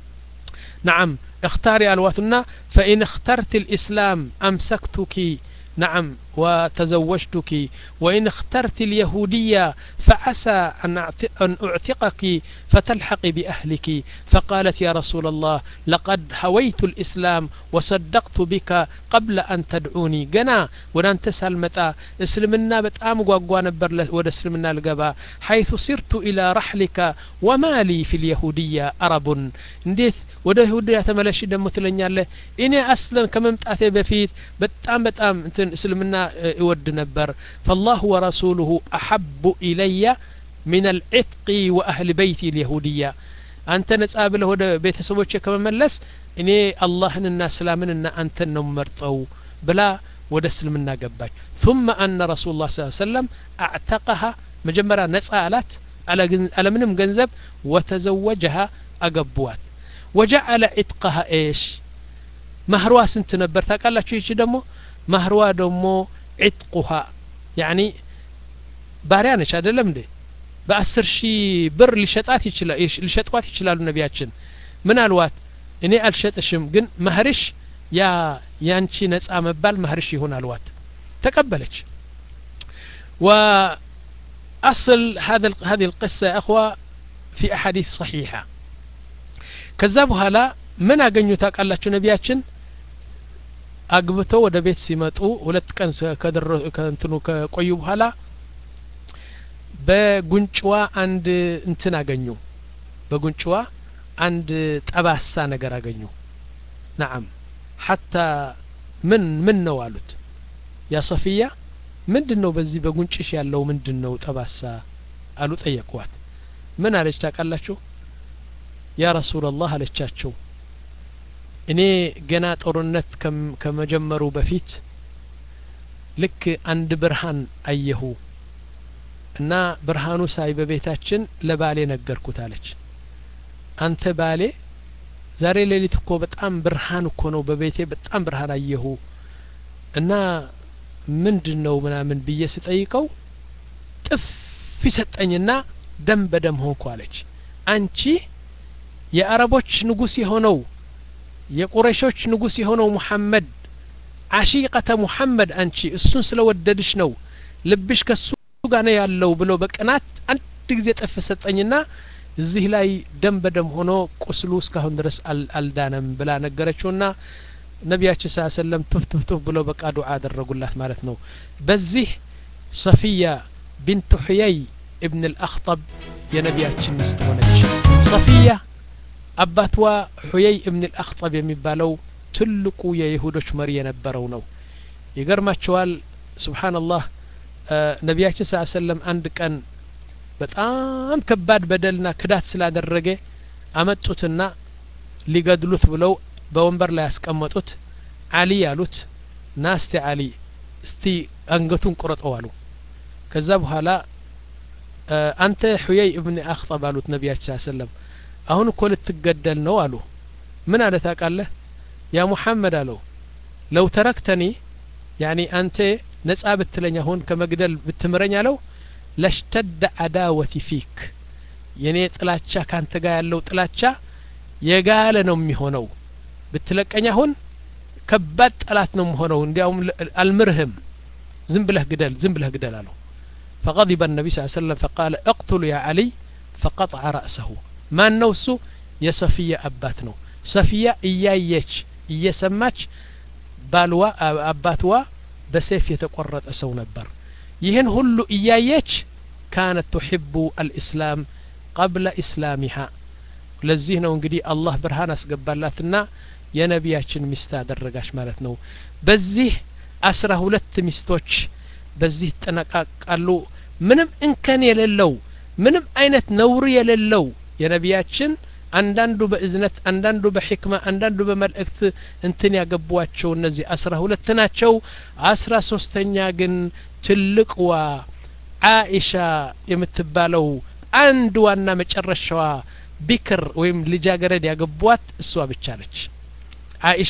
نعم اختاري الواتنا فإن اخترت الإسلام أمسكتك نعم وتزوجتك وإن اخترت اليهودية فعسى أن أعتقك فتلحقي بأهلك فقالت يا رسول الله لقد هويت الإسلام وصدقت بك قبل أن تدعوني جنا ودان تسأل متى اسلمنا بتأم قواقوا نبر ود اسلمنا القبا حيث صرت إلى رحلك وما لي في اليهودية أرب نديث وده يهودية تملشي دم مثلني له إني أصلا كممت أثي بفيت بتأم بتأم انتن اسلمنا يود نبر فالله ورسوله أحب إلي من العتق وأهل بيتي اليهودية أنت نتقابل هو بيت سبوتش كما ملس إني الله إننا سلامنا أنت نمرتو بلا ودسل منا قباج ثم أن رسول الله صلى الله عليه وسلم اعتقها مجمرة نتقالات على منهم جنزب وتزوجها أقبوات وجعل عتقها إيش مهروا سنت نبرتها قال لك شيء دمو مهروا دمو عتقها يعني باريانش هذا لم دي بأسر شي بر لشطات يشلا ايش لشطوات يشلالو نبياتችን ምን አልዋት እኔ አልሸጥሽም ግን መህርሽ ያ ያንቺ ነጻ መባል መህርሽ ይሁን አልዋት ተቀበለች واصل هذا هذه القصه يا اخوه في احاديث صحيحه ከዛ በኋላ ምን አገኙ ታውቃላችሁ ነቢያችን አግብተው ወደ ቤት ሲመጡ ሁለት ቀን ከደረ ከእንትኑ ከቆዩ በኋላ በጉንጭዋ አንድ እንትን አገኙ በጉንጭዋ አንድ ጠባሳ ነገር አገኙ نعم حتى من من ነው አሉት ያ ሶፊያ ምንድነው በዚህ በጉንጭሽ ያለው ምንድነው ጠባሳ አሉ ጠየቁዋት ምን አለች ታውቃላችሁ ያ ረሱላህ አለቻቸው እኔ ገና ጦርነት ከመጀመሩ በፊት ልክ አንድ ብርሃን አየሁ እና ብርሃኑ ሳይ በቤታችን ለባሌ ነገርኩት አለች አንተ ባሌ ዛሬ ሌሊት እኮ በጣም ብርሃን እኮ ነው በቤቴ በጣም ብርሃን አየሁ እና ምንድነው ምናምን ብዬ ስጠይቀው ጥፍ ይሰጠኝና ደም በደም ሆንኩ አለች አንቺ የአረቦች ንጉስ የሆነው የቁረይሾች ንጉስ የሆነው ሙሐመድ አሺቀተ ሙሐመድ አንቺ እሱን ስለወደድሽ ነው ልብሽ ከሱ ጋር ነው ያለው ብሎ በቀናት አንድ ጊዜ ጥፍ ሰጠኝና እዚህ ላይ ደም በደም ሆኖ ቁስሉ እስካሁን ድረስ አልዳነም ብላ ነገረችውና ነቢያችን ሰለላሁ ዐለይሂ ወሰለም ቱፍ ቱፍ ቱፍ ብሎ በቃ ዱዓ አደረጉላት ማለት ነው በዚህ ሰፊያ ቢንት ሁየይ ابن الأخطب የነቢያችን ሚስት ሆነች ሰፊያ አባትዋ ሁየይ ابن الأخطب የሚባለው ትልቁ የይሁዶች መሪ የነበረው ነው ይገርማቸዋል ሱብሃንአላህ ነቢያችን ሰለላሁ ዐለይሂ ወሰለም አንድ ቀን በጣም ከባድ በደልና ክዳት ስላደረገ አመጡትና ሊገድሉት ብለው በወንበር ላይ ያስቀመጡት አሊ ያሉት ናስቲ አሊ እስቲ አንገቱን ቆረጠው አሉ ከዛ በኋላ አንተ ሁየይ ابن اخطب አሉት ነቢያችን ሰለላሁ ዐለይሂ ወሰለም አሁን እኮ ልትገደል ነው አሉ ምን አለ ታውቃለህ ያ ሙሐመድ አለው ለው ተረክተኒ يعني አንተ ነጻ ብትለኝ አሁን ከመግደል ብትምረኝ አለው ለሽተድ عداوتي فيك የኔ ጥላቻ ካንተ ጋር ያለው ጥላቻ የጋለ ነው የሚሆነው ብትለቀኝ አሁን ከባድ ጠላት ነው የሚሆነው እንዲያውም አልምርህም ዝም ብለህ ግደል ዝም ብለህ ግደል አለው فغضب النبي صلى الله عليه وسلم فقال اقتل يا علي فقطع رأسه ما نوسو يا صفية أبات نو صفية إيايش إيسماش بالوا أباتوا بسيف يتقرط أسو نبر يهن هلو إيايش كانت تحب الإسلام قبل إسلامها لزيه ነው እንግዲህ አላህ ብርሃን አስገባላትና የነቢያችን ሚስት አደረጋች ማለት ነው በዚህ አስራ ሁለት ሚስቶች በዚህ ተነቃቃሉ ምንም እንከን የሌለው ምንም አይነት ነውር የሌለው የነቢያችን አንዳንዱ በእዝነት አንዳንዱ በሕክማ አንዳንዱ በመልእክት እንትን ያገቧቸው እነዚህ አስራ ሁለት ናቸው አስራ ሶስተኛ ግን ትልቅዋ አይሻ የምትባለው አንድ ዋና መጨረሻዋ ቢክር ወይም ልጃገረድ ያገቧት እሷ ብቻ ነች አይሻ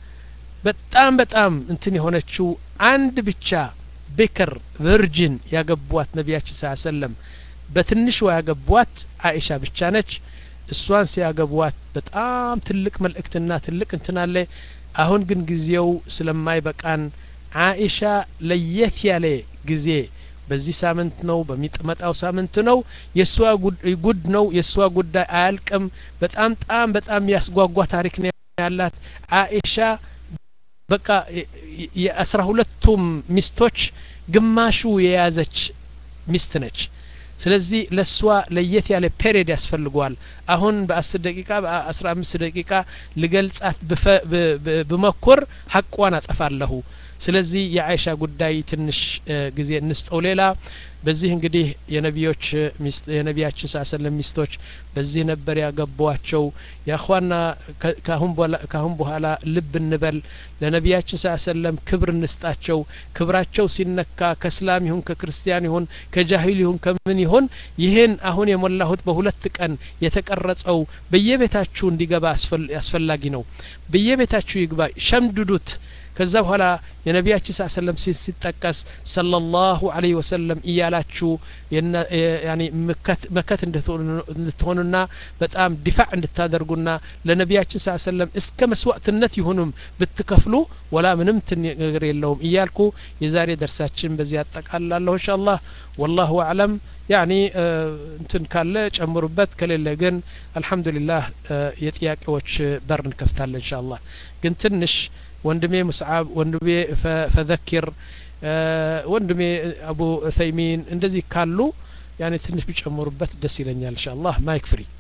በጣም በጣም እንትን የሆነችው አንድ ብቻ ቢክር ቨርጂን ያገቧት ነቢያችን ሰለላሁ ዐለይሂ ወሰለም በትንሽ ያገቧት አይሻ ብቻ ነች እሷን ሲያገቧት በጣም ትልቅ መልእክትና ትልቅ እንትን አለ አሁን ግን ጊዜው ስለማይበቃን ዓኢሻ ለየት ያለ ጊዜ በዚህ ሳምንት ነው በሚጥመጣው ሳምንት ነው የሷ ጉድ ነው የሷ ጉዳይ አያልቅም በጣም ጣም በጣም ያስጓጓ ታሪክ ነው ያላት ዓኢሻ በቃ የአስራ ሁለቱም ሚስቶች ግማሹ የያዘች ሚስት ነች ስለዚህ ለሷ ለየት ያለ ፔሪድ ያስፈልጓል አሁን በ10 ደቂቃ በ15 ደቂቃ ልገልጻት በመኮር ሐቋን አጠፋለሁ ስለዚህ የዓኢሻ ጉዳይ ትንሽ ጊዜ እንስጠው ሌላ በዚህ እንግዲህ የነቢዮች ሚስት የነቢያችን ሰለላሁ ሚስቶች በዚህ ነበር ያገቧቸው ያخواና ካሁን ካሁን በኋላ ልብ እንበል ለነቢያችን ሰለላሁ ክብር እንስጣቸው ክብራቸው ሲነካ ከእስላም ይሁን ከክርስቲያን ይሁን ከጃሂል ይሁን ከምን ይሁን ይሄን አሁን የሞላሁት በሁለት ቀን የተቀረጸው በየቤታችሁ እንዲገባ አስፈላጊ ነው በየቤታችሁ ይግባ ሸምድዱት ከዛ በኋላ የነቢያችን ሰለላሁ ሲጠቀስ ሰለላሁ ዐለይሂ ወሰለም እያላችሁ ያኒ መከት መከት እንድትሆኑና በጣም ዲፋዕ እንድታደርጉና ለነቢያችን ሰለላሁ እስከ መስዋዕትነት ይሁንም ብትከፍሉ ወላ ምንም ነገር የለውም እያልኩ የዛሬ ደርሳችን በዚህ አጠቃላለሁ ኢንሻአላህ والله اعلم يعني እንትን ካለ ጨምሩበት ከሌለ ግን አልহামዱሊላህ የጥያቄዎች በር እንከፍታለን ኢንሻአላህ ግን ትንሽ ወንድሜ ሙስዓብ ወንድሜ ፈዘክር ወንድሜ አቡ ዑሰይሚን እንደዚህ ካሉ ያኔ ትንሽ ቢጨምሩበት ደስ ይለኛል ኢንሻአላህ ማይክ ፍሪ